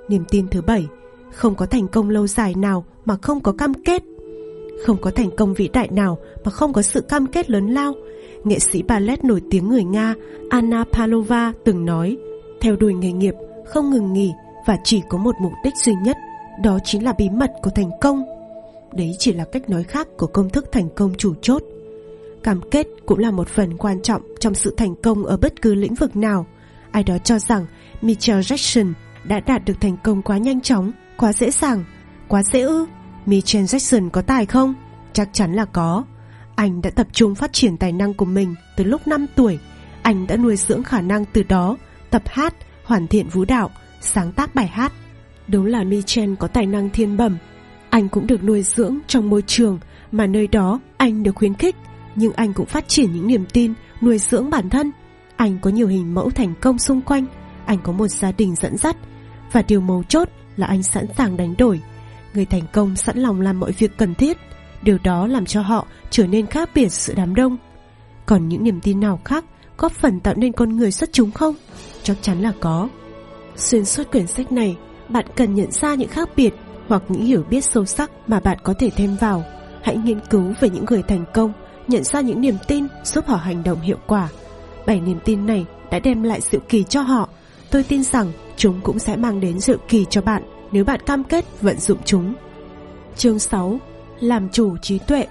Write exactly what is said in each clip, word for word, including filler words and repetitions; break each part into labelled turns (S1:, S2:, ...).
S1: Niềm tin thứ bảy, không có thành công lâu dài nào mà không có cam kết. Không có thành công vĩ đại nào mà không có sự cam kết lớn lao. Nghệ sĩ ballet nổi tiếng người Nga Anna Pavlova từng nói, theo đuổi nghề nghiệp không ngừng nghỉ và chỉ có một mục đích duy nhất, đó chính là bí mật của thành công. Đấy chỉ là cách nói khác của công thức thành công chủ chốt. Cam kết cũng là một phần quan trọng trong sự thành công ở bất cứ lĩnh vực nào. Ai đó cho rằng Michael Jackson đã đạt được thành công quá nhanh chóng, quá dễ dàng. Quá dễ ư? Michael Jackson có tài không? Chắc chắn là có. Anh đã tập trung phát triển tài năng của mình từ lúc năm tuổi. Anh đã nuôi dưỡng khả năng từ đó, tập hát, hoàn thiện vũ đạo, sáng tác bài hát. Đúng là Michael có tài năng thiên bẩm. Anh cũng được nuôi dưỡng trong môi trường mà nơi đó anh được khuyến khích. Nhưng anh cũng phát triển những niềm tin, nuôi dưỡng bản thân. Anh có nhiều hình mẫu thành công xung quanh. Anh có một gia đình dẫn dắt. Và điều mấu chốt là anh sẵn sàng đánh đổi. Người thành công sẵn lòng làm mọi việc cần thiết. Điều đó làm cho họ trở nên khác biệt giữa đám đông. Còn những niềm tin nào khác góp phần tạo nên con người xuất chúng không? Chắc chắn là có. Xuyên suốt quyển sách này, bạn cần nhận ra những khác biệt hoặc những hiểu biết sâu sắc mà bạn có thể thêm vào. Hãy nghiên cứu về những người thành công, nhận ra những niềm tin giúp họ hành động hiệu quả. Bảy niềm tin này đã đem lại diệu kỳ cho họ. Tôi tin rằng chúng cũng sẽ mang đến diệu kỳ cho bạn nếu bạn cam kết vận dụng chúng. Chương sáu. Làm chủ trí tuệ.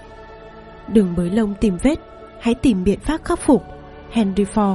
S1: Đừng bới lông tìm vết, hãy tìm biện pháp khắc phục. Henry Ford.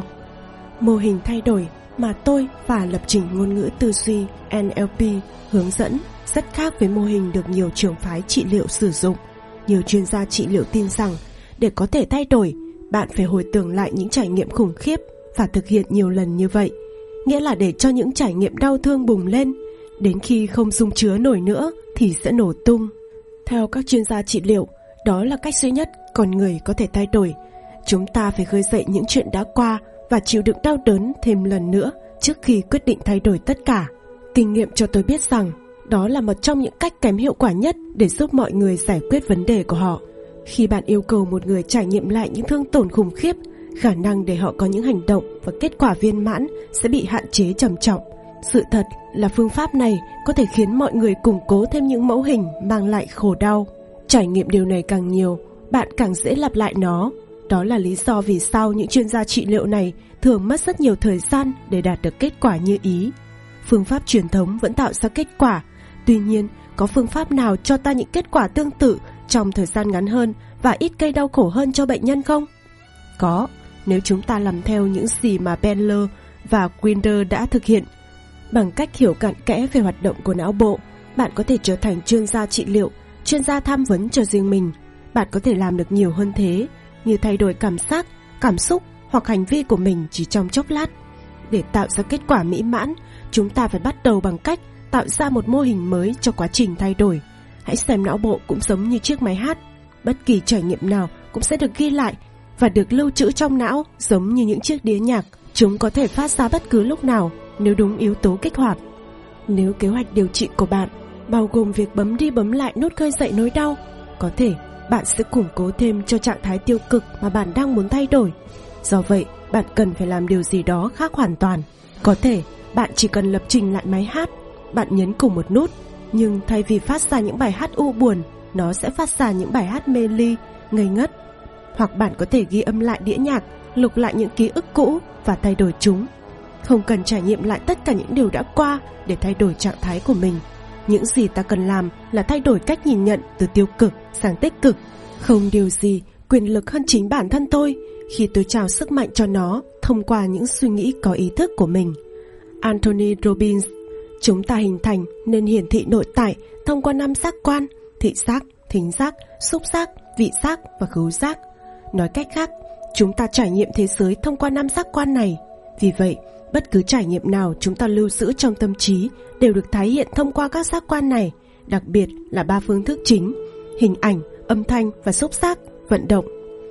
S1: Mô hình thay đổi mà tôi và lập trình ngôn ngữ tư duy N L P hướng dẫn rất khác với mô hình được nhiều trường phái trị liệu sử dụng. Nhiều chuyên gia trị liệu tin rằng để có thể thay đổi, bạn phải hồi tưởng lại những trải nghiệm khủng khiếp và thực hiện nhiều lần như vậy. Nghĩa là để cho những trải nghiệm đau thương bùng lên, đến khi không dung chứa nổi nữa thì sẽ nổ tung. Theo các chuyên gia trị liệu, đó là cách duy nhất con người có thể thay đổi. Chúng ta phải khơi dậy những chuyện đã qua và chịu đựng đau đớn thêm lần nữa trước khi quyết định thay đổi tất cả. Kinh nghiệm cho tôi biết rằng đó là một trong những cách kém hiệu quả nhất để giúp mọi người giải quyết vấn đề của họ. Khi bạn yêu cầu một người trải nghiệm lại những thương tổn khủng khiếp, khả năng để họ có những hành động và kết quả viên mãn sẽ bị hạn chế trầm trọng. Sự thật là phương pháp này có thể khiến mọi người củng cố thêm những mẫu hình mang lại khổ đau. Trải nghiệm điều này càng nhiều, bạn càng dễ lặp lại nó. Đó là lý do vì sao những chuyên gia trị liệu này thường mất rất nhiều thời gian để đạt được kết quả như ý. Phương pháp truyền thống vẫn tạo ra kết quả. Tuy nhiên, có phương pháp nào cho ta những kết quả tương tự trong thời gian ngắn hơn và ít gây đau khổ hơn cho bệnh nhân không? Có, nếu chúng ta làm theo những gì mà Bandler và Wilder đã thực hiện. Bằng cách hiểu cặn kẽ về hoạt động của não bộ, bạn có thể trở thành chuyên gia trị liệu, chuyên gia tham vấn cho riêng mình. Bạn có thể làm được nhiều hơn thế, như thay đổi cảm giác, cảm xúc hoặc hành vi của mình chỉ trong chốc lát. Để tạo ra kết quả mỹ mãn, chúng ta phải bắt đầu bằng cách tạo ra một mô hình mới cho quá trình thay đổi. Hãy xem não bộ cũng giống như chiếc máy hát. Bất kỳ trải nghiệm nào cũng sẽ được ghi lại và được lưu trữ trong não giống như những chiếc đĩa nhạc. Chúng có thể phát ra bất cứ lúc nào nếu đúng yếu tố kích hoạt. Nếu kế hoạch điều trị của bạn bao gồm việc bấm đi bấm lại nút khơi dậy nỗi đau, có thể bạn sẽ củng cố thêm cho trạng thái tiêu cực mà bạn đang muốn thay đổi. Do vậy, bạn cần phải làm điều gì đó khác hoàn toàn. Có thể bạn chỉ cần lập trình lại máy hát. Bạn nhấn cùng một nút, nhưng thay vì phát ra những bài hát u buồn, nó sẽ phát ra những bài hát mê ly, ngây ngất. Hoặc bạn có thể ghi âm lại đĩa nhạc, lục lại những ký ức cũ và thay đổi chúng. Không cần trải nghiệm lại tất cả những điều đã qua để thay đổi trạng thái của mình. Những gì ta cần làm là thay đổi cách nhìn nhận từ tiêu cực sang tích cực. Không điều gì quyền lực hơn chính bản thân tôi khi tôi trao sức mạnh cho nó thông qua những suy nghĩ có ý thức của mình. Anthony Robbins. Chúng ta hình thành nên hiển thị nội tại thông qua năm giác quan: thị giác, thính giác, xúc giác, vị giác và khứu giác. Nói cách khác, chúng ta trải nghiệm thế giới thông qua năm giác quan này. Vì vậy, bất cứ trải nghiệm nào chúng ta lưu giữ trong tâm trí đều được tái hiện thông qua các giác quan này, đặc biệt là ba phương thức chính: hình ảnh, âm thanh và xúc giác, vận động.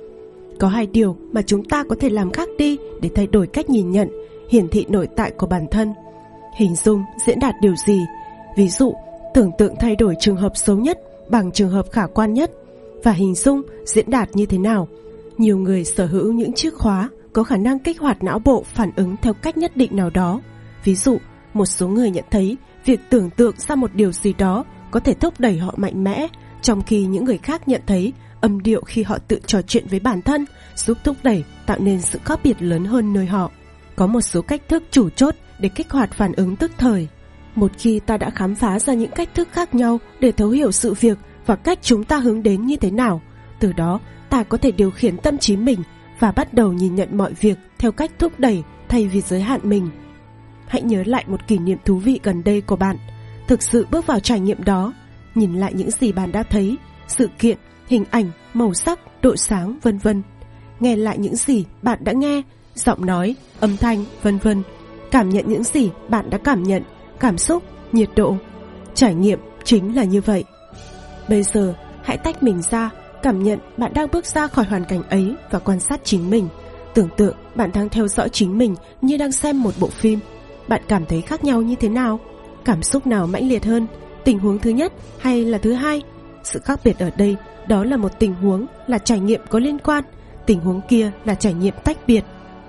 S1: Có hai điều mà chúng ta có thể làm khác đi để thay đổi cách nhìn nhận, hiển thị nội tại của bản thân. Hình dung diễn đạt điều gì? Ví dụ, tưởng tượng thay đổi trường hợp xấu nhất bằng trường hợp khả quan nhất. Và hình dung diễn đạt như thế nào? Nhiều người sở hữu những chiếc khóa có khả năng kích hoạt não bộ phản ứng theo cách nhất định nào đó. Ví dụ, Một số người nhận thấy việc tưởng tượng ra một điều gì đó có thể thúc đẩy họ mạnh mẽ, trong khi những người khác nhận thấy âm điệu khi họ tự trò chuyện với bản thân giúp thúc đẩy tạo nên sự khác biệt lớn hơn nơi họ. Có một số cách thức chủ chốt để kích hoạt phản ứng tức thời. Một khi ta đã khám phá ra những cách thức khác nhau để thấu hiểu sự việc và cách chúng ta hướng đến như thế nào, từ đó ta có thể điều khiển tâm trí mình và bắt đầu nhìn nhận mọi việc theo cách thúc đẩy thay vì giới hạn mình. Hãy nhớ lại một kỷ niệm thú vị gần đây của bạn. Thực sự bước vào trải nghiệm đó, nhìn lại những gì bạn đã thấy, sự kiện, hình ảnh, màu sắc, độ sáng, vân vân. Nghe lại những gì bạn đã nghe, giọng nói, âm thanh, vân vân. Cảm nhận những gì bạn đã cảm nhận, cảm xúc, nhiệt độ. Trải nghiệm chính là như vậy. Bây giờ, hãy tách mình ra, cảm nhận bạn đang bước ra khỏi hoàn cảnh ấy và quan sát chính mình. Tưởng tượng bạn đang theo dõi chính mình như đang xem một bộ phim. Bạn cảm thấy khác nhau như thế nào? Cảm xúc nào mãnh liệt hơn? Tình huống thứ nhất hay là thứ hai? Sự khác biệt ở đây đó là một tình huống là trải nghiệm có liên quan, tình huống kia là trải nghiệm tách biệt.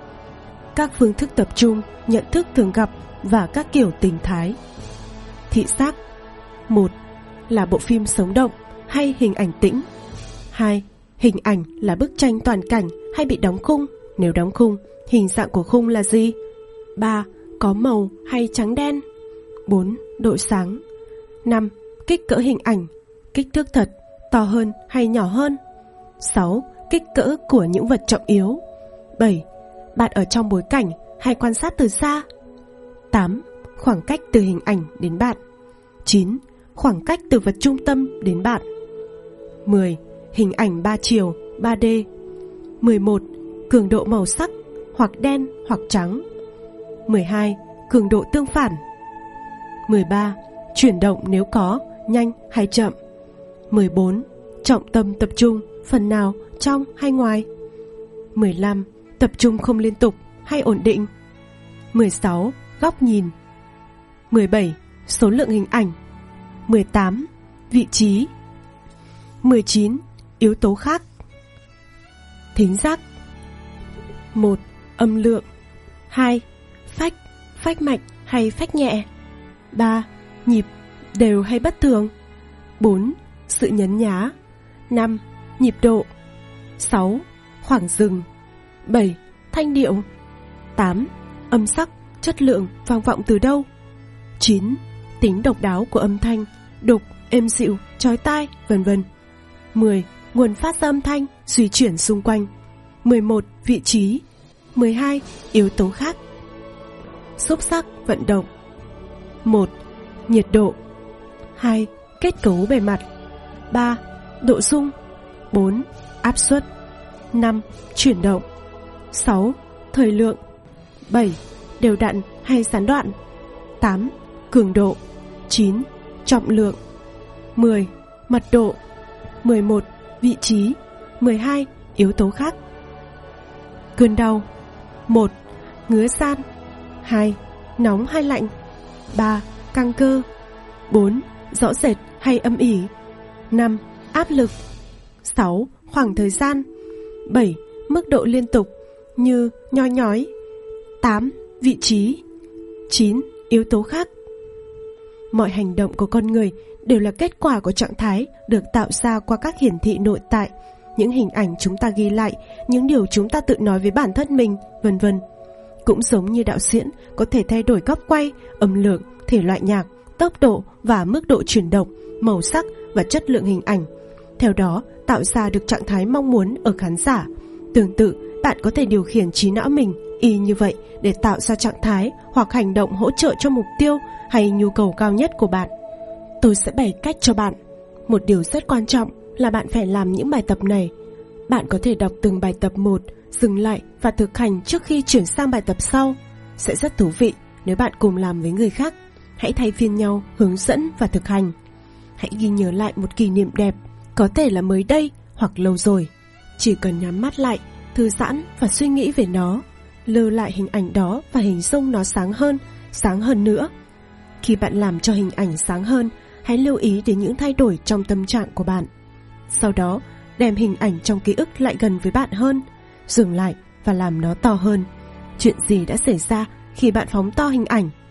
S1: Các phương thức tập trung, nhận thức thường gặp và các kiểu tình thái. Thị giác. Một là bộ phim sống động hay hình ảnh tĩnh. Hai. Hình ảnh là bức tranh toàn cảnh hay bị đóng khung? Nếu đóng khung, hình dạng của khung là gì? Ba. Có màu hay trắng đen? Bốn. Độ sáng. Năm. Kích cỡ hình ảnh, kích thước thật, to hơn hay nhỏ hơn? Sáu. Kích cỡ của những vật trọng yếu. Bảy. Bạn ở trong bối cảnh hay quan sát từ xa? Tám. Khoảng cách từ hình ảnh đến bạn. Chín. Khoảng cách từ vật trung tâm đến bạn. Mười. Hình ảnh ba chiều, ba D. Mười một. Cường độ màu sắc, hoặc đen hoặc trắng. Mười hai. Cường độ tương phản. Mười ba. Chuyển động nếu có, nhanh hay chậm. Mười bốn. Trọng tâm tập trung, phần nào, trong hay ngoài. Mười lăm. Tập trung không liên tục hay ổn định. Mười sáu. Góc nhìn. Mười bảy. Số lượng hình ảnh. Mười tám. Vị trí. Mười chín. Yếu tố khác. Thính giác. Một. Âm lượng. Hai. Phách, phách mạnh hay phách nhẹ. Ba. Nhịp, đều hay bất thường. Bốn. Sự nhấn nhá. Năm. Nhịp độ. Sáu. Khoảng dừng. Bảy. Thanh điệu. Tám. Âm sắc, chất lượng, vang vọng từ đâu. Chín. Tính độc đáo của âm thanh, đục, êm dịu, chói tai, vân vân. Mười. Nguồn phát ra âm thanh, suy chuyển xung quanh. Mười một. Vị trí. Mười hai. Yếu tố khác. Xúc sắc, vận động. Một. Nhiệt độ. Hai. Kết cấu bề mặt. Ba. Độ rung. Bốn. Áp suất. Năm. Chuyển động. Sáu. Thời lượng. Bảy. Đều đặn hay gián đoạn. Tám. Cường độ. Chín. Trọng lượng. Mười. Mật độ. Mười một. Vị trí. Mười hai. Yếu tố khác. Cơn đau. Một. Ngứa ran. Hai. Nóng hay lạnh. Ba. Căng cơ. Bốn. Rõ rệt hay âm ỉ. Năm. Áp lực. Sáu. Khoảng thời gian. Bảy. Mức độ liên tục như nhoi nhói. Tám. Vị trí. Chín. Yếu tố khác. Mọi hành động của con người đều là kết quả của trạng thái được tạo ra qua các hiển thị nội tại, những hình ảnh chúng ta ghi lại, những điều chúng ta tự nói với bản thân mình, vân vân. Cũng giống như đạo diễn có thể thay đổi góc quay, âm lượng, thể loại nhạc, tốc độ và mức độ chuyển động, màu sắc và chất lượng hình ảnh, theo đó tạo ra được trạng thái mong muốn ở khán giả. Tương tự, bạn có thể điều khiển trí não mình y như vậy để tạo ra trạng thái hoặc hành động hỗ trợ cho mục tiêu hay nhu cầu cao nhất của bạn. Tôi sẽ bày cách cho bạn. Một điều rất quan trọng là bạn phải làm những bài tập này. Bạn có thể đọc từng bài tập một, dừng lại và thực hành trước khi chuyển sang bài tập sau. Sẽ rất thú vị nếu bạn cùng làm với người khác. Hãy thay phiên nhau hướng dẫn và thực hành. Hãy ghi nhớ lại một kỷ niệm đẹp, có thể là mới đây hoặc lâu rồi. Chỉ cần nhắm mắt lại, thư giãn và suy nghĩ về nó, lơ lại hình ảnh đó và hình dung nó sáng hơn, sáng hơn nữa. Khi bạn làm cho hình ảnh sáng hơn, hãy lưu ý đến những thay đổi trong tâm trạng của bạn. Sau đó, đem hình ảnh trong ký ức lại gần với bạn hơn, dừng lại và làm nó to hơn. Chuyện gì đã xảy ra khi bạn phóng to hình ảnh?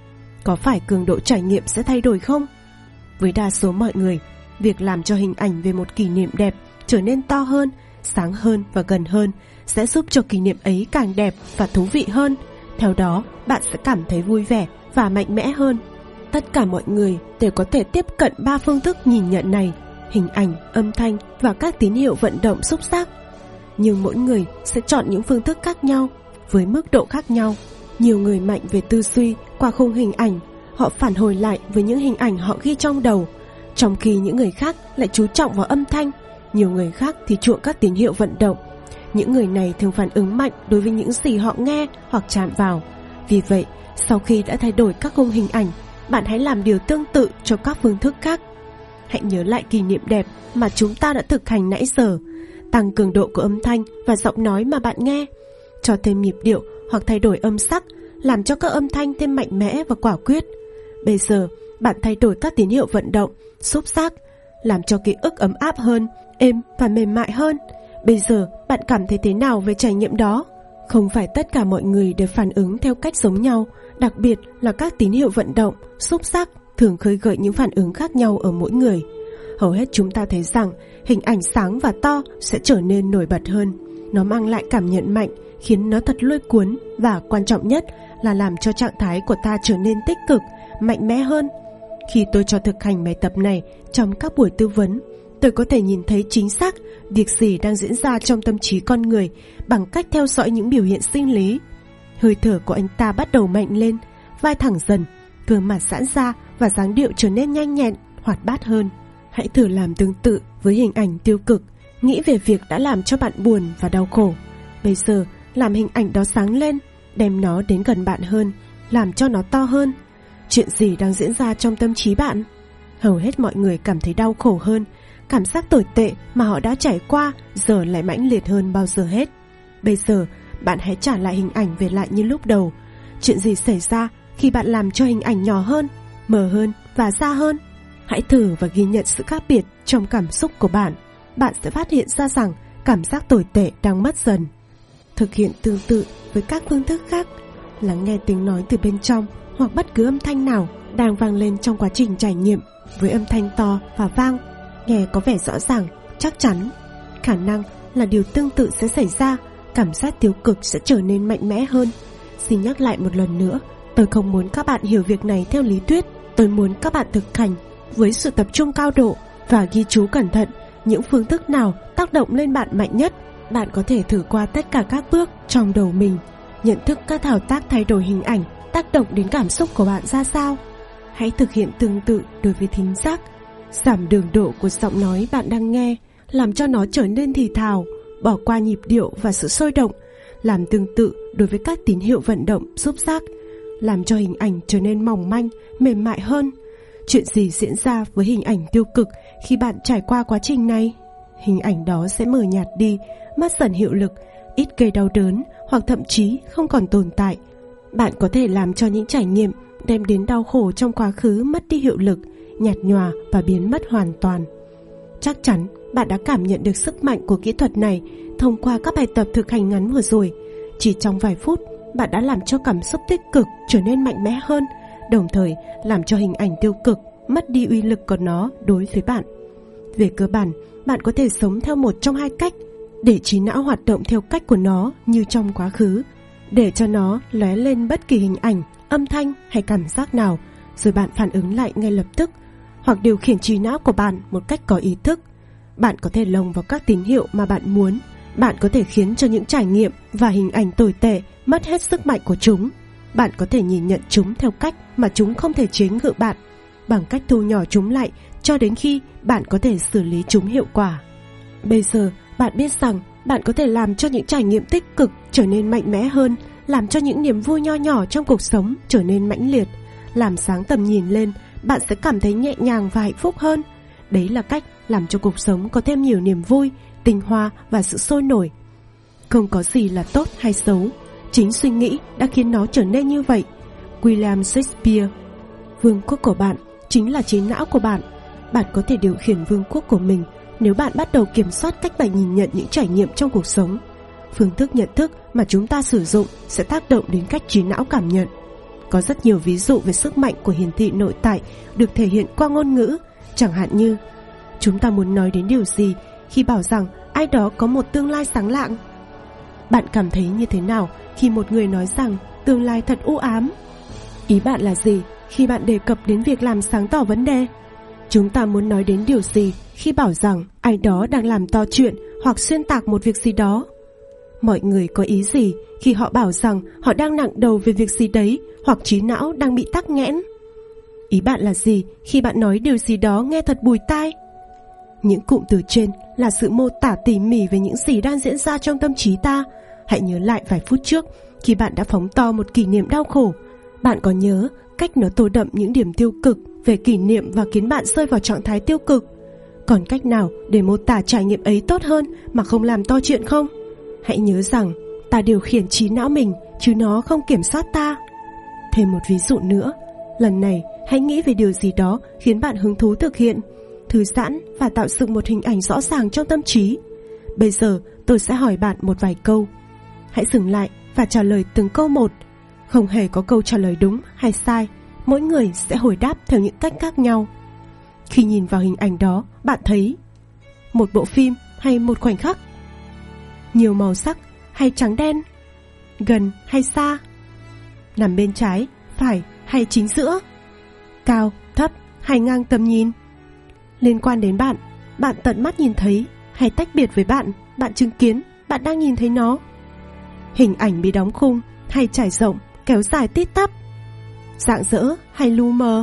S1: Có phải cường độ trải nghiệm sẽ thay đổi không? Với đa số mọi người, việc làm cho hình ảnh về một kỷ niệm đẹp trở nên to hơn, sáng hơn và gần hơn sẽ giúp cho kỷ niệm ấy càng đẹp và thú vị hơn. Theo đó, bạn sẽ cảm thấy vui vẻ và mạnh mẽ hơn. Tất cả mọi người đều có thể tiếp cận ba phương thức nhìn nhận này: hình ảnh, âm thanh và các tín hiệu vận động xúc giác. Nhưng mỗi người sẽ chọn những phương thức khác nhau với mức độ khác nhau. Nhiều người mạnh về tư duy qua khung hình ảnh, họ phản hồi lại với những hình ảnh họ ghi trong đầu, trong khi những người khác lại chú trọng vào âm thanh. Nhiều người khác thì chuộng các tín hiệu vận động. Những người này thường phản ứng mạnh đối với những gì họ nghe hoặc chạm vào. Vì vậy, sau khi đã thay đổi các khung hình ảnh, bạn hãy làm điều tương tự cho các phương thức khác. Hãy nhớ lại kỷ niệm đẹp mà chúng ta đã thực hành nãy giờ. Tăng cường độ của âm thanh và giọng nói mà bạn nghe, cho thêm nhịp điệu hoặc thay đổi âm sắc, làm cho các âm thanh thêm mạnh mẽ và quả quyết. Bây giờ, bạn thay đổi các tín hiệu vận động, xúc giác, làm cho ký ức ấm áp hơn, êm và mềm mại hơn. Bây giờ, bạn cảm thấy thế nào về trải nghiệm đó? Không phải tất cả mọi người đều phản ứng theo cách giống nhau, đặc biệt là các tín hiệu vận động, xúc giác thường khơi gợi những phản ứng khác nhau ở mỗi người. Hầu hết chúng ta thấy rằng hình ảnh sáng và to sẽ trở nên nổi bật hơn. Nó mang lại cảm nhận mạnh, khiến nó thật lôi cuốn, và quan trọng nhất là làm cho trạng thái của ta trở nên tích cực, mạnh mẽ hơn. Khi tôi cho thực hành bài tập này trong các buổi tư vấn, tôi có thể nhìn thấy chính xác việc gì đang diễn ra trong tâm trí con người bằng cách theo dõi những biểu hiện sinh lý. Hơi thở của anh ta bắt đầu mạnh lên, vai thẳng dần, gương mặt giãn ra và dáng điệu trở nên nhanh nhẹn, hoạt bát hơn. Hãy thử làm tương tự với hình ảnh tiêu cực. Nghĩ về việc đã làm cho bạn buồn và đau khổ. Bây giờ, làm hình ảnh đó sáng lên, đem nó đến gần bạn hơn, làm cho nó to hơn. Chuyện gì đang diễn ra trong tâm trí bạn? Hầu hết mọi người cảm thấy đau khổ hơn. Cảm giác tồi tệ mà họ đã trải qua giờ lại mãnh liệt hơn bao giờ hết. Bây giờ, bạn hãy trả lại hình ảnh về lại như lúc đầu. Chuyện gì xảy ra khi bạn làm cho hình ảnh nhỏ hơn, mờ hơn và xa hơn? Hãy thử và ghi nhận sự khác biệt trong cảm xúc của bạn. Bạn sẽ phát hiện ra rằng cảm giác tồi tệ đang mất dần. Thực hiện tương tự với các phương thức khác. Lắng nghe tiếng nói từ bên trong hoặc bất cứ âm thanh nào đang vang lên trong quá trình trải nghiệm với âm thanh to và vang. Nghe có vẻ rõ ràng, chắc chắn. Khả năng là điều tương tự sẽ xảy ra. Cảm giác tiêu cực sẽ trở nên mạnh mẽ hơn. Xin nhắc lại một lần nữa, tôi không muốn các bạn hiểu việc này theo lý thuyết. Tôi muốn các bạn thực hành với sự tập trung cao độ và ghi chú cẩn thận những phương thức nào tác động lên bạn mạnh nhất. Bạn có thể thử qua tất cả các bước trong đầu mình, nhận thức các thao tác thay đổi hình ảnh tác động đến cảm xúc của bạn ra sao. Hãy thực hiện tương tự đối với thính giác. Giảm đường độ của giọng nói bạn đang nghe, làm cho nó trở nên thì thào, bỏ qua nhịp điệu và sự sôi động. Làm tương tự đối với các tín hiệu vận động, xúc giác, làm cho hình ảnh trở nên mỏng manh, mềm mại hơn. Chuyện gì diễn ra với hình ảnh tiêu cực khi bạn trải qua quá trình này? Hình ảnh đó sẽ mờ nhạt đi, mất dần hiệu lực, ít gây đau đớn hoặc thậm chí không còn tồn tại. Bạn có thể làm cho những trải nghiệm đem đến đau khổ trong quá khứ mất đi hiệu lực, nhạt nhòa và biến mất hoàn toàn. Chắc chắn bạn đã cảm nhận được sức mạnh của kỹ thuật này thông qua các bài tập thực hành ngắn vừa rồi. Chỉ trong vài phút, bạn đã làm cho cảm xúc tích cực trở nên mạnh mẽ hơn, đồng thời làm cho hình ảnh tiêu cực mất đi uy lực của nó đối với bạn. Về cơ bản, bạn có thể sống theo một trong hai cách, để trí não hoạt động theo cách của nó như trong quá khứ, để cho nó lóe lên bất kỳ hình ảnh, âm thanh hay cảm giác nào, rồi bạn phản ứng lại ngay lập tức, hoặc điều khiển trí não của bạn một cách có ý thức. Bạn có thể lồng vào các tín hiệu mà bạn muốn. Bạn có thể khiến cho những trải nghiệm và hình ảnh tồi tệ mất hết sức mạnh của chúng. Bạn có thể nhìn nhận chúng theo cách mà chúng không thể chế ngự bạn, bằng cách thu nhỏ chúng lại cho đến khi bạn có thể xử lý chúng hiệu quả. Bây giờ, bạn biết rằng bạn có thể làm cho những trải nghiệm tích cực trở nên mạnh mẽ hơn, làm cho những niềm vui nho nhỏ trong cuộc sống trở nên mãnh liệt. Làm sáng tầm nhìn lên, bạn sẽ cảm thấy nhẹ nhàng và hạnh phúc hơn. Đấy là cách làm cho cuộc sống có thêm nhiều niềm vui, tinh hoa và sự sôi nổi. Không có gì là tốt hay xấu, chính suy nghĩ đã khiến nó trở nên như vậy. William Shakespeare. Vương quốc của bạn chính là trí não của bạn. Bạn có thể điều khiển vương quốc của mình nếu bạn bắt đầu kiểm soát cách bạn nhìn nhận những trải nghiệm trong cuộc sống. Phương thức nhận thức mà chúng ta sử dụng sẽ tác động đến cách trí não cảm nhận. Có rất nhiều ví dụ về sức mạnh của hiển thị nội tại được thể hiện qua ngôn ngữ, chẳng hạn như chúng ta muốn nói đến điều gì khi bảo rằng ai đó có một tương lai sáng lạng? Bạn cảm thấy như thế nào khi một người nói rằng tương lai thật u ám? Ý bạn là gì khi bạn đề cập đến việc làm sáng tỏ vấn đề? Chúng ta muốn nói đến điều gì khi bảo rằng ai đó đang làm to chuyện hoặc xuyên tạc một việc gì đó? Mọi người có ý gì khi họ bảo rằng họ đang nặng đầu về việc gì đấy hoặc trí não đang bị tắc nghẽn? Ý bạn là gì khi bạn nói điều gì đó nghe thật bùi tai? Những cụm từ trên là sự mô tả tỉ mỉ về những gì đang diễn ra trong tâm trí ta. Hãy nhớ lại vài phút trước khi bạn đã phóng to một kỷ niệm đau khổ. Bạn có nhớ cách nó tô đậm những điểm tiêu cực về kỷ niệm và khiến bạn rơi vào trạng thái tiêu cực? Còn cách nào để mô tả trải nghiệm ấy tốt hơn mà không làm to chuyện không? Hãy nhớ rằng ta điều khiển trí não mình chứ nó không kiểm soát ta. Thêm một ví dụ nữa. Lần này hãy nghĩ về điều gì đó khiến bạn hứng thú thực hiện, thư giãn và tạo dựng một hình ảnh rõ ràng trong tâm trí. Bây giờ tôi sẽ hỏi bạn một vài câu. Hãy dừng lại và trả lời từng câu một. Không hề có câu trả lời đúng hay sai. Mỗi người sẽ hồi đáp theo những cách khác nhau. Khi nhìn vào hình ảnh đó, bạn thấy một bộ phim hay một khoảnh khắc? Nhiều màu sắc hay trắng đen? Gần hay xa? Nằm bên trái, phải hay chính giữa? Cao, thấp hay ngang tầm nhìn? Liên quan đến bạn, bạn tận mắt nhìn thấy hay tách biệt với bạn, bạn chứng kiến, bạn đang nhìn thấy nó? Hình ảnh bị đóng khung hay trải rộng, kéo dài tít tắp? Rạng rỡ hay lu mờ?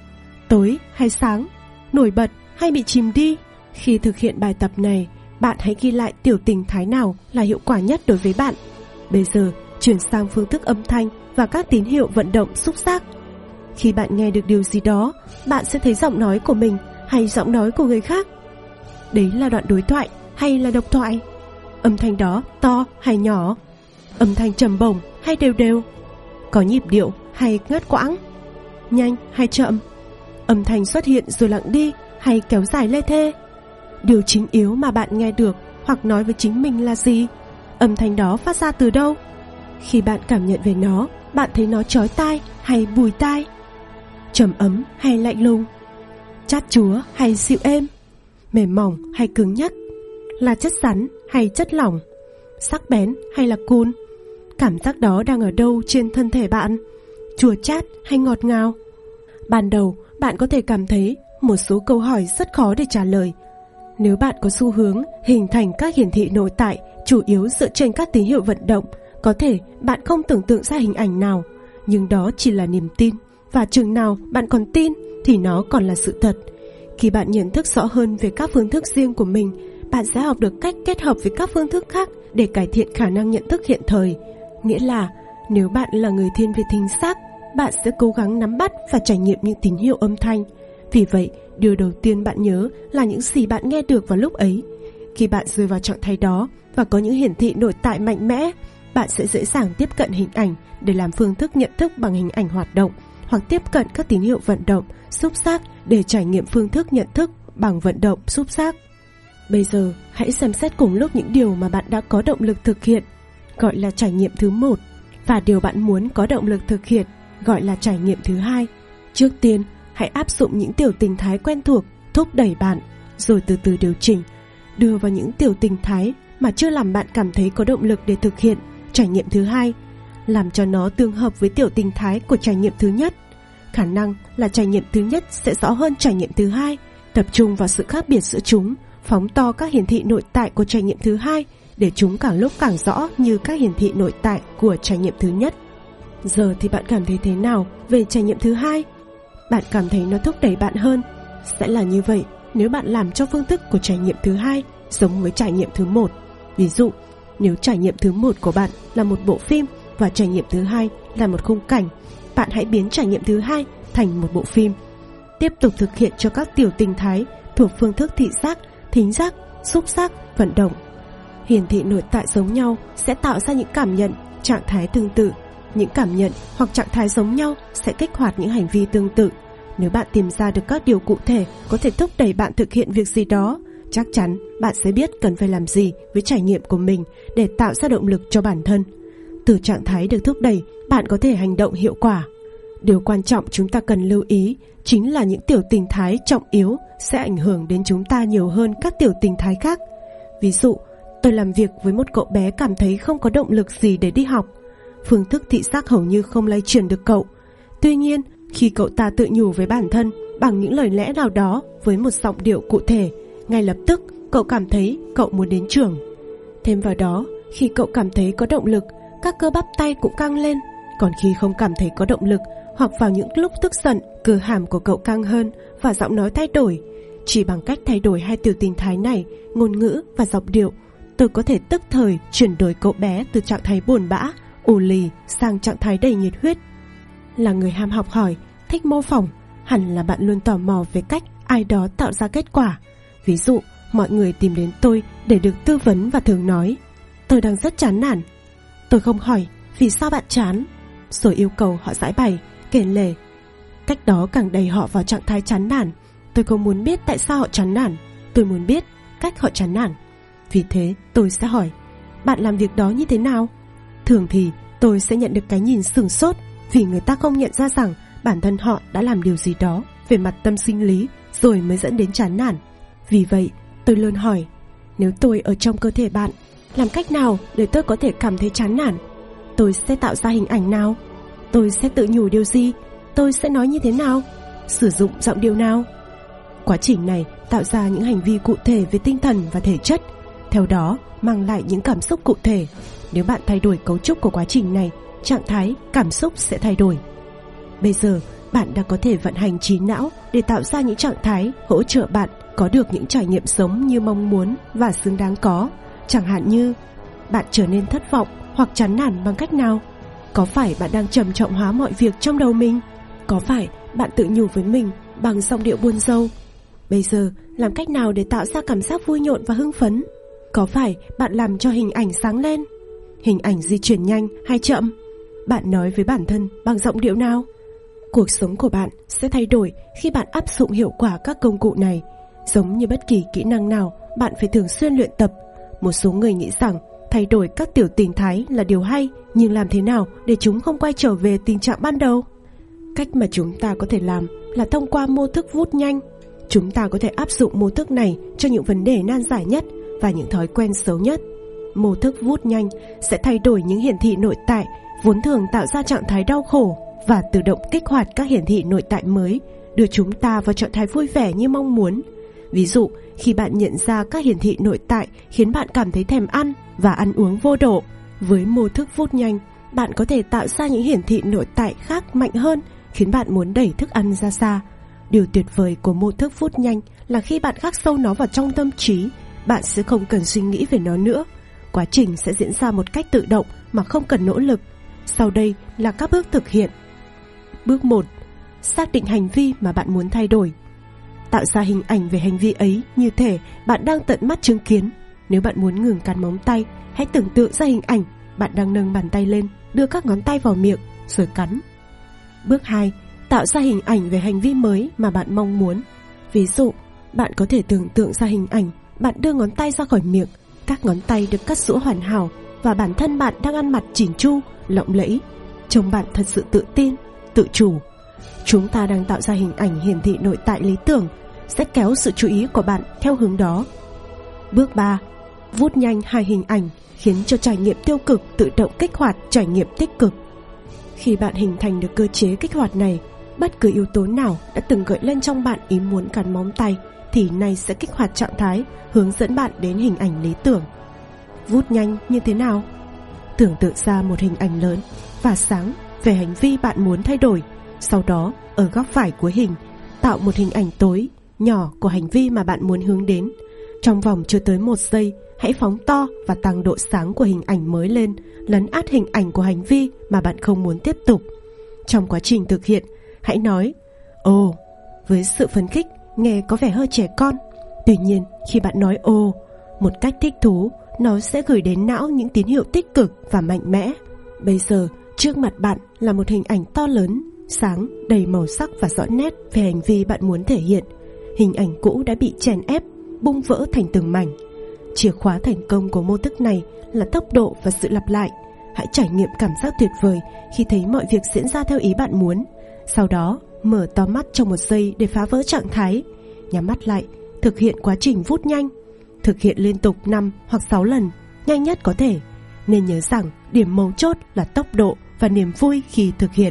S1: Tối hay sáng? Nổi bật hay bị chìm đi? Khi thực hiện bài tập này, bạn hãy ghi lại tiểu tình thái nào là hiệu quả nhất đối với bạn. Bây giờ, chuyển sang phương thức âm thanh và các tín hiệu vận động xúc giác. Khi bạn nghe được điều gì đó, bạn sẽ thấy giọng nói của mình hay giọng nói của người khác. Đấy là đoạn đối thoại hay là độc thoại? Âm thanh đó to hay nhỏ? Âm thanh trầm bổng hay đều đều? Có nhịp điệu hay ngắt quãng? Nhanh hay chậm? Âm thanh xuất hiện rồi lặng đi hay kéo dài lê thê? Điều chính yếu mà bạn nghe được hoặc nói với chính mình là gì? Âm thanh đó phát ra từ đâu? Khi bạn cảm nhận về nó, bạn thấy nó chói tai hay bùi tai? Trầm ấm hay lạnh lùng? Chát chúa hay dịu êm? Mềm mỏng hay cứng nhắc? Là chất rắn hay chất lỏng? Sắc bén hay là cùn? Cảm giác đó đang ở đâu trên thân thể bạn? Chua chát hay ngọt ngào? Ban đầu bạn có thể cảm thấy một số câu hỏi rất khó để trả lời. Nếu bạn có xu hướng hình thành các hiển thị nội tại chủ yếu dựa trên các tín hiệu vận động, có thể bạn không tưởng tượng ra hình ảnh nào, nhưng đó chỉ là niềm tin, và chừng nào bạn còn tin thì nó còn là sự thật. Khi bạn nhận thức rõ hơn về các phương thức riêng của mình, bạn sẽ học được cách kết hợp với các phương thức khác để cải thiện khả năng nhận thức hiện thời. Nghĩa là nếu bạn là người thiên về thính giác, bạn sẽ cố gắng nắm bắt và trải nghiệm những tín hiệu âm thanh. Vì vậy, điều đầu tiên bạn nhớ là những gì bạn nghe được vào lúc ấy. Khi bạn rơi vào trạng thái đó và có những hiển thị nội tại mạnh mẽ, bạn sẽ dễ dàng tiếp cận hình ảnh để làm phương thức nhận thức bằng hình ảnh hoạt động, hoặc tiếp cận các tín hiệu vận động, xúc giác để trải nghiệm phương thức nhận thức bằng vận động, xúc giác. Bây giờ, hãy xem xét cùng lúc những điều mà bạn đã có động lực thực hiện, gọi là trải nghiệm thứ một, và điều bạn muốn có động lực thực hiện, gọi là trải nghiệm thứ hai. Trước tiên, hãy áp dụng những tiểu tình thái quen thuộc, thúc đẩy bạn, rồi từ từ điều chỉnh, đưa vào những tiểu tình thái mà chưa làm bạn cảm thấy có động lực để thực hiện trải nghiệm thứ hai, làm cho nó tương hợp với tiểu tình thái của trải nghiệm thứ nhất. Khả năng là trải nghiệm thứ nhất sẽ rõ hơn trải nghiệm thứ hai, tập trung vào sự khác biệt giữa chúng, phóng to các hiển thị nội tại của trải nghiệm thứ hai để chúng càng lúc càng rõ như các hiển thị nội tại của trải nghiệm thứ nhất. Giờ thì bạn cảm thấy thế nào về trải nghiệm thứ hai? Bạn cảm thấy nó thúc đẩy bạn hơn? Sẽ là như vậy nếu bạn làm cho phương thức của trải nghiệm thứ hai giống với trải nghiệm thứ một. Ví dụ, nếu trải nghiệm thứ một của bạn là một bộ phim và trải nghiệm thứ hai là một khung cảnh, bạn hãy biến trải nghiệm thứ hai thành một bộ phim. Tiếp tục thực hiện cho các tiểu tình thái thuộc phương thức thị giác, thính giác, xúc giác, vận động. Hiển thị nội tại giống nhau sẽ tạo ra những cảm nhận, trạng thái tương tự. Những cảm nhận hoặc trạng thái giống nhau sẽ kích hoạt những hành vi tương tự. Nếu bạn tìm ra được các điều cụ thể có thể thúc đẩy bạn thực hiện việc gì đó, chắc chắn bạn sẽ biết cần phải làm gì với trải nghiệm của mình để tạo ra động lực cho bản thân. Từ trạng thái được thúc đẩy, bạn có thể hành động hiệu quả. Điều quan trọng chúng ta cần lưu ý chính là những tiểu tình thái trọng yếu sẽ ảnh hưởng đến chúng ta nhiều hơn các tiểu tình thái khác. Ví dụ, tôi làm việc với một cậu bé cảm thấy không có động lực gì để đi học. Phương thức thị giác hầu như không lay chuyển được cậu. Tuy nhiên, khi cậu ta tự nhủ với bản thân bằng những lời lẽ nào đó với một giọng điệu cụ thể, ngay lập tức cậu cảm thấy cậu muốn đến trường. Thêm vào đó, khi cậu cảm thấy có động lực, các cơ bắp tay cũng căng lên. Còn khi không cảm thấy có động lực, hoặc vào những lúc tức giận, cơ hàm của cậu căng hơn và giọng nói thay đổi. Chỉ bằng cách thay đổi hai tiểu tình thái này, ngôn ngữ và giọng điệu, tôi có thể tức thời chuyển đổi cậu bé từ trạng thái buồn bã, ù lì sang trạng thái đầy nhiệt huyết. Là người ham học hỏi, thích mô phỏng, hẳn là bạn luôn tò mò về cách ai đó tạo ra kết quả. Ví dụ, mọi người tìm đến tôi để được tư vấn và thường nói: tôi đang rất chán nản. Tôi không hỏi vì sao bạn chán, rồi yêu cầu họ giải bày, kể lể. Cách đó càng đẩy họ vào trạng thái chán nản. Tôi không muốn biết tại sao họ chán nản, tôi muốn biết cách họ chán nản. Vì thế tôi sẽ hỏi: bạn làm việc đó như thế nào? Thường thì tôi sẽ nhận được cái nhìn sửng sốt, vì người ta không nhận ra rằng bản thân họ đã làm điều gì đó về mặt tâm sinh lý rồi mới dẫn đến chán nản. Vì vậy tôi luôn hỏi: nếu tôi ở trong cơ thể bạn, làm cách nào để tôi có thể cảm thấy chán nản? Tôi sẽ tạo ra hình ảnh nào? Tôi sẽ tự nhủ điều gì? Tôi sẽ nói như thế nào? Sử dụng giọng điệu nào? Quá trình này tạo ra những hành vi cụ thể về tinh thần và thể chất, theo đó mang lại những cảm xúc cụ thể. Nếu bạn thay đổi cấu trúc của quá trình này, trạng thái, cảm xúc sẽ thay đổi. Bây giờ, bạn đã có thể vận hành trí não để tạo ra những trạng thái hỗ trợ bạn có được những trải nghiệm sống như mong muốn và xứng đáng có. Chẳng hạn như, bạn trở nên thất vọng hoặc chán nản bằng cách nào? Có phải bạn đang trầm trọng hóa mọi việc trong đầu mình? Có phải bạn tự nhủ với mình bằng giọng điệu buồn rầu? Bây giờ, làm cách nào để tạo ra cảm giác vui nhộn và hưng phấn? Có phải bạn làm cho hình ảnh sáng lên? Hình ảnh di chuyển nhanh hay chậm? Bạn nói với bản thân bằng giọng điệu nào? Cuộc sống của bạn sẽ thay đổi khi bạn áp dụng hiệu quả các công cụ này. Giống như bất kỳ kỹ năng nào, bạn phải thường xuyên luyện tập. Một số người nghĩ rằng thay đổi các tiểu tình thái là điều hay, nhưng làm thế nào để chúng không quay trở về tình trạng ban đầu? Cách mà chúng ta có thể làm là thông qua mô thức vút nhanh. Chúng ta có thể áp dụng mô thức này cho những vấn đề nan giải nhất và những thói quen xấu nhất. Mô thức vút nhanh sẽ thay đổi những hiển thị nội tại vốn thường tạo ra trạng thái đau khổ và tự động kích hoạt các hiển thị nội tại mới, đưa chúng ta vào trạng thái vui vẻ như mong muốn. Ví dụ, khi bạn nhận ra các hiển thị nội tại khiến bạn cảm thấy thèm ăn và ăn uống vô độ, với mô thức vút nhanh, bạn có thể tạo ra những hiển thị nội tại khác mạnh hơn, khiến bạn muốn đẩy thức ăn ra xa. Điều tuyệt vời của mô thức vút nhanh là khi bạn khắc sâu nó vào trong tâm trí, bạn sẽ không cần suy nghĩ về nó nữa. Quá trình sẽ diễn ra một cách tự động mà không cần nỗ lực. Sau đây là các bước thực hiện. Bước một. Xác định hành vi mà bạn muốn thay đổi. Tạo ra hình ảnh về hành vi ấy như thể bạn đang tận mắt chứng kiến. Nếu bạn muốn ngừng cắn móng tay, hãy tưởng tượng ra hình ảnh bạn đang nâng bàn tay lên, đưa các ngón tay vào miệng, rồi cắn. Bước hai. Tạo ra hình ảnh về hành vi mới mà bạn mong muốn. Ví dụ, bạn có thể tưởng tượng ra hình ảnh bạn đưa ngón tay ra khỏi miệng, các ngón tay được cắt rũa hoàn hảo và bản thân bạn đang ăn mặc chỉn chu, lộng lẫy. Trông bạn thật sự tự tin, tự chủ. Chúng ta đang tạo ra hình ảnh hiển thị nội tại lý tưởng, sẽ kéo sự chú ý của bạn theo hướng đó. Bước ba. Vút nhanh hai hình ảnh khiến cho trải nghiệm tiêu cực tự động kích hoạt trải nghiệm tích cực. Khi bạn hình thành được cơ chế kích hoạt này, bất cứ yếu tố nào đã từng gợi lên trong bạn ý muốn cắn móng tay thì này sẽ kích hoạt trạng thái hướng dẫn bạn đến hình ảnh lý tưởng. Vút nhanh như thế nào? Tưởng tượng ra một hình ảnh lớn và sáng về hành vi bạn muốn thay đổi. Sau đó, ở góc phải cuối hình, tạo một hình ảnh tối, nhỏ của hành vi mà bạn muốn hướng đến. Trong vòng chưa tới một giây, hãy phóng to và tăng độ sáng của hình ảnh mới lên, lấn át hình ảnh của hành vi mà bạn không muốn tiếp tục. Trong quá trình thực hiện, hãy nói "Ồ", với sự phấn khích, nghe có vẻ hơi trẻ con. Tuy nhiên, khi bạn nói "Ồ" một cách thích thú, nó sẽ gửi đến não những tín hiệu tích cực và mạnh mẽ. Bây giờ, trước mặt bạn là một hình ảnh to lớn, sáng, đầy màu sắc và rõ nét về hành vi bạn muốn thể hiện. Hình ảnh cũ đã bị chèn ép, bung vỡ thành từng mảnh. Chìa khóa thành công của mô thức này là tốc độ và sự lặp lại. Hãy trải nghiệm cảm giác tuyệt vời khi thấy mọi việc diễn ra theo ý bạn muốn. Sau đó mở to mắt trong một giây để phá vỡ trạng thái. Nhắm mắt lại, thực hiện quá trình vút nhanh. Thực hiện liên tục năm hoặc sáu lần, nhanh nhất có thể. Nên nhớ rằng điểm mấu chốt là tốc độ và niềm vui khi thực hiện.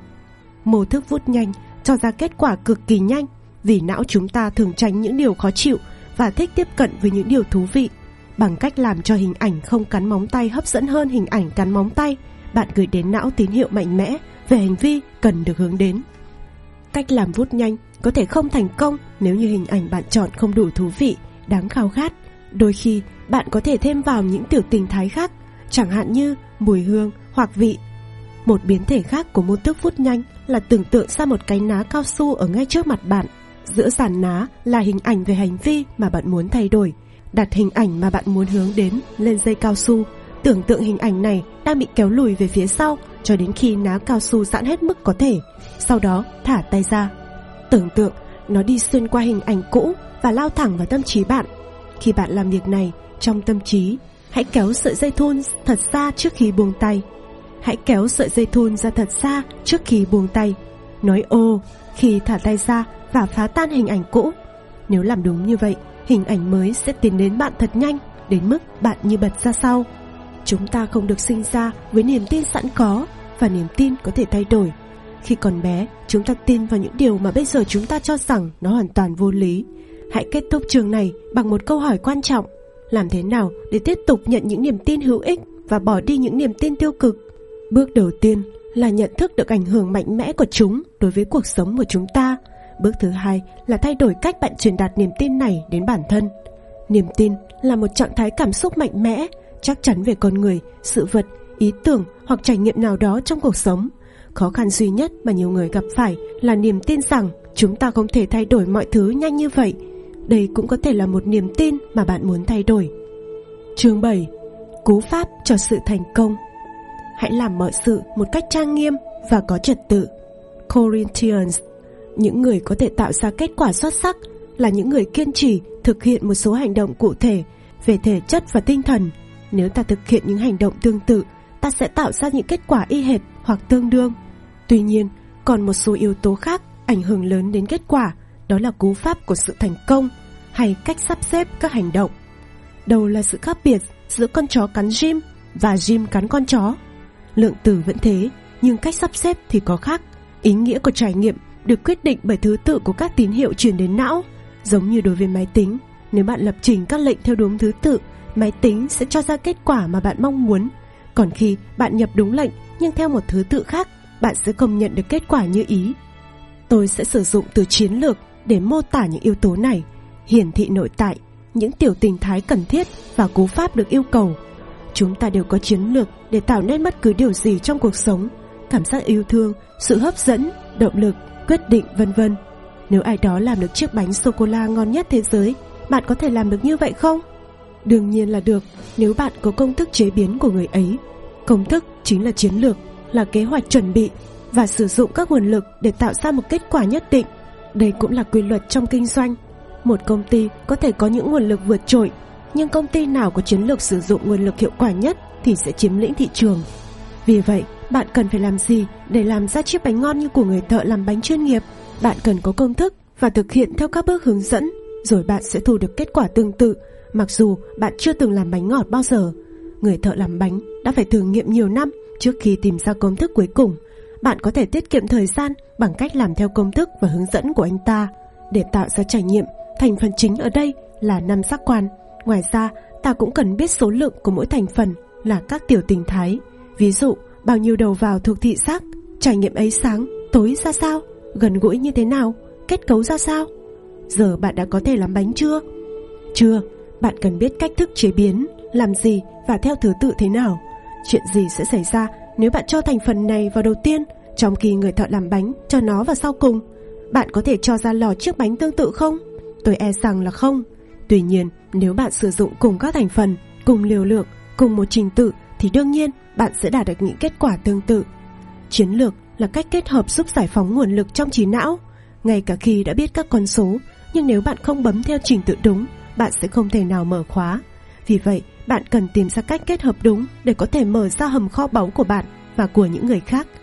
S1: Mô thức vút nhanh cho ra kết quả cực kỳ nhanh, vì não chúng ta thường tránh những điều khó chịu và thích tiếp cận với những điều thú vị. Bằng cách làm cho hình ảnh không cắn móng tay hấp dẫn hơn hình ảnh cắn móng tay, bạn gửi đến não tín hiệu mạnh mẽ về hành vi cần được hướng đến. Cách làm vút nhanh có thể không thành công nếu như hình ảnh bạn chọn không đủ thú vị, đáng khao khát. Đôi khi bạn có thể thêm vào những tiểu tình thái khác, chẳng hạn như mùi hương hoặc vị. Một biến thể khác của mô thức vút nhanh là tưởng tượng ra một cái ná cao su ở ngay trước mặt bạn. Giữa dàn ná là hình ảnh về hành vi mà bạn muốn thay đổi. Đặt hình ảnh mà bạn muốn hướng đến lên dây cao su. Tưởng tượng hình ảnh này đang bị kéo lùi về phía sau cho đến khi ná cao su giãn hết mức có thể. Sau đó thả tay ra. Tưởng tượng nó đi xuyên qua hình ảnh cũ và lao thẳng vào tâm trí bạn. Khi bạn làm việc này trong tâm trí, hãy kéo sợi dây thun thật xa trước khi buông tay. Hãy kéo sợi dây thun ra thật xa trước khi buông tay. Nói ô khi thả tay ra và phá tan hình ảnh cũ. Nếu làm đúng như vậy, hình ảnh mới sẽ tiến đến bạn thật nhanh, đến mức bạn như bật ra sau. Chúng ta không được sinh ra với niềm tin sẵn có, và niềm tin có thể thay đổi. Khi còn bé, chúng ta tin vào những điều mà bây giờ chúng ta cho rằng nó hoàn toàn vô lý. Hãy kết thúc chương này bằng một câu hỏi quan trọng: làm thế nào để tiếp tục nhận những niềm tin hữu ích và bỏ đi những niềm tin tiêu cực? Bước đầu tiên là nhận thức được ảnh hưởng mạnh mẽ của chúng đối với cuộc sống của chúng ta. Bước thứ hai là thay đổi cách bạn truyền đạt niềm tin này đến bản thân. Niềm tin là một trạng thái cảm xúc mạnh mẽ, chắc chắn về con người, sự vật, ý tưởng hoặc trải nghiệm nào đó trong cuộc sống. Khó khăn duy nhất mà nhiều người gặp phải là niềm tin rằng chúng ta không thể thay đổi mọi thứ nhanh như vậy. Đây cũng có thể là một niềm tin mà bạn muốn thay đổi. Chương bảy. Cú pháp cho sự thành công. Hãy làm mọi sự một cách trang nghiêm và có trật tự. Corinthians. Những người có thể tạo ra kết quả xuất sắc là những người kiên trì thực hiện một số hành động cụ thể về thể chất và tinh thần. Nếu ta thực hiện những hành động tương tự, ta sẽ tạo ra những kết quả y hệt hoặc tương đương. Tuy nhiên, còn một số yếu tố khác ảnh hưởng lớn đến kết quả, đó là cú pháp của sự thành công hay cách sắp xếp các hành động. Đâu là sự khác biệt giữa con chó cắn Jim và Jim cắn con chó? Lượng tử vẫn thế, nhưng cách sắp xếp thì có khác. Ý nghĩa của trải nghiệm được quyết định bởi thứ tự của các tín hiệu truyền đến não. Giống như đối với máy tính, nếu bạn lập trình các lệnh theo đúng thứ tự, máy tính sẽ cho ra kết quả mà bạn mong muốn. Còn khi bạn nhập đúng lệnh nhưng theo một thứ tự khác, bạn sẽ không nhận được kết quả như ý. Tôi sẽ sử dụng từ chiến lược để mô tả những yếu tố này: hiển thị nội tại, những tiểu tình thái cần thiết và cú pháp được yêu cầu. Chúng ta đều có chiến lược để tạo nên bất cứ điều gì trong cuộc sống: cảm giác yêu thương, sự hấp dẫn, động lực, quyết định, vân vân. Nếu ai đó làm được chiếc bánh sô-cô-la ngon nhất thế giới, bạn có thể làm được như vậy không? Đương nhiên là được, nếu bạn có công thức chế biến của người ấy. Công thức chính là chiến lược, là kế hoạch chuẩn bị và sử dụng các nguồn lực để tạo ra một kết quả nhất định. Đây cũng là quy luật trong kinh doanh. Một công ty có thể có những nguồn lực vượt trội, nhưng công ty nào có chiến lược sử dụng nguồn lực hiệu quả nhất thì sẽ chiếm lĩnh thị trường. Vì vậy, bạn cần phải làm gì để làm ra chiếc bánh ngon như của người thợ làm bánh chuyên nghiệp? Bạn cần có công thức và thực hiện theo các bước hướng dẫn, rồi bạn sẽ thu được kết quả tương tự, mặc dù bạn chưa từng làm bánh ngọt bao giờ. Người thợ làm bánh đã phải thử nghiệm nhiều năm trước khi tìm ra công thức cuối cùng. Bạn có thể tiết kiệm thời gian bằng cách làm theo công thức và hướng dẫn của anh ta. Để tạo ra trải nghiệm, thành phần chính ở đây là năm giác quan. Ngoài ra, ta cũng cần biết số lượng của mỗi thành phần là các tiểu tình thái. Ví dụ, bao nhiêu đầu vào thuộc thị giác, trải nghiệm ấy sáng, tối ra sao, gần gũi như thế nào, kết cấu ra sao. Giờ bạn đã có thể làm bánh chưa? Chưa, bạn cần biết cách thức chế biến, làm gì và theo thứ tự thế nào. Chuyện gì sẽ xảy ra nếu bạn cho thành phần này vào đầu tiên, trong khi người thợ làm bánh cho nó vào sau cùng? Bạn có thể cho ra lò chiếc bánh tương tự không? Tôi e rằng là không. Tuy nhiên, nếu bạn sử dụng cùng các thành phần, cùng liều lượng, cùng một trình tự, thì đương nhiên bạn sẽ đạt được những kết quả tương tự. Chiến lược là cách kết hợp giúp giải phóng nguồn lực trong trí não. Ngay cả khi đã biết các con số, nhưng nếu bạn không bấm theo trình tự đúng, bạn sẽ không thể nào mở khóa. Vì vậy, bạn cần tìm ra cách kết hợp đúng để có thể mở ra hầm kho báu của bạn và của những người khác.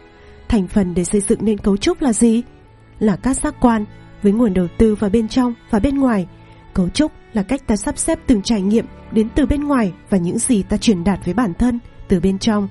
S1: Thành phần để xây dựng nên cấu trúc là gì? Là các giác quan, với nguồn đầu tư vào bên trong và bên ngoài. Cấu trúc là cách ta sắp xếp từng trải nghiệm đến từ bên ngoài và những gì ta truyền đạt với bản thân từ bên trong.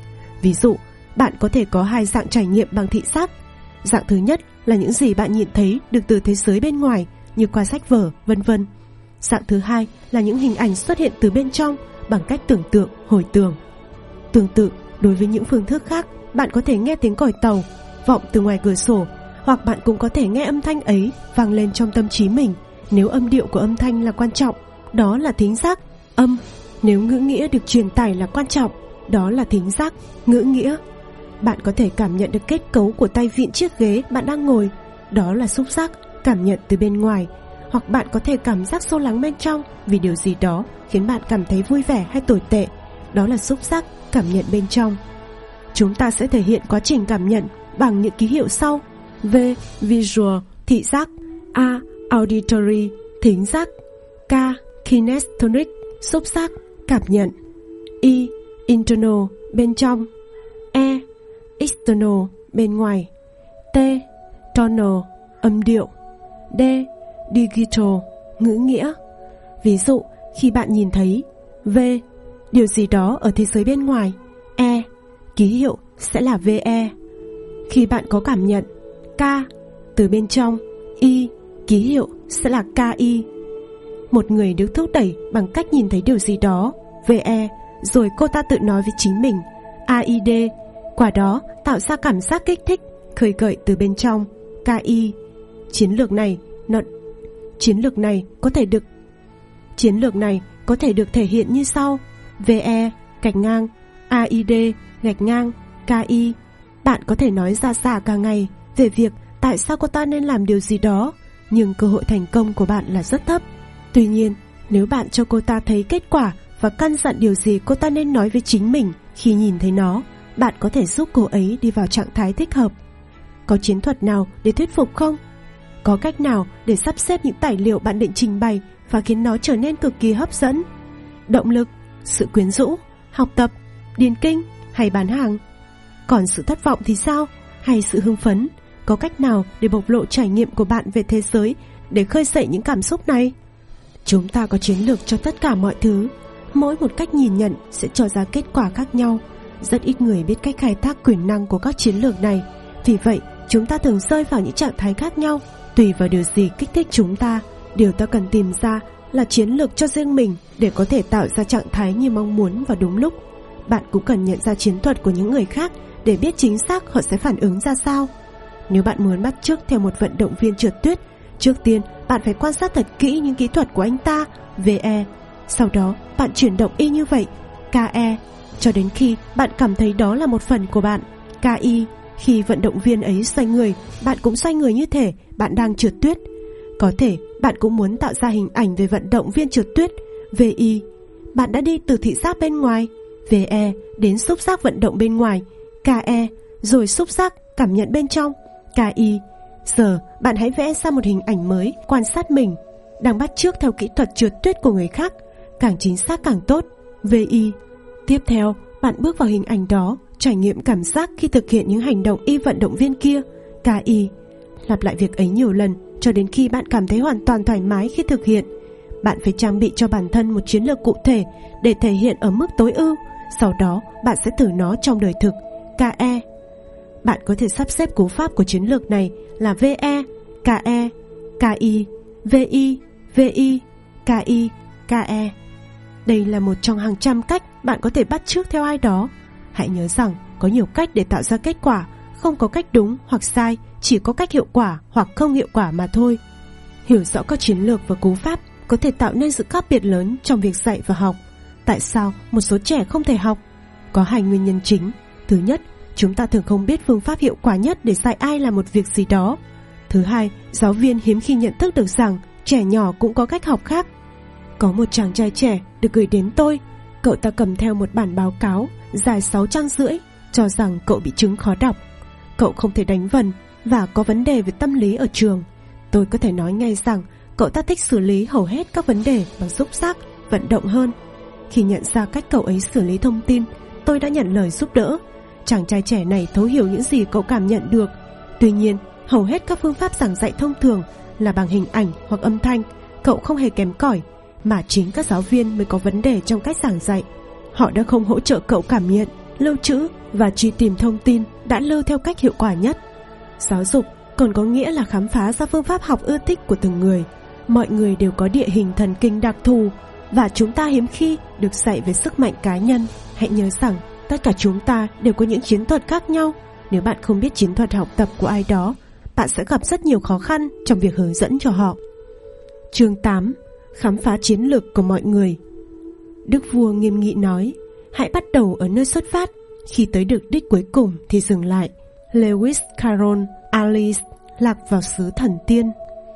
S1: Ví dụ, bạn có thể có hai dạng trải nghiệm bằng thị giác. Dạng thứ nhất là những gì bạn nhìn thấy được từ thế giới bên ngoài, như qua sách vở, vân vân. Dạng thứ hai là những hình ảnh xuất hiện từ bên trong bằng cách tưởng tượng, hồi tưởng. Tương tự, đối với những phương thức khác, bạn có thể nghe tiếng còi tàu vọng từ ngoài cửa sổ, hoặc bạn cũng có thể nghe âm thanh ấy vang lên trong tâm trí mình. Nếu âm điệu của âm thanh là quan trọng, đó là thính giác, âm. Nếu ngữ nghĩa được truyền tải là quan trọng, đó là thính giác, ngữ nghĩa. Bạn có thể cảm nhận được kết cấu của tay vịn chiếc ghế bạn đang ngồi, đó là xúc giác, cảm nhận từ bên ngoài. Hoặc bạn có thể cảm giác sâu lắng bên trong vì điều gì đó khiến bạn cảm thấy vui vẻ hay tồi tệ, đó là xúc giác, cảm nhận bên trong. Chúng ta sẽ thể hiện quá trình cảm nhận bằng những ký hiệu sau: V. Visual, thị giác; A. Auditory, thính giác; K. Kinesthetic, xúc giác, cảm nhận; I. Internal, bên trong; E. External, bên ngoài; T. Tonal, âm điệu; D. Digital, ngữ nghĩa. Ví dụ, khi bạn nhìn thấy V, điều gì đó ở thế giới bên ngoài, E, ký hiệu sẽ là vê e. Khi bạn có cảm nhận K, từ bên trong, I, ký hiệu sẽ là ca i. Một người được thúc đẩy bằng cách nhìn thấy điều gì đó, vê e, rồi cô ta tự nói với chính mình, a i đê, quả đó tạo ra cảm giác kích thích, khơi gợi từ bên trong, ca i. Chiến lược này, nó, chiến lược này có thể được chiến lược này có thể được thể hiện như sau: vê e, gạch ngang, a i đê, gạch ngang, ca i. Bạn có thể nói ra xả cả ngày về việc tại sao cô ta nên làm điều gì đó, nhưng cơ hội thành công của bạn là rất thấp. Tuy nhiên, nếu bạn cho cô ta thấy kết quả và căn dặn điều gì cô ta nên nói với chính mình khi nhìn thấy nó, bạn có thể giúp cô ấy đi vào trạng thái thích hợp. Có chiến thuật nào để thuyết phục không? Có cách nào để sắp xếp những tài liệu bạn định trình bày và khiến nó trở nên cực kỳ hấp dẫn? Động lực, sự quyến rũ, học tập, điền kinh hay bán hàng? Còn sự thất vọng thì sao? Hay sự hưng phấn? Có cách nào để bộc lộ trải nghiệm của bạn về thế giới để khơi dậy những cảm xúc này? Chúng ta có chiến lược cho tất cả mọi thứ. Mỗi một cách nhìn nhận sẽ cho ra kết quả khác nhau. Rất ít người biết cách khai thác quyền năng của các chiến lược này. Vì vậy, chúng ta thường rơi vào những trạng thái khác nhau, tùy vào điều gì kích thích chúng ta. Điều ta cần tìm ra là chiến lược cho riêng mình để có thể tạo ra trạng thái như mong muốn vào đúng lúc. Bạn cũng cần nhận ra chiến thuật của những người khác để biết chính xác họ sẽ phản ứng ra sao. Nếu bạn muốn bắt chước theo một vận động viên trượt tuyết, trước tiên bạn phải quan sát thật kỹ những kỹ thuật của anh ta, vê e. Sau đó bạn chuyển động y như vậy, ca e, cho đến khi bạn cảm thấy đó là một phần của bạn, ca i. Khi vận động viên ấy xoay người, bạn cũng xoay người như thể bạn đang trượt tuyết. Có thể bạn cũng muốn tạo ra hình ảnh về vận động viên trượt tuyết, vê i. Bạn đã đi từ thị giác bên ngoài, vê e, đến xúc giác vận động bên ngoài, ca e, rồi xúc giác cảm nhận bên trong, ca i. Giờ bạn hãy vẽ ra một hình ảnh mới, quan sát mình đang bắt chước theo kỹ thuật trượt tuyết của người khác, càng chính xác càng tốt, vê i. Tiếp theo, bạn bước vào hình ảnh đó, trải nghiệm cảm giác khi thực hiện những hành động y vận động viên kia, ca i. Lặp lại việc ấy nhiều lần cho đến khi bạn cảm thấy hoàn toàn thoải mái khi thực hiện. Bạn phải trang bị cho bản thân một chiến lược cụ thể để thể hiện ở mức tối ưu. Sau đó bạn sẽ thử nó trong đời thực, ca e. Bạn có thể sắp xếp cú pháp của chiến lược này là vê e, ca e, ca i, vê i, vê i, ca i, ca e. Đây là một trong hàng trăm cách bạn có thể bắt chước theo ai đó. Hãy nhớ rằng có nhiều cách để tạo ra kết quả, không có cách đúng hoặc sai, chỉ có cách hiệu quả hoặc không hiệu quả mà thôi. Hiểu rõ các chiến lược và cú pháp có thể tạo nên sự khác biệt lớn trong việc dạy và học. Tại sao một số trẻ không thể học? Có hai nguyên nhân chính. Thứ nhất, chúng ta thường không biết phương pháp hiệu quả nhất để dạy ai làm một việc gì đó. Thứ hai, giáo viên hiếm khi nhận thức được rằng trẻ nhỏ cũng có cách học khác. Có một chàng trai trẻ được gửi đến tôi. Cậu ta cầm theo một bản báo cáo dài sáu trang rưỡi, cho rằng cậu bị chứng khó đọc. Cậu không thể đánh vần và có vấn đề về tâm lý ở trường. Tôi có thể nói ngay rằng cậu ta thích xử lý hầu hết các vấn đề bằng xúc giác, vận động hơn. Khi nhận ra cách cậu ấy xử lý thông tin, tôi đã nhận lời giúp đỡ. chàng trai trẻ này thấu hiểu những gì cậu cảm nhận được. Tuy nhiên, hầu hết các phương pháp giảng dạy thông thường là bằng hình ảnh hoặc âm thanh. Cậu không hề kém cỏi, mà chính các giáo viên mới có vấn đề trong cách giảng dạy. Họ đã không hỗ trợ cậu cảm nhận, lưu trữ và truy tìm thông tin đã lưu theo cách hiệu quả nhất. Giáo dục còn có nghĩa là khám phá ra phương pháp học ưa thích của từng người. Mọi người đều có địa hình thần kinh đặc thù, và chúng ta hiếm khi được dạy về sức mạnh cá nhân. Hãy nhớ rằng tất cả chúng ta đều có những chiến thuật khác nhau. Nếu bạn không biết chiến thuật học tập của ai đó, bạn sẽ gặp rất nhiều khó khăn trong việc hướng dẫn cho họ. Chương tám. Khám phá chiến lược của mọi người. Đức vua nghiêm nghị nói, hãy bắt đầu ở nơi xuất phát, khi tới được đích cuối cùng thì dừng lại. Lewis Carroll, Alice, lạc vào xứ thần tiên.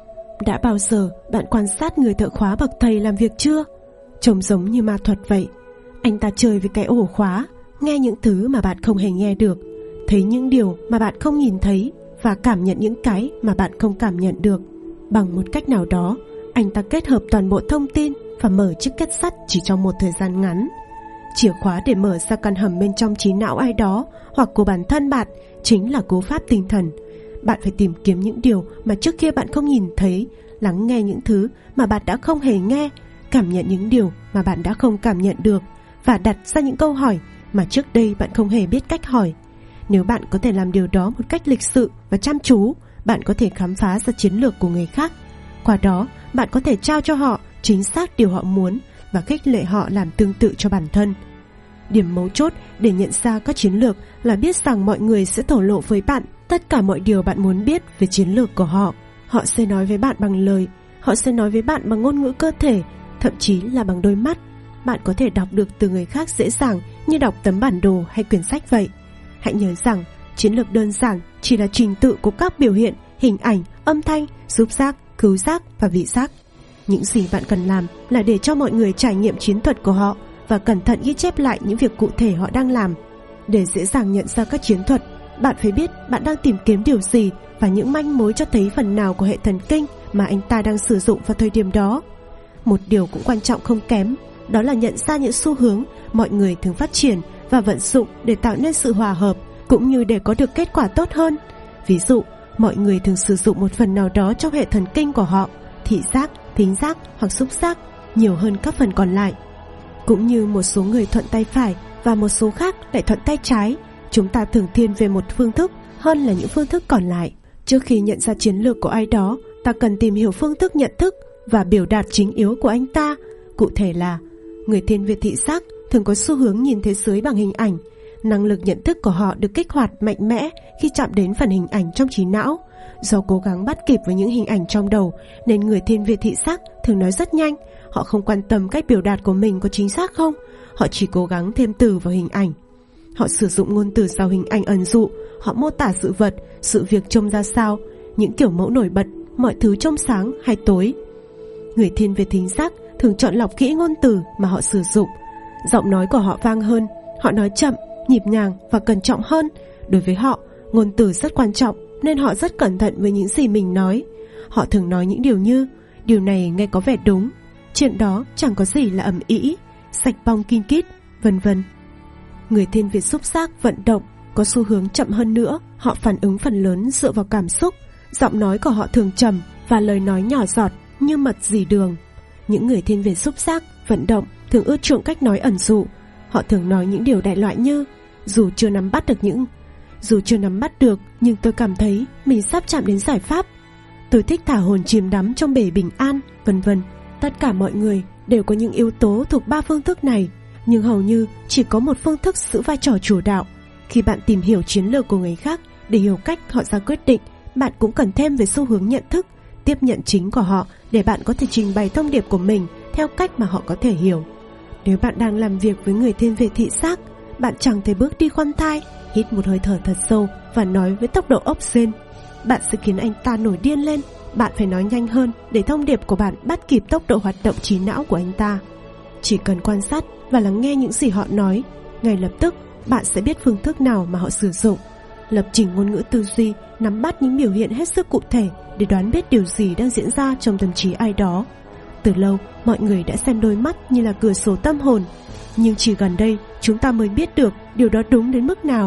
S1: Đã bao giờ bạn quan sát người thợ khóa bậc thầy làm việc chưa? Trông giống như ma thuật vậy. Anh ta chơi với cái ổ khóa, nghe những thứ mà bạn không hề nghe được, thấy những điều mà bạn không nhìn thấy, và cảm nhận những cái mà bạn không cảm nhận được. Bằng một cách nào đó, anh ta kết hợp toàn bộ thông tin và mở chiếc kết sắt chỉ trong một thời gian ngắn. Chìa khóa để mở ra căn hầm bên trong trí não ai đó hoặc của bản thân bạn chính là cú pháp tinh thần. Bạn phải tìm kiếm những điều mà trước kia bạn không nhìn thấy, lắng nghe những thứ mà bạn đã không hề nghe, cảm nhận những điều mà bạn đã không cảm nhận được, và đặt ra những câu hỏi mà trước đây bạn không hề biết cách hỏi. Nếu bạn có thể làm điều đó một cách lịch sự và chăm chú, bạn có thể khám phá ra chiến lược của người khác. Qua đó, bạn có thể trao cho họ chính xác điều họ muốn và khích lệ họ làm tương tự cho bản thân. Điểm mấu chốt để nhận ra các chiến lược là biết rằng mọi người sẽ thổ lộ với bạn tất cả mọi điều bạn muốn biết về chiến lược của họ. Họ sẽ nói với bạn bằng lời, họ sẽ nói với bạn bằng ngôn ngữ cơ thể, thậm chí là bằng đôi mắt. Bạn có thể đọc được từ người khác dễ dàng như đọc tấm bản đồ hay quyển sách vậy. Hãy nhớ rằng chiến lược đơn giản chỉ là trình tự của các biểu hiện, hình ảnh, âm thanh, xúc giác, khứu giác và vị giác. Những gì bạn cần làm là để cho mọi người trải nghiệm chiến thuật của họ và cẩn thận ghi chép lại những việc cụ thể họ đang làm. Để dễ dàng nhận ra các chiến thuật, bạn phải biết bạn đang tìm kiếm điều gì và những manh mối cho thấy phần nào của hệ thần kinh mà anh ta đang sử dụng vào thời điểm đó. Một điều cũng quan trọng không kém, đó là nhận ra những xu hướng mọi người thường phát triển và vận dụng để tạo nên sự hòa hợp, cũng như để có được kết quả tốt hơn. Ví dụ, mọi người thường sử dụng một phần nào đó trong hệ thần kinh của họ, thị giác, thính giác hoặc xúc giác, nhiều hơn các phần còn lại. Cũng như một số người thuận tay phải và một số khác lại thuận tay trái, chúng ta thường thiên về một phương thức hơn là những phương thức còn lại. Trước khi nhận ra chiến lược của ai đó, ta cần tìm hiểu phương thức nhận thức và biểu đạt chính yếu của anh ta. Cụ thể là, người thiên về thị giác thường có xu hướng nhìn thế giới bằng hình ảnh. Năng lực nhận thức của họ được kích hoạt mạnh mẽ khi chạm đến phần hình ảnh trong trí não. Do cố gắng bắt kịp với những hình ảnh trong đầu, nên người thiên về thị giác thường nói rất nhanh. Họ không quan tâm cách biểu đạt của mình có chính xác không, họ chỉ cố gắng thêm từ vào hình ảnh. Họ sử dụng ngôn từ sau hình ảnh ẩn dụ. Họ mô tả sự vật, sự việc trông ra sao, những kiểu mẫu nổi bật, mọi thứ trông sáng hay tối. Người thiên về thính giác thường chọn lọc kỹ ngôn từ mà họ sử dụng. Giọng nói của họ vang hơn, họ nói chậm, nhịp nhàng và cẩn trọng hơn. Đối với họ, ngôn từ rất quan trọng, nên họ rất cẩn thận với những gì mình nói. Họ thường nói những điều như, điều này nghe có vẻ đúng, chuyện đó chẳng có gì là ầm ĩ, sạch bong kin kít, vân vân. Người thiên về xúc giác vận động có xu hướng chậm hơn nữa. Họ phản ứng phần lớn dựa vào cảm xúc. Giọng nói của họ thường trầm và lời nói nhỏ giọt như mật dì đường. Những người thiên về xúc giác vận động thường ưa chuộng cách nói ẩn dụ. Họ thường nói những điều đại loại như, dù chưa nắm bắt được những Dù chưa nắm bắt được nhưng tôi cảm thấy mình sắp chạm đến giải pháp. Tôi thích thả hồn chìm đắm trong bể bình an, vân vân. Tất cả mọi người đều có những yếu tố thuộc ba phương thức này, nhưng hầu như chỉ có một phương thức giữ vai trò chủ đạo. Khi bạn tìm hiểu chiến lược của người khác để hiểu cách họ ra quyết định, bạn cũng cần thêm về xu hướng nhận thức, tiếp nhận chính của họ để bạn có thể trình bày thông điệp của mình theo cách mà họ có thể hiểu. Nếu bạn đang làm việc với người thiên về thị giác, bạn chẳng thể bước đi khoan thai, hít một hơi thở thật sâu và nói với tốc độ ốc sên. Bạn sẽ khiến anh ta nổi điên lên. Bạn phải nói nhanh hơn để thông điệp của bạn bắt kịp tốc độ hoạt động trí não của anh ta. Chỉ cần quan sát và lắng nghe những gì họ nói, ngay lập tức bạn sẽ biết phương thức nào mà họ sử dụng. Lập trình ngôn ngữ tư duy, nắm bắt những biểu hiện hết sức cụ thể để đoán biết điều gì đang diễn ra trong tâm trí ai đó. Từ lâu, mọi người đã xem đôi mắt như là cửa sổ tâm hồn, nhưng chỉ gần đây chúng ta mới biết được điều đó đúng đến mức nào.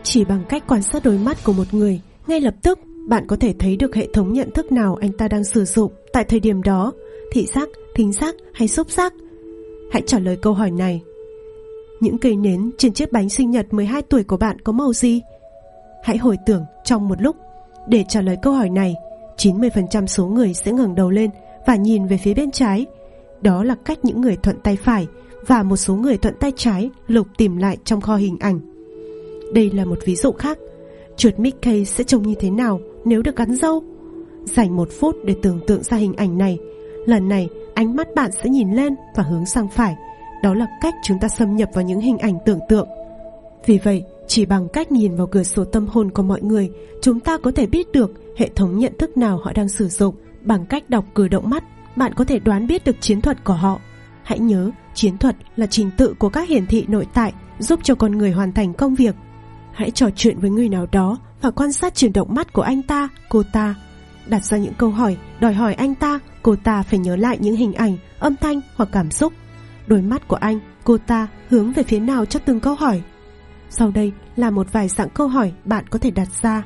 S1: Chỉ bằng cách quan sát đôi mắt của một người, ngay lập tức bạn có thể thấy được hệ thống nhận thức nào anh ta đang sử dụng tại thời điểm đó, thị giác, thính giác hay xúc giác. Hãy trả lời câu hỏi này. Những cây nến trên chiếc bánh sinh nhật mười hai tuổi của bạn có màu gì? Hãy hồi tưởng trong một lúc. Để trả lời câu hỏi này, chín mươi phần trăm số người sẽ ngẩng đầu lên và nhìn về phía bên trái. Đó là cách những người thuận tay phải và một số người thuận tay trái lục tìm lại trong kho hình ảnh. Đây là một ví dụ khác. Chuột Mickey sẽ trông như thế nào nếu được gắn râu? Dành một phút để tưởng tượng ra hình ảnh này. Lần này, ánh mắt bạn sẽ nhìn lên và hướng sang phải. Đó là cách chúng ta xâm nhập vào những hình ảnh tưởng tượng. Vì vậy, chỉ bằng cách nhìn vào cửa sổ tâm hồn của mọi người, chúng ta có thể biết được hệ thống nhận thức nào họ đang sử dụng. Bằng cách đọc cử động mắt, bạn có thể đoán biết được chiến thuật của họ. Hãy nhớ, chiến thuật là trình tự của các hiển thị nội tại giúp cho con người hoàn thành công việc. Hãy trò chuyện với người nào đó và quan sát chuyển động mắt của anh ta, cô ta. Đặt ra những câu hỏi, đòi hỏi anh ta, cô ta phải nhớ lại những hình ảnh, âm thanh hoặc cảm xúc. Đôi mắt của anh, cô ta hướng về phía nào cho từng câu hỏi? Sau đây là một vài dạng câu hỏi bạn có thể đặt ra.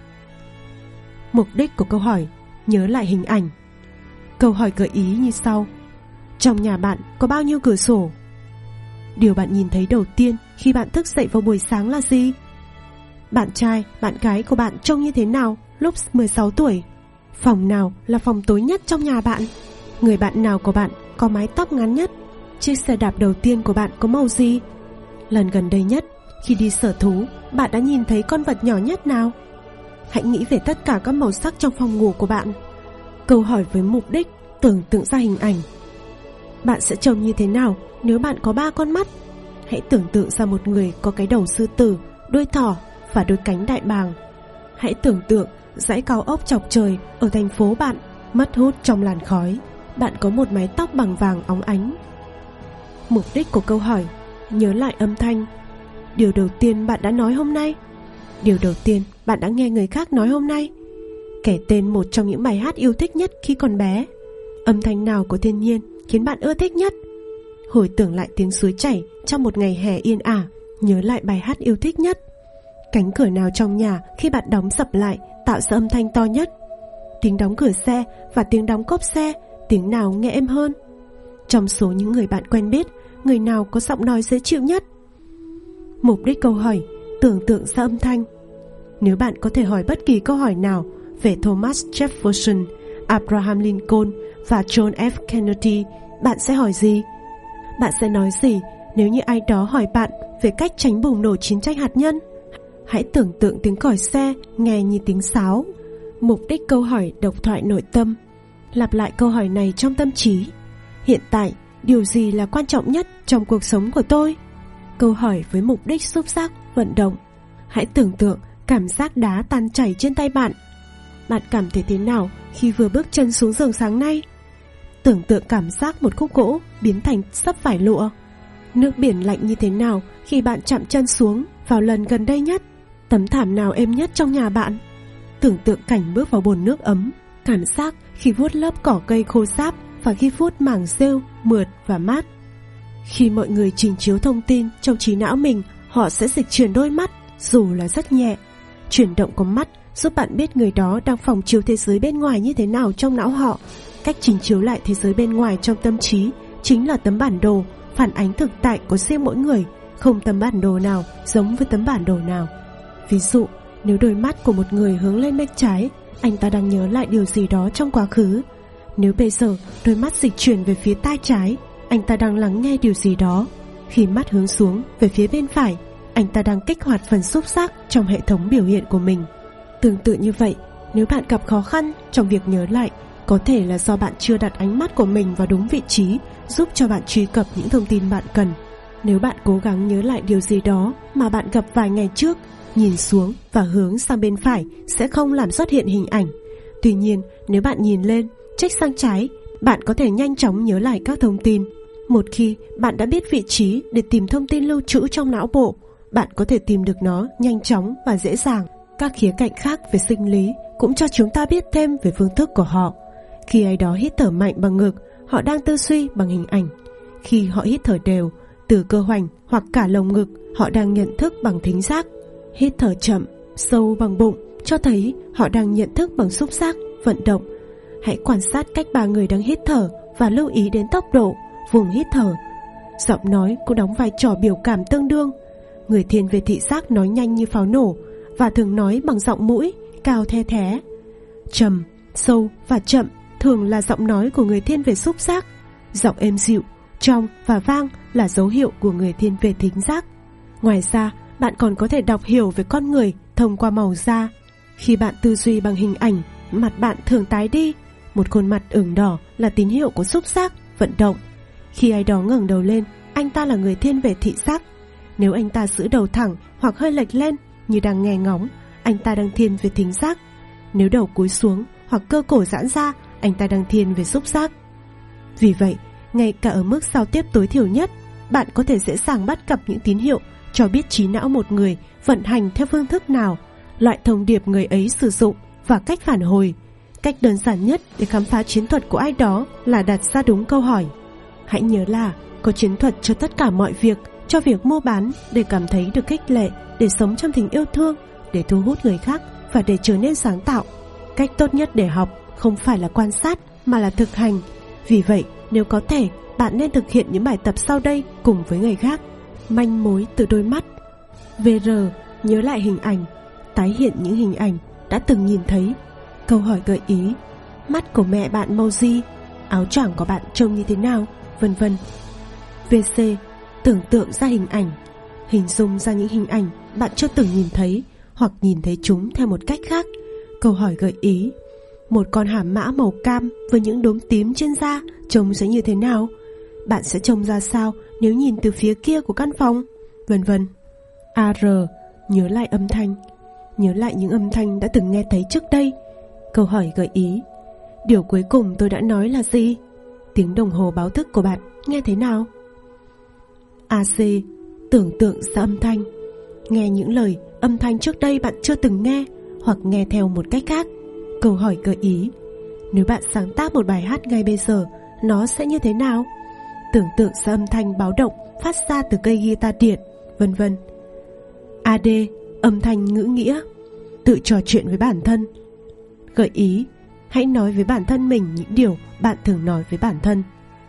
S1: Mục đích của câu hỏi: nhớ lại hình ảnh. Câu hỏi gợi ý như sau: trong nhà bạn có bao nhiêu cửa sổ? Điều bạn nhìn thấy đầu tiên khi bạn thức dậy vào buổi sáng là gì? Bạn trai, bạn gái của bạn trông như thế nào lúc mười sáu tuổi? Phòng nào là phòng tối nhất trong nhà bạn? Người bạn nào của bạn có mái tóc ngắn nhất? Chiếc xe đạp đầu tiên của bạn có màu gì? Lần gần đây nhất, khi đi sở thú, bạn đã nhìn thấy con vật nhỏ nhất nào? Hãy nghĩ về tất cả các màu sắc trong phòng ngủ của bạn. Câu hỏi với mục đích tưởng tượng ra hình ảnh. Bạn sẽ trông như thế nào nếu bạn có ba con mắt? Hãy tưởng tượng ra một người có cái đầu sư tử, đuôi thỏ và đôi cánh đại bàng. Hãy tưởng tượng dãy cao ốc chọc trời ở thành phố bạn mất hút trong làn khói. Bạn có một mái tóc bằng vàng óng ánh. Mục đích của câu hỏi: nhớ lại âm thanh. Điều đầu tiên bạn đã nói hôm nay? Điều đầu tiên bạn đã nghe người khác nói hôm nay? Kể tên một trong những bài hát yêu thích nhất khi còn bé. Âm thanh nào của thiên nhiên khiến bạn ưa thích nhất? Hồi tưởng lại tiếng suối chảy trong một ngày hè yên ả. Nhớ lại bài hát yêu thích nhất. Cánh cửa nào trong nhà khi bạn đóng sập lại tạo ra âm thanh to nhất? Tiếng đóng cửa xe và tiếng đóng cốp xe, tiếng nào nghe êm hơn? Trong số những người bạn quen biết, người nào có giọng nói dễ chịu nhất? Mục đích câu hỏi: tưởng tượng ra âm thanh. Nếu bạn có thể hỏi bất kỳ câu hỏi nào về Thomas Jefferson, Abraham Lincoln và John F. Kennedy, bạn sẽ hỏi gì? Bạn sẽ nói gì nếu như ai đó hỏi bạn về cách tránh bùng nổ chiến tranh hạt nhân? Hãy tưởng tượng tiếng còi xe nghe như tiếng sáo. Mục đích câu hỏi độc thoại nội tâm. Lặp lại câu hỏi này trong tâm trí. Hiện tại, điều gì là quan trọng nhất trong cuộc sống của tôi? Câu hỏi với mục đích xúc giác, vận động. Hãy tưởng tượng cảm giác đá tan chảy trên tay bạn. Bạn cảm thấy thế nào khi vừa bước chân xuống giường sáng nay? Tưởng tượng cảm giác một khúc gỗ biến thành xấp vải lụa. Nước biển lạnh như thế nào khi bạn chạm chân xuống vào lần gần đây nhất? Tấm thảm nào êm nhất trong nhà bạn? Tưởng tượng cảnh bước vào bồn nước ấm, cảm giác khi vuốt lớp cỏ cây khô ráp và khi vuốt mảng rêu, mượt và mát. Khi mọi người trình chiếu thông tin trong trí não mình, họ sẽ dịch chuyển đôi mắt, dù là rất nhẹ. Chuyển động của mắt giúp bạn biết người đó đang phỏng chiếu thế giới bên ngoài như thế nào trong não họ. Cách trình chiếu lại thế giới bên ngoài trong tâm trí chính là tấm bản đồ, phản ánh thực tại của riêng mỗi người. Không tấm bản đồ nào giống với tấm bản đồ nào. Ví dụ, nếu đôi mắt của một người hướng lên bên trái, anh ta đang nhớ lại điều gì đó trong quá khứ. Nếu bây giờ đôi mắt dịch chuyển về phía tai trái, anh ta đang lắng nghe điều gì đó. Khi mắt hướng xuống về phía bên phải, anh ta đang kích hoạt phần xúc giác trong hệ thống biểu hiện của mình. Tương tự như vậy, nếu bạn gặp khó khăn trong việc nhớ lại, có thể là do bạn chưa đặt ánh mắt của mình vào đúng vị trí, giúp cho bạn truy cập những thông tin bạn cần. Nếu bạn cố gắng nhớ lại điều gì đó mà bạn gặp vài ngày trước, nhìn xuống và hướng sang bên phải sẽ không làm xuất hiện hình ảnh. Tuy nhiên, nếu bạn nhìn lên, chếch sang trái, bạn có thể nhanh chóng nhớ lại các thông tin. Một khi bạn đã biết vị trí để tìm thông tin lưu trữ trong não bộ, bạn có thể tìm được nó nhanh chóng và dễ dàng. Các khía cạnh khác về sinh lý cũng cho chúng ta biết thêm về phương thức của họ. Khi ai đó hít thở mạnh bằng ngực, họ đang tư duy bằng hình ảnh. Khi họ hít thở đều, từ cơ hoành hoặc cả lồng ngực, họ đang nhận thức bằng thính giác. hít thở chậm, sâu bằng bụng, cho thấy họ đang nhận thức bằng xúc giác, vận động. Hãy quan sát cách ba người đang hít thở và lưu ý đến tốc độ, vùng hít thở. Giọng nói cũng đóng vai trò biểu cảm tương đương. Người thiên về thị giác nói nhanh như pháo nổ và thường nói bằng giọng mũi cao the thé. Trầm, sâu và chậm thường là giọng nói của người thiên về xúc giác. Giọng êm dịu, trong và vang là dấu hiệu của người thiên về thính giác. Ngoài ra, bạn còn có thể đọc hiểu về con người thông qua màu da. Khi bạn tư duy bằng hình ảnh, mặt bạn thường tái đi. Một khuôn mặt ửng đỏ là tín hiệu của xúc giác, vận động. Khi ai đó ngẩng đầu lên, anh ta là người thiên về thị giác. Nếu anh ta giữ đầu thẳng hoặc hơi lệch lên như đang nghe ngóng, anh ta đang thiên về thính giác. Nếu đầu cúi xuống hoặc cơ cổ giãn ra, anh ta đang thiên về xúc giác. Vì vậy, ngay cả ở mức giao tiếp tối thiểu nhất, bạn có thể dễ dàng bắt gặp những tín hiệu cho biết trí não một người vận hành theo phương thức nào, loại thông điệp người ấy sử dụng và cách phản hồi. Cách đơn giản nhất để khám phá chiến thuật của ai đó là đặt ra đúng câu hỏi. Hãy nhớ là có chiến thuật cho tất cả mọi việc, cho việc mua bán, để cảm thấy được khích lệ, để sống trong tình yêu thương, để thu hút người khác và để trở nên sáng tạo. Cách tốt nhất để học không phải là quan sát mà là thực hành. Vì vậy, nếu có thể, bạn nên thực hiện những bài tập sau đây cùng với người khác. Manh mối từ đôi mắt. vê rờ. Nhớ lại hình ảnh. Tái hiện những hình ảnh đã từng nhìn thấy. Câu hỏi gợi ý. Mắt của mẹ bạn màu gì? Áo choàng của bạn trông như thế nào? Vân vân. vê xê. Tưởng tượng ra hình ảnh. Hình dung ra những hình ảnh bạn chưa từng nhìn thấy hoặc nhìn thấy chúng theo một cách khác. Câu hỏi gợi ý. Một con hàm mã màu cam với những đốm tím trên da trông sẽ như thế nào? Bạn sẽ trông ra sao nếu nhìn từ phía kia của căn phòng? Vân vân. a rờ. Nhớ lại âm thanh. Nhớ lại những âm thanh đã từng nghe thấy trước đây. Câu hỏi gợi ý. Điều cuối cùng tôi đã nói là gì? Tiếng đồng hồ báo thức của bạn nghe thế nào? a xê. Tưởng tượng ra âm thanh. Nghe những lời, âm thanh trước đây bạn chưa từng nghe hoặc nghe theo một cách khác. Câu hỏi gợi ý. Nếu bạn sáng tác một bài hát ngay bây giờ, nó sẽ như thế nào? Tưởng tượng ra âm thanh báo động phát ra từ cây guitar điện, vân vân. a đê. Âm thanh ngữ nghĩa. Tự trò chuyện với bản thân. Gợi ý. Hãy nói với bản thân mình những điều bạn thường nói với bản thân.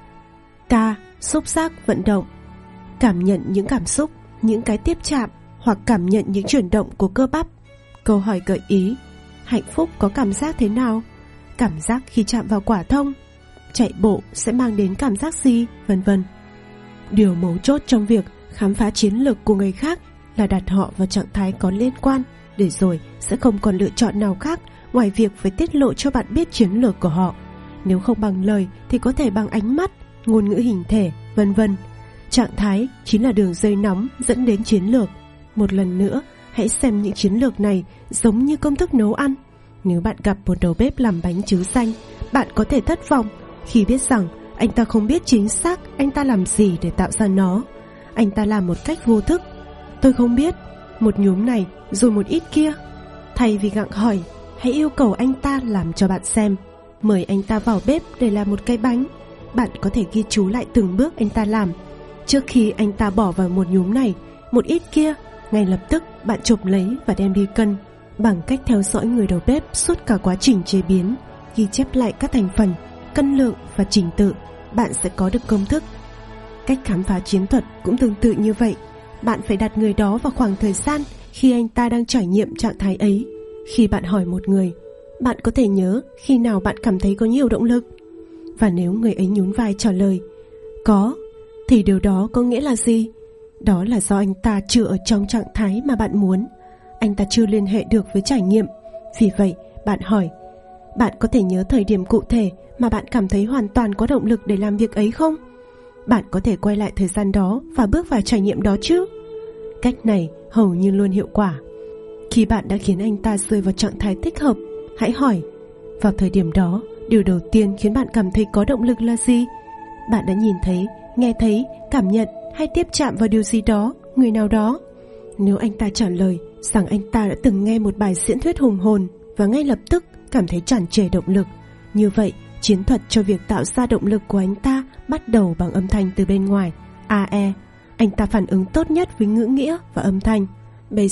S1: K. Xúc giác vận động. Cảm nhận những cảm xúc, những cái tiếp chạm hoặc cảm nhận những chuyển động của cơ bắp. Câu hỏi gợi ý. Hạnh phúc có cảm giác thế nào? Cảm giác khi chạm vào quả thông. Chạy bộ sẽ mang đến cảm giác gì? Vân vân. Điều mấu chốt trong việc khám phá chiến lược của người khác là đặt họ vào trạng thái có liên quan, để rồi sẽ không còn lựa chọn nào khác ngoài việc phải tiết lộ cho bạn biết chiến lược của họ. Nếu không bằng lời thì có thể bằng ánh mắt, ngôn ngữ hình thể, vân vân. Trạng thái chính là đường dây nóng dẫn đến chiến lược. Một lần nữa, hãy xem những chiến lược này giống như công thức nấu ăn. Nếu bạn gặp một đầu bếp làm bánh trứ xanh, bạn có thể thất vọng khi biết rằng anh ta không biết chính xác anh ta làm gì để tạo ra nó. Anh ta làm một cách vô thức. Tôi không biết, một nhúm này rồi một ít kia. Thay vì gặng hỏi, hãy yêu cầu anh ta làm cho bạn xem. Mời anh ta vào bếp để làm một cái bánh. Bạn có thể ghi chú lại từng bước anh ta làm. Trước khi anh ta bỏ vào một nhúm này, một ít kia, ngay lập tức bạn chộp lấy và đem đi cân. Bằng cách theo dõi người đầu bếp suốt cả quá trình chế biến, ghi chép lại các thành phần, cân lượng và trình tự, bạn sẽ có được công thức. Cách khám phá chiến thuật cũng tương tự như vậy. Bạn phải đặt người đó vào khoảng thời gian khi anh ta đang trải nghiệm trạng thái ấy. Khi bạn hỏi một người, bạn có thể nhớ khi nào bạn cảm thấy có nhiều động lực. Và nếu người ấy nhún vai trả lời có, thì điều đó có nghĩa là gì? Đó là do anh ta chưa ở trong trạng thái mà bạn muốn. Anh ta chưa liên hệ được với trải nghiệm. Vì vậy, bạn hỏi, bạn có thể nhớ thời điểm cụ thể mà bạn cảm thấy hoàn toàn có động lực để làm việc ấy không? Bạn có thể quay lại thời gian đó và bước vào trải nghiệm đó chứ? Cách này hầu như luôn hiệu quả. Khi bạn đã khiến anh ta rơi vào trạng thái thích hợp, hãy hỏi, vào thời điểm đó, điều đầu tiên khiến bạn cảm thấy có động lực là gì? Bạn đã nhìn thấy, nghe thấy, cảm nhận hay tiếp chạm vào điều gì đó, người nào đó? Nếu anh ta trả lời rằng anh ta đã từng nghe một bài diễn thuyết hùng hồn và ngay lập tức cảm thấy tràn trề động lực, như vậy chiến thuật cho việc tạo ra động lực của anh ta bắt đầu bằng âm thanh từ bên ngoài, a e. Anh ta phản ứng tốt nhất với ngữ nghĩa và âm thanh. Bây giờ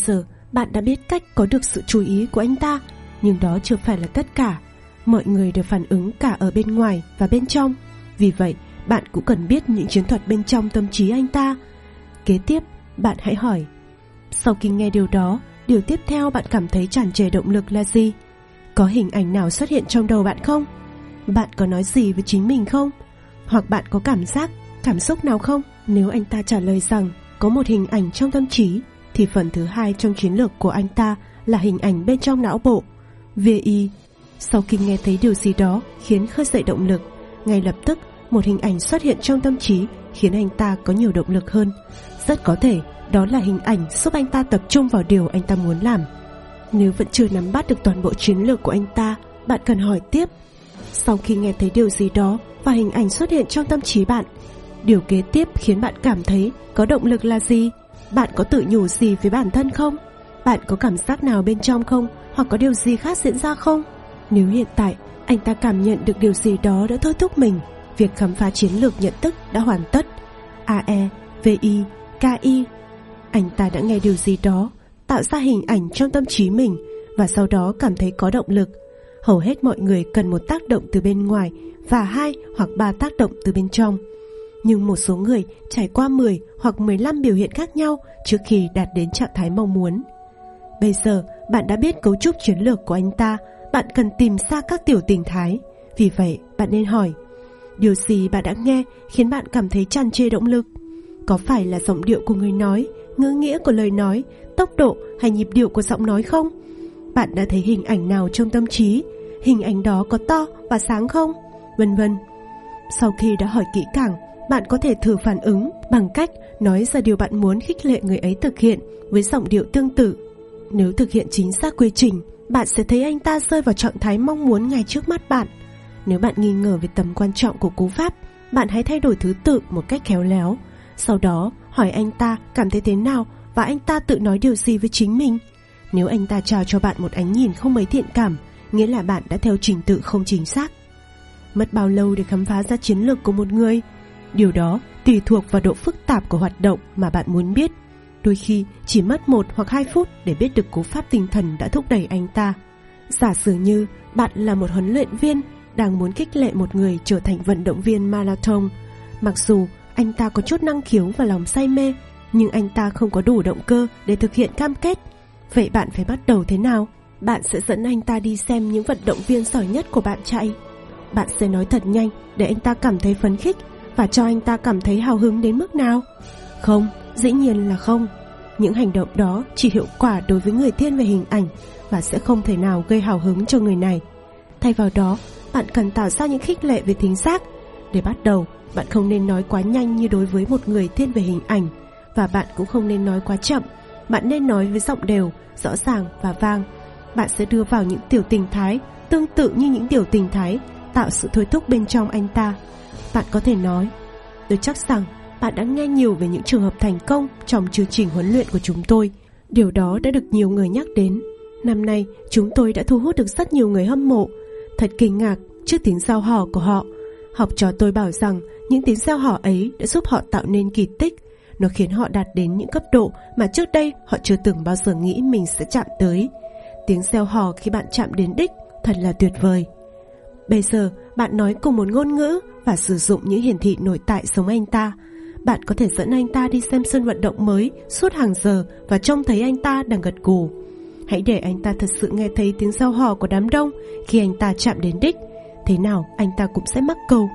S1: bạn đã biết cách có được sự chú ý của anh ta, nhưng đó chưa phải là tất cả. Mọi người đều phản ứng cả ở bên ngoài và bên trong. Vì vậy, bạn cũng cần biết những chiến thuật bên trong tâm trí anh ta. Kế tiếp, bạn hãy hỏi, sau khi nghe điều đó, điều tiếp theo bạn cảm thấy tràn trề động lực là gì? Có hình ảnh nào xuất hiện trong đầu bạn không? Bạn có nói gì với chính mình không? Hoặc bạn có cảm giác, cảm xúc nào không? Nếu anh ta trả lời rằng có một hình ảnh trong tâm trí, thì phần thứ hai trong chiến lược của anh ta là hình ảnh bên trong não bộ, vê i. Sau khi nghe thấy điều gì đó khiến khơi dậy động lực, ngay lập tức một hình ảnh xuất hiện trong tâm trí khiến anh ta có nhiều động lực hơn. Rất có thể đó là hình ảnh giúp anh ta tập trung vào điều anh ta muốn làm. Nếu vẫn chưa nắm bắt được toàn bộ chiến lược của anh ta, bạn cần hỏi tiếp. Sau khi nghe thấy điều gì đó và hình ảnh xuất hiện trong tâm trí bạn, điều kế tiếp khiến bạn cảm thấy có động lực là gì? Bạn có tự nhủ gì với bản thân không? Bạn có cảm giác nào bên trong không? Hoặc có điều gì khác diễn ra không? Nếu hiện tại anh ta cảm nhận được điều gì đó đã thôi thúc mình, việc khám phá chiến lược nhận thức đã hoàn tất. a e, vê i, ca i. Anh ta đã nghe điều gì đó, tạo ra hình ảnh trong tâm trí mình và sau đó cảm thấy có động lực. Hầu hết mọi người cần một tác động từ bên ngoài và hai hoặc ba tác động từ bên trong. Nhưng một số người trải qua mười hoặc mười lăm biểu hiện khác nhau trước khi đạt đến trạng thái mong muốn. Bây giờ bạn đã biết cấu trúc chiến lược của anh ta, bạn cần tìm ra các tiểu tình thái. Vì vậy bạn nên hỏi, điều gì bạn đã nghe khiến bạn cảm thấy tràn trề động lực? Có phải là giọng điệu của người nói, ngữ nghĩa của lời nói, tốc độ hay nhịp điệu của giọng nói không? Bạn đã thấy hình ảnh nào trong tâm trí? Hình ảnh đó có to và sáng không? Vân vân. Sau khi đã hỏi kỹ càng, bạn có thể thử phản ứng bằng cách nói ra điều bạn muốn khích lệ người ấy thực hiện với giọng điệu tương tự. Nếu thực hiện chính xác quy trình, bạn sẽ thấy anh ta rơi vào trạng thái mong muốn ngay trước mắt bạn. Nếu bạn nghi ngờ về tầm quan trọng của cú pháp, bạn hãy thay đổi thứ tự một cách khéo léo. Sau đó hỏi anh ta cảm thấy thế nào và anh ta tự nói điều gì với chính mình. Nếu anh ta trao cho bạn một ánh nhìn không mấy thiện cảm, nghĩa là bạn đã theo trình tự không chính xác. Mất bao lâu để khám phá ra chiến lược của một người? Điều đó tùy thuộc vào độ phức tạp của hoạt động mà bạn muốn biết. Đôi khi chỉ mất một hoặc hai phút để biết được cú pháp tinh thần đã thúc đẩy anh ta. Giả sử như bạn là một huấn luyện viên đang muốn khích lệ một người trở thành vận động viên marathon. Mặc dù anh ta có chút năng khiếu và lòng say mê, nhưng anh ta không có đủ động cơ để thực hiện cam kết. Vậy bạn phải bắt đầu thế nào? Bạn sẽ dẫn anh ta đi xem những vận động viên giỏi nhất của bạn chạy. Bạn sẽ nói thật nhanh để anh ta cảm thấy phấn khích và cho anh ta cảm thấy hào hứng đến mức nào? Không, dĩ nhiên là không. Những hành động đó chỉ hiệu quả đối với người thiên về hình ảnh và sẽ không thể nào gây hào hứng cho người này. Thay vào đó, bạn cần tạo ra những khích lệ về thính giác. Để bắt đầu, bạn không nên nói quá nhanh như đối với một người thiên về hình ảnh, và bạn cũng không nên nói quá chậm. Bạn nên nói với giọng đều, rõ ràng và vang. Bạn sẽ đưa vào những tiểu tình thái tương tự như những tiểu tình thái tạo sự thôi thúc bên trong anh ta. Bạn có thể nói, tôi chắc rằng bạn đã nghe nhiều về những trường hợp thành công trong chương trình huấn luyện của chúng tôi. Điều đó đã được nhiều người nhắc đến. Năm nay, chúng tôi đã thu hút được rất nhiều người hâm mộ. Thật kinh ngạc trước tiếng reo hò của họ. Học trò tôi bảo rằng những tiếng reo hò ấy đã giúp họ tạo nên kỳ tích. Nó khiến họ đạt đến những cấp độ mà trước đây họ chưa từng bao giờ nghĩ mình sẽ chạm tới. Tiếng reo hò khi bạn chạm đến đích thật là tuyệt vời. Bây giờ bạn nói cùng một ngôn ngữ và sử dụng những hiển thị nội tại giống anh ta. Bạn có thể dẫn anh ta đi xem sân vận động mới suốt hàng giờ và trông thấy anh ta đang gật gù. Hãy để anh ta thật sự nghe thấy tiếng reo hò của đám đông khi anh ta chạm đến đích. Thế nào anh ta cũng sẽ mắc câu.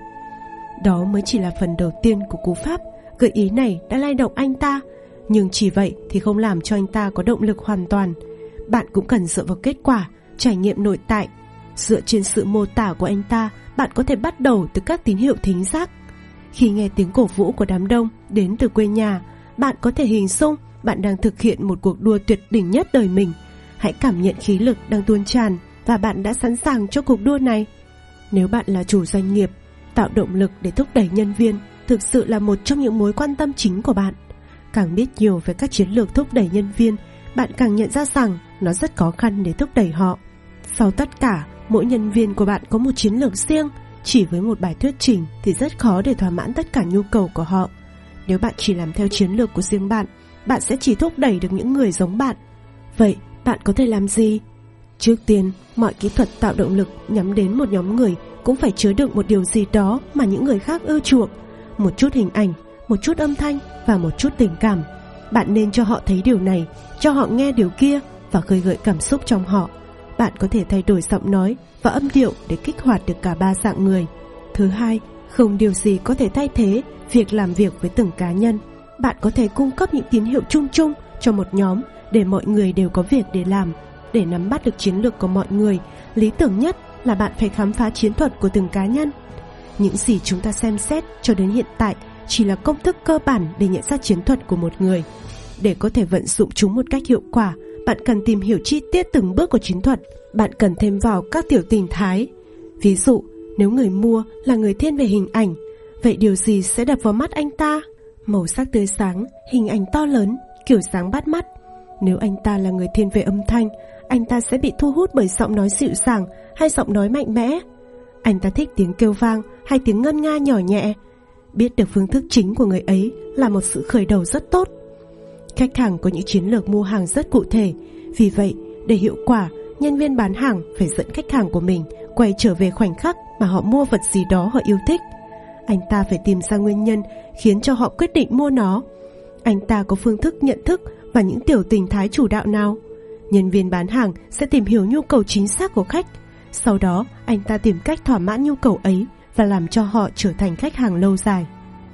S1: Đó mới chỉ là phần đầu tiên của cú pháp. Gợi ý này đã lay động anh ta, nhưng chỉ vậy thì không làm cho anh ta có động lực hoàn toàn. Bạn cũng cần dựa vào kết quả, trải nghiệm nội tại. Dựa trên sự mô tả của anh ta, bạn có thể bắt đầu từ các tín hiệu thính giác. Khi nghe tiếng cổ vũ của đám đông đến từ quê nhà, bạn có thể hình dung bạn đang thực hiện một cuộc đua tuyệt đỉnh nhất đời mình. Hãy cảm nhận khí lực đang tuôn tràn và bạn đã sẵn sàng cho cuộc đua này. Nếu bạn là chủ doanh nghiệp, tạo động lực để thúc đẩy nhân viên thực sự là một trong những mối quan tâm chính của bạn. Càng biết nhiều về các chiến lược thúc đẩy nhân viên, bạn càng nhận ra rằng nó rất khó khăn để thúc đẩy họ. Sau tất cả, mỗi nhân viên của bạn có một chiến lược riêng. Chỉ với một bài thuyết trình thì rất khó để thỏa mãn tất cả nhu cầu của họ. Nếu bạn chỉ làm theo chiến lược của riêng bạn, bạn sẽ chỉ thúc đẩy được những người giống bạn. Vậy bạn có thể làm gì? Trước tiên, mọi kỹ thuật tạo động lực nhắm đến một nhóm người cũng phải chứa đựng một điều gì đó mà những người khác ưa chuộng. Một chút hình ảnh, một chút âm thanh và một chút tình cảm. Bạn nên cho họ thấy điều này, cho họ nghe điều kia và khơi gợi cảm xúc trong họ. Bạn có thể thay đổi giọng nói và âm điệu để kích hoạt được cả ba dạng người. Thứ hai, không điều gì có thể thay thế việc làm việc với từng cá nhân. Bạn có thể cung cấp những tín hiệu chung chung cho một nhóm để mọi người đều có việc để làm. Để nắm bắt được chiến lược của mọi người, lý tưởng nhất là bạn phải khám phá chiến thuật của từng cá nhân. Những gì chúng ta xem xét cho đến hiện tại chỉ là công thức cơ bản để nhận ra chiến thuật của một người. Để có thể vận dụng chúng một cách hiệu quả, bạn cần tìm hiểu chi tiết từng bước của chiến thuật. Bạn cần thêm vào các tiểu tình thái. Ví dụ, nếu người mua là người thiên về hình ảnh, vậy điều gì sẽ đập vào mắt anh ta? Màu sắc tươi sáng, hình ảnh to lớn, kiểu dáng bắt mắt. Nếu anh ta là người thiên về âm thanh, anh ta sẽ bị thu hút bởi giọng nói dịu dàng hay giọng nói mạnh mẽ. Anh ta thích tiếng kêu vang hay tiếng ngân nga nhỏ nhẹ. Biết được phương thức chính của người ấy là một sự khởi đầu rất tốt. Khách hàng có những chiến lược mua hàng rất cụ thể. Vì vậy, để hiệu quả, nhân viên bán hàng phải dẫn khách hàng của mình quay trở về khoảnh khắc mà họ mua vật gì đó họ yêu thích. Anh ta phải tìm ra nguyên nhân khiến cho họ quyết định mua nó. Anh ta có phương thức nhận thức và những tiểu tình thái chủ đạo nào? Nhân viên bán hàng sẽ tìm hiểu nhu cầu chính xác của khách. Sau đó, anh ta tìm cách thỏa mãn nhu cầu ấy và làm cho họ trở thành khách hàng lâu dài.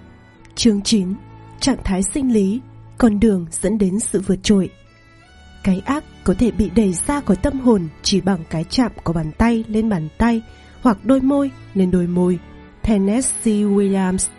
S1: Chương chín. Trạng thái sinh lý, con đường dẫn đến sự vượt trội. Cái ác có thể bị đẩy ra khỏi tâm hồn chỉ bằng cái chạm của bàn tay lên bàn tay hoặc đôi môi lên đôi môi. Tennessee Williams.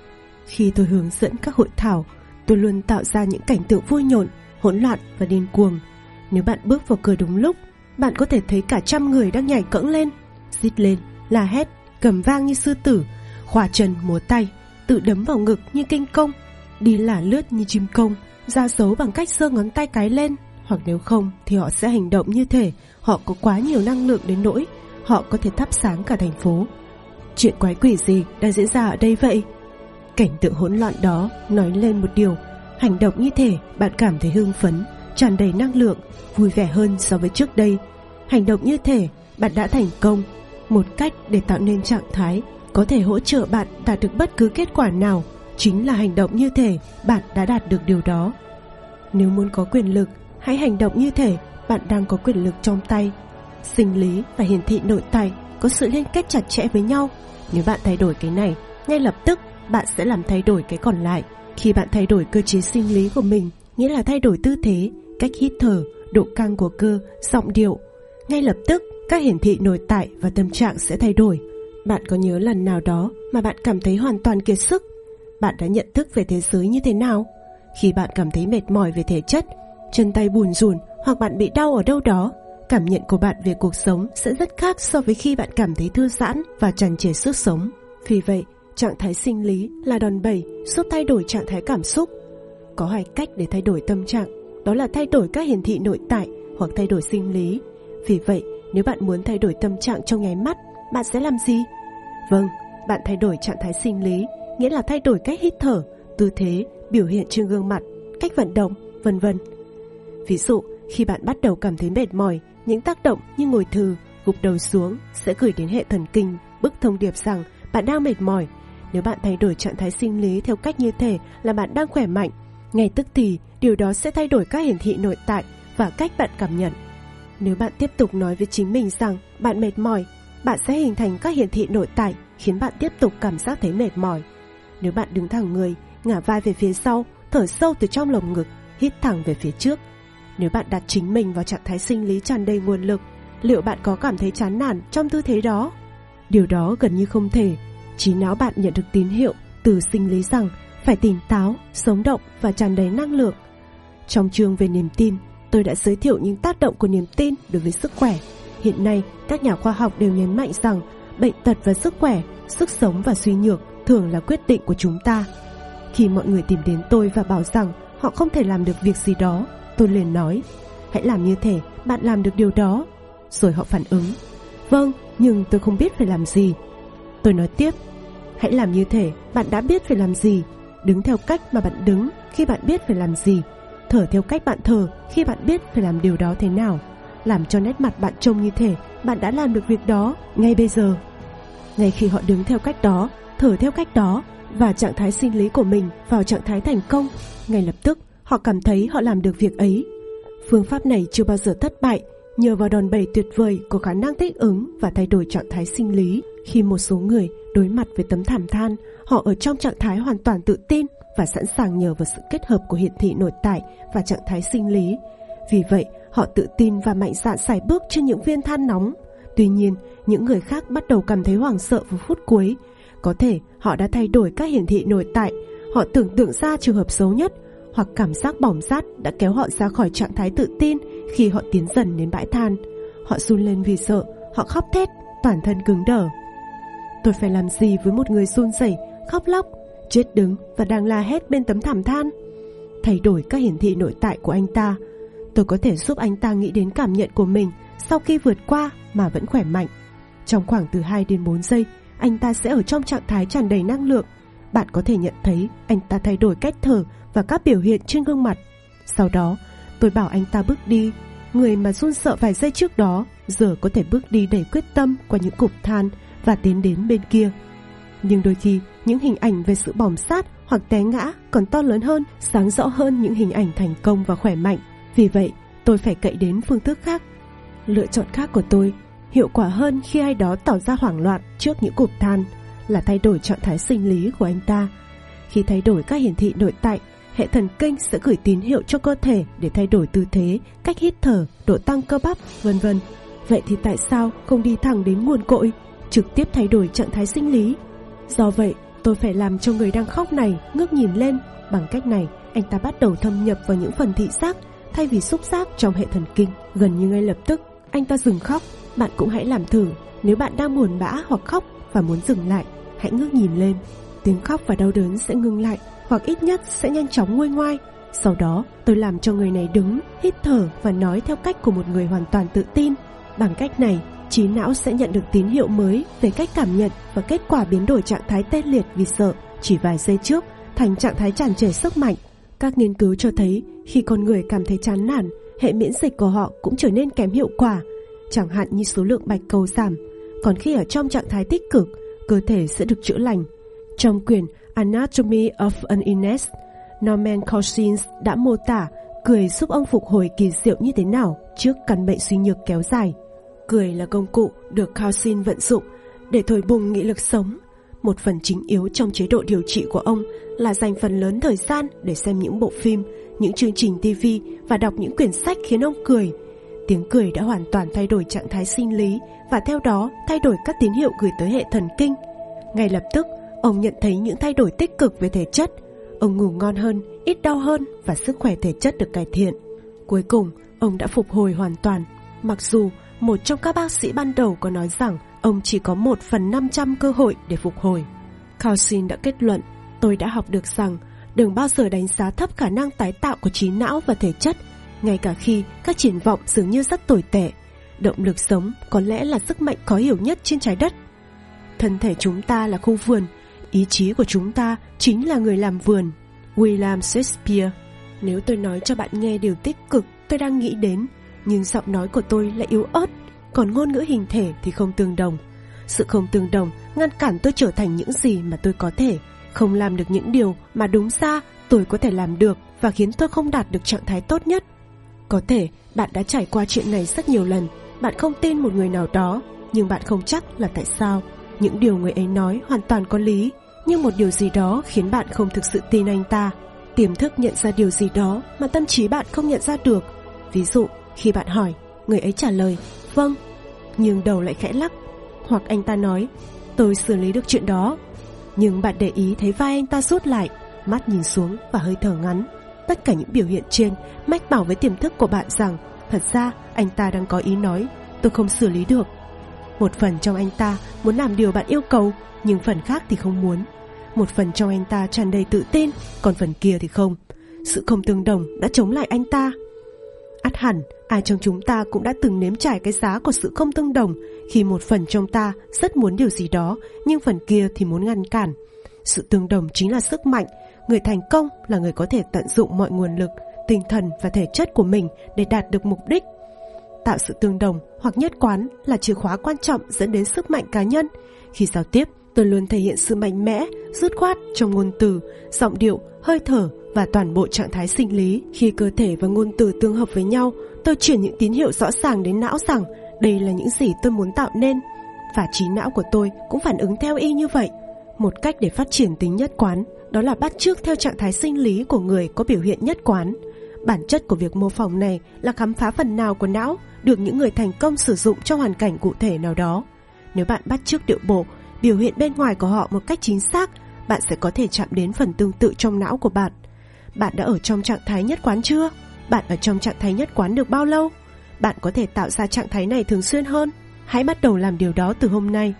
S1: Khi tôi hướng dẫn các hội thảo, tôi luôn tạo ra những cảnh tượng vui nhộn, hỗn loạn và điên cuồng. Nếu bạn bước vào cửa đúng lúc, bạn có thể thấy cả trăm người đang nhảy cẫng lên, rít lên, la hét, gầm vang như sư tử, khỏa chân múa tay, tự đấm vào ngực như kinh công, đi lả lướt như chim công, ra dấu bằng cách giơ ngón tay cái lên. Hoặc nếu không thì họ sẽ hành động như thể họ có quá nhiều năng lượng đến nỗi họ có thể thắp sáng cả thành phố. Chuyện quái quỷ gì đang diễn ra ở đây vậy? Cảnh tượng hỗn loạn đó nói lên một điều: hành động như thể bạn cảm thấy hưng phấn, tràn đầy năng lượng, vui vẻ hơn so với trước đây. Hành động như thể bạn đã thành công. Một cách để tạo nên trạng thái có thể hỗ trợ bạn đạt được bất cứ kết quả nào chính là hành động như thể bạn đã đạt được điều đó. Nếu muốn có quyền lực, hãy hành động như thể bạn đang có quyền lực trong tay. Sinh lý và hiển thị nội tại có sự liên kết chặt chẽ với nhau. Nếu bạn thay đổi cái này, ngay lập tức bạn sẽ làm thay đổi cái còn lại. Khi bạn thay đổi cơ chế sinh lý của mình, nghĩa là thay đổi tư thế, cách hít thở, độ căng của cơ, giọng điệu, ngay lập tức các hiển thị nội tại và tâm trạng sẽ thay đổi. Bạn có nhớ lần nào đó mà bạn cảm thấy hoàn toàn kiệt sức? Bạn đã nhận thức về thế giới như thế nào? Khi bạn cảm thấy mệt mỏi về thể chất, chân tay bùn rùn hoặc bạn bị đau ở đâu đó, cảm nhận của bạn về cuộc sống sẽ rất khác so với khi bạn cảm thấy thư giãn và tràn trề sức sống. Vì vậy, trạng thái sinh lý là đòn bẩy giúp thay đổi trạng thái cảm xúc. Có hai cách để thay đổi tâm trạng, đó là thay đổi các hiển thị nội tại hoặc thay đổi sinh lý. Vì vậy, nếu bạn muốn thay đổi tâm trạng trong nháy mắt, bạn sẽ làm gì? Vâng, bạn thay đổi trạng thái sinh lý, nghĩa là thay đổi cách hít thở, tư thế, biểu hiện trên gương mặt, cách vận động, vân vân. Ví dụ, khi bạn bắt đầu cảm thấy mệt mỏi, những tác động như ngồi thừ, gục đầu xuống sẽ gửi đến hệ thần kinh bức thông điệp rằng bạn đang mệt mỏi. Nếu bạn thay đổi trạng thái sinh lý theo cách như thể là bạn đang khỏe mạnh, ngay tức thì điều đó sẽ thay đổi các hiển thị nội tại và cách bạn cảm nhận. Nếu bạn tiếp tục nói với chính mình rằng bạn mệt mỏi, bạn sẽ hình thành các hiển thị nội tại khiến bạn tiếp tục cảm giác thấy mệt mỏi. Nếu bạn đứng thẳng người, ngả vai về phía sau, thở sâu từ trong lồng ngực, hít thẳng về phía trước. Nếu bạn đặt chính mình vào trạng thái sinh lý tràn đầy nguồn lực, liệu bạn có cảm thấy chán nản trong tư thế đó? Điều đó gần như không thể. Trí não bạn nhận được tín hiệu từ sinh lý rằng phải tỉnh táo, sống động và tràn đầy năng lượng. Trong chương về niềm tin, tôi đã giới thiệu những tác động của niềm tin đối với sức khỏe. Hiện nay, các nhà khoa học đều nhấn mạnh rằng bệnh tật và sức khỏe, sức sống và suy nhược thường là quyết định của chúng ta. Khi mọi người tìm đến tôi và bảo rằng họ không thể làm được việc gì đó, tôi liền nói, hãy làm như thể bạn làm được điều đó. Rồi họ phản ứng, vâng, nhưng tôi không biết phải làm gì. Tôi nói tiếp, hãy làm như thể bạn đã biết phải làm gì. Đứng theo cách mà bạn đứng khi bạn biết phải làm gì. thở theo cách bạn thở khi bạn biết phải làm điều đó thế nào. Làm cho nét mặt bạn trông như thể bạn đã làm được việc đó ngay bây giờ. Ngay khi họ đứng theo cách đó, thở theo cách đó và trạng thái sinh lý của mình vào trạng thái thành công, ngay lập tức họ cảm thấy họ làm được việc ấy. Phương pháp này chưa bao giờ thất bại nhờ vào đòn bẩy tuyệt vời của khả năng thích ứng và thay đổi trạng thái sinh lý. Khi một số người đối mặt với tấm thảm than, họ ở trong trạng thái hoàn toàn tự tin và sẵn sàng nhờ vào sự kết hợp của hiển thị nội tại và trạng thái sinh lý. Vì vậy, họ tự tin và mạnh dạn sải bước trên những viên than nóng. Tuy nhiên, những người khác bắt đầu cảm thấy hoảng sợ vào phút cuối. Có thể họ đã thay đổi các hiển thị nội tại, họ tưởng tượng ra trường hợp xấu nhất, hoặc cảm giác bỏng rát đã kéo họ ra khỏi trạng thái tự tin khi họ tiến dần đến bãi than. Họ run lên vì sợ, họ khóc thét, toàn thân cứng đờ. Tôi phải làm gì với một người run rẩy, khóc lóc, chết đứng và đang la hét bên tấm thảm than? Thay đổi các hiển thị nội tại của anh ta. Tôi có thể giúp anh ta nghĩ đến cảm nhận của mình sau khi vượt qua mà vẫn khỏe mạnh. Trong khoảng từ hai đến bốn giây, anh ta sẽ ở trong trạng thái tràn đầy năng lượng. Bạn có thể nhận thấy anh ta thay đổi cách thở và các biểu hiện trên gương mặt. Sau đó, tôi bảo anh ta bước đi. Người mà run sợ vài giây trước đó giờ có thể bước đi đầy quyết tâm qua những cụm than và tiến đến bên kia. Nhưng đôi khi, những hình ảnh về sự bỏng rát hoặc té ngã còn to lớn hơn, sáng rõ hơn những hình ảnh thành công và khỏe mạnh. Vì vậy, tôi phải cậy đến phương thức khác. Lựa chọn khác của tôi hiệu quả hơn khi ai đó tỏ ra hoảng loạn trước những cụm than là thay đổi trạng thái sinh lý của anh ta. Khi thay đổi các hiển thị nội tại, hệ thần kinh sẽ gửi tín hiệu cho cơ thể để thay đổi tư thế, cách hít thở, độ tăng cơ bắp, vân vân. Vậy thì tại sao không đi thẳng đến nguồn cội, trực tiếp thay đổi trạng thái sinh lý? Do vậy, tôi phải làm cho người đang khóc này ngước nhìn lên. Bằng cách này, anh ta bắt đầu thâm nhập vào những phần thị giác thay vì xúc giác trong hệ thần kinh. Gần như ngay lập tức, anh ta dừng khóc. Bạn cũng hãy làm thử. Nếu bạn đang buồn bã hoặc khóc và muốn dừng lại, hãy ngước nhìn lên. Tiếng khóc và đau đớn sẽ ngừng lại, hoặc ít nhất sẽ nhanh chóng nguôi ngoai. Sau đó, tôi làm cho người này đứng, hít thở và nói theo cách của một người hoàn toàn tự tin. Bằng cách này, trí não sẽ nhận được tín hiệu mới về cách cảm nhận và kết quả biến đổi trạng thái tê liệt vì sợ chỉ vài giây trước thành trạng thái tràn trề sức mạnh. Các nghiên cứu cho thấy khi con người cảm thấy chán nản, hệ miễn dịch của họ cũng trở nên kém hiệu quả, chẳng hạn như số lượng bạch cầu giảm. Còn khi ở trong trạng thái tích cực, cơ thể sẽ được chữa lành. Trong quyển Anatomy of an Illness, Norman Cousins đã mô tả cười giúp ông phục hồi kỳ diệu như thế nào trước căn bệnh suy nhược kéo dài. Cười là công cụ được Cousins vận dụng để thổi bùng nghị lực sống. Một phần chính yếu trong chế độ điều trị của ông là dành phần lớn thời gian để xem những bộ phim, những chương trình ti vi và đọc những quyển sách khiến ông cười. Tiếng cười đã hoàn toàn thay đổi trạng thái sinh lý và theo đó thay đổi các tín hiệu gửi tới hệ thần kinh. Ngay lập tức, ông nhận thấy những thay đổi tích cực về thể chất. Ông ngủ ngon hơn, ít đau hơn và sức khỏe thể chất được cải thiện. Cuối cùng, ông đã phục hồi hoàn toàn. Mặc dù một trong các bác sĩ ban đầu có nói rằng ông chỉ có một phần năm trăm cơ hội để phục hồi. Cousins đã kết luận, tôi đã học được rằng đừng bao giờ đánh giá thấp khả năng tái tạo của trí não và thể chất, ngay cả khi các triển vọng dường như rất tồi tệ. Động lực sống có lẽ là sức mạnh khó hiểu nhất trên trái đất. Thân thể chúng ta là khu vườn, ý chí của chúng ta chính là người làm vườn. William Shakespeare. Nếu tôi nói cho bạn nghe điều tích cực tôi đang nghĩ đến, nhưng giọng nói của tôi lại yếu ớt, còn ngôn ngữ hình thể thì không tương đồng. Sự không tương đồng ngăn cản tôi trở thành những gì mà tôi có thể, không làm được những điều mà đúng ra tôi có thể làm được và khiến tôi không đạt được trạng thái tốt nhất. Có thể bạn đã trải qua chuyện này rất nhiều lần. Bạn không tin một người nào đó, nhưng bạn không chắc là tại sao. Những điều người ấy nói hoàn toàn có lý, nhưng một điều gì đó khiến bạn không thực sự tin anh ta. Tiềm thức nhận ra điều gì đó mà tâm trí bạn không nhận ra được. Ví dụ, khi bạn hỏi, người ấy trả lời, vâng, nhưng đầu lại khẽ lắc. Hoặc anh ta nói, tôi xử lý được chuyện đó. Nhưng bạn để ý thấy vai anh ta rút lại, mắt nhìn xuống và hơi thở ngắn. Tất cả những biểu hiện trên mách bảo với tiềm thức của bạn rằng thật ra anh ta đang có ý nói, tôi không xử lý được. Một phần trong anh ta muốn làm điều bạn yêu cầu, nhưng phần khác thì không muốn. Một phần trong anh ta tràn đầy tự tin, còn phần kia thì không. Sự không tương đồng đã chống lại anh ta. Ắt hẳn, ai trong chúng ta cũng đã từng nếm trải cái giá của sự không tương đồng, khi một phần trong ta rất muốn điều gì đó, nhưng phần kia thì muốn ngăn cản. Sự tương đồng chính là sức mạnh. Người thành công là người có thể tận dụng mọi nguồn lực, tinh thần và thể chất của mình để đạt được mục đích. Tạo sự tương đồng hoặc nhất quán là chìa khóa quan trọng dẫn đến sức mạnh cá nhân. Khi giao tiếp, tôi luôn thể hiện sự mạnh mẽ, dứt khoát trong ngôn từ, giọng điệu, hơi thở và toàn bộ trạng thái sinh lý. Khi cơ thể và ngôn từ tương hợp với nhau, tôi truyền những tín hiệu rõ ràng đến não rằng đây là những gì tôi muốn tạo nên, và trí não của tôi cũng phản ứng theo y như vậy. Một cách để phát triển tính nhất quán đó là bắt chước theo trạng thái sinh lý của người có biểu hiện nhất quán. Bản chất của việc mô phỏng này là khám phá phần nào của não được những người thành công sử dụng trong hoàn cảnh cụ thể nào đó. Nếu bạn bắt chước điệu bộ, biểu hiện bên ngoài của họ một cách chính xác, bạn sẽ có thể chạm đến phần tương tự trong não của bạn. Bạn đã ở trong trạng thái nhất quán chưa? Bạn ở trong trạng thái nhất quán được bao lâu? Bạn có thể tạo ra trạng thái này thường xuyên hơn. Hãy bắt đầu làm điều đó từ hôm nay.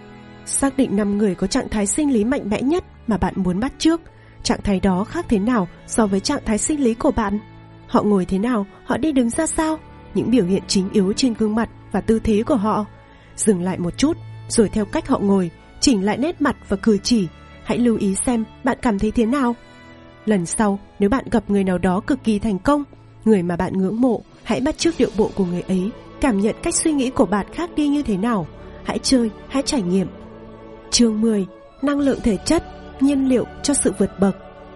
S1: Xác định năm người có trạng thái sinh lý mạnh mẽ nhất mà bạn muốn bắt chước. Trạng thái đó khác thế nào so với trạng thái sinh lý của bạn? Họ ngồi thế nào? Họ đi đứng ra sao? Những biểu hiện chính yếu trên gương mặt và tư thế của họ. Dừng lại một chút, rồi theo cách họ ngồi, chỉnh lại nét mặt và cử chỉ. Hãy lưu ý xem bạn cảm thấy thế nào. Lần sau, nếu bạn gặp người nào đó cực kỳ thành công, người mà bạn ngưỡng mộ, hãy bắt chước điệu bộ của người ấy. Cảm nhận cách suy nghĩ của bạn khác đi như thế nào. Hãy chơi, hãy trải nghiệm. Chương mười. Năng lượng thể chất, nhiên liệu cho sự vượt bậc.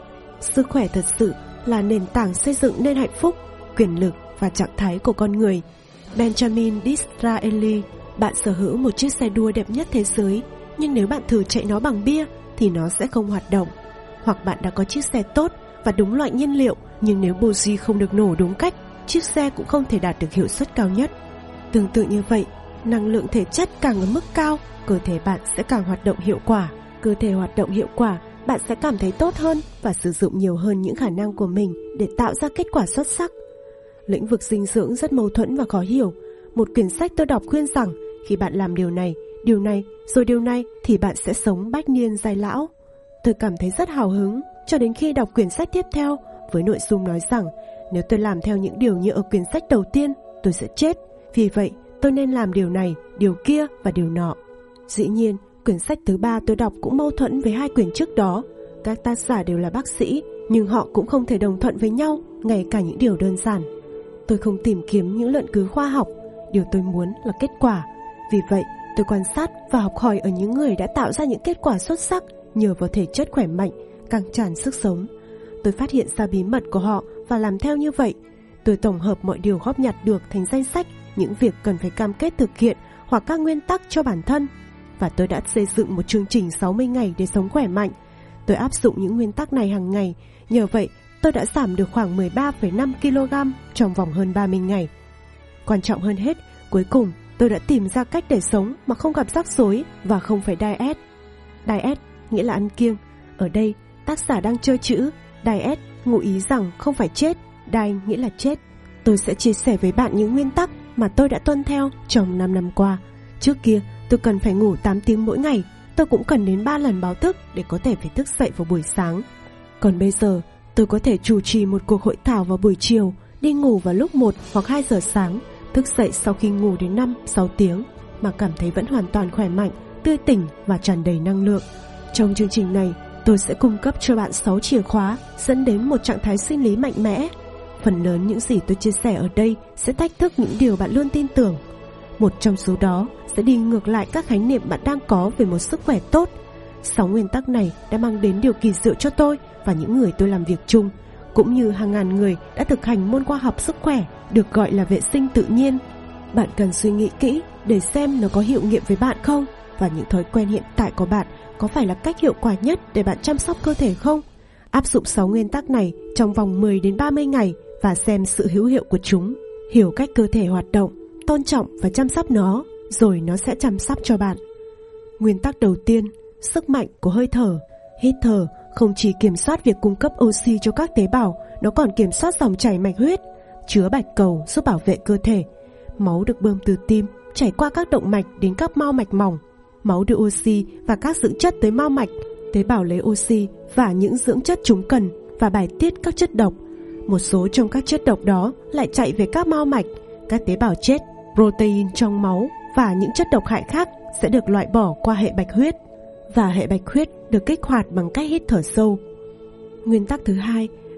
S1: Sức khỏe thật sự là nền tảng xây dựng nên hạnh phúc, quyền lực và trạng thái của con người. Benjamin Disraeli. Bạn sở hữu một chiếc xe đua đẹp nhất thế giới, nhưng nếu bạn thử chạy nó bằng bia thì nó sẽ không hoạt động. Hoặc bạn đã có chiếc xe tốt và đúng loại nhiên liệu, nhưng nếu buji không được nổ đúng cách, chiếc xe cũng không thể đạt được hiệu suất cao nhất. Tương tự như vậy, năng lượng thể chất càng ở mức cao, cơ thể bạn sẽ càng hoạt động hiệu quả. Cơ thể hoạt động hiệu quả, bạn sẽ cảm thấy tốt hơn và sử dụng nhiều hơn những khả năng của mình để tạo ra kết quả xuất sắc. Lĩnh vực dinh dưỡng rất mâu thuẫn và khó hiểu. Một quyển sách tôi đọc khuyên rằng khi bạn làm điều này, điều này, rồi điều này thì bạn sẽ sống bách niên giai lão. Tôi cảm thấy rất hào hứng cho đến khi đọc quyển sách tiếp theo với nội dung nói rằng nếu tôi làm theo những điều như ở quyển sách đầu tiên, tôi sẽ chết. Vì vậy, tôi nên làm điều này, điều kia và điều nọ. Dĩ nhiên, quyển sách thứ ba tôi đọc cũng mâu thuẫn với hai quyển trước đó. Các tác giả đều là bác sĩ, nhưng họ cũng không thể đồng thuận với nhau, ngay cả những điều đơn giản. Tôi không tìm kiếm những luận cứ khoa học, điều tôi muốn là kết quả. Vì vậy, tôi quan sát và học hỏi ở những người đã tạo ra những kết quả xuất sắc nhờ vào thể chất khỏe mạnh, căng tràn sức sống. Tôi phát hiện ra bí mật của họ và làm theo như vậy. Tôi tổng hợp mọi điều góp nhặt được thành danh sách những việc cần phải cam kết thực hiện hoặc các nguyên tắc cho bản thân. Và tôi đã xây dựng một chương trình sáu mươi ngày để sống khỏe mạnh. Tôi áp dụng những nguyên tắc này hàng ngày. Nhờ vậy, tôi đã giảm được khoảng mười ba phẩy năm ki lô gam trong vòng hơn ba mươi ngày. Quan trọng hơn hết, cuối cùng tôi đã tìm ra cách để sống mà không gặp rắc rối và không phải diet. Diet nghĩa là ăn kiêng. Ở đây, tác giả đang chơi chữ diet ngụ ý rằng không phải chết, die nghĩa là chết. Tôi sẽ chia sẻ với bạn những nguyên tắc mà tôi đã tuân theo trong năm năm qua. Trước kia, tôi cần phải ngủ tám tiếng mỗi ngày. Tôi cũng cần đến ba lần báo thức để có thể phải thức dậy vào buổi sáng. Còn bây giờ, tôi có thể chủ trì một cuộc hội thảo vào buổi chiều, đi ngủ vào lúc một hoặc hai giờ sáng, thức dậy sau khi ngủ đến năm sáu tiếng, mà cảm thấy vẫn hoàn toàn khỏe mạnh, tươi tỉnh và tràn đầy năng lượng. Trong chương trình này, tôi sẽ cung cấp cho bạn sáu chìa khóa dẫn đến một trạng thái sinh lý mạnh mẽ. Phần lớn những gì tôi chia sẻ ở đây sẽ thách thức những điều bạn luôn tin tưởng. Một trong số đó sẽ đi ngược lại các khái niệm bạn đang có về một sức khỏe tốt. Sáu nguyên tắc này đã mang đến điều kỳ diệu cho tôi và những người tôi làm việc chung, cũng như hàng ngàn người đã thực hành môn khoa học sức khỏe được gọi là vệ sinh tự nhiên. Bạn cần suy nghĩ kỹ để xem nó có hiệu nghiệm với bạn không, và những thói quen hiện tại của bạn có phải là cách hiệu quả nhất để bạn chăm sóc cơ thể không. Áp dụng sáu nguyên tắc này trong vòng mười đến ba mươi ngày và xem sự hữu hiệu của chúng. Hiểu cách cơ thể hoạt động, tôn trọng và chăm sóc nó, rồi nó sẽ chăm sóc cho bạn. Nguyên tắc đầu tiên, sức mạnh của hơi thở. Hít thở không chỉ kiểm soát việc cung cấp oxy cho các tế bào, nó còn kiểm soát dòng chảy mạch huyết, chứa bạch cầu giúp bảo vệ cơ thể. Máu được bơm từ tim, chảy qua các động mạch đến các mao mạch mỏng. Máu đưa oxy và các dưỡng chất tới mao mạch, tế bào lấy oxy và những dưỡng chất chúng cần và bài tiết các chất độc. Một số trong các chất độc đó lại chạy về các mao mạch, các tế bào chết, protein trong máu và những chất độc hại khác sẽ được loại bỏ qua hệ bạch huyết, và hệ bạch huyết được kích hoạt bằng cách hít thở sâu. Nguyên tắc thứ hai,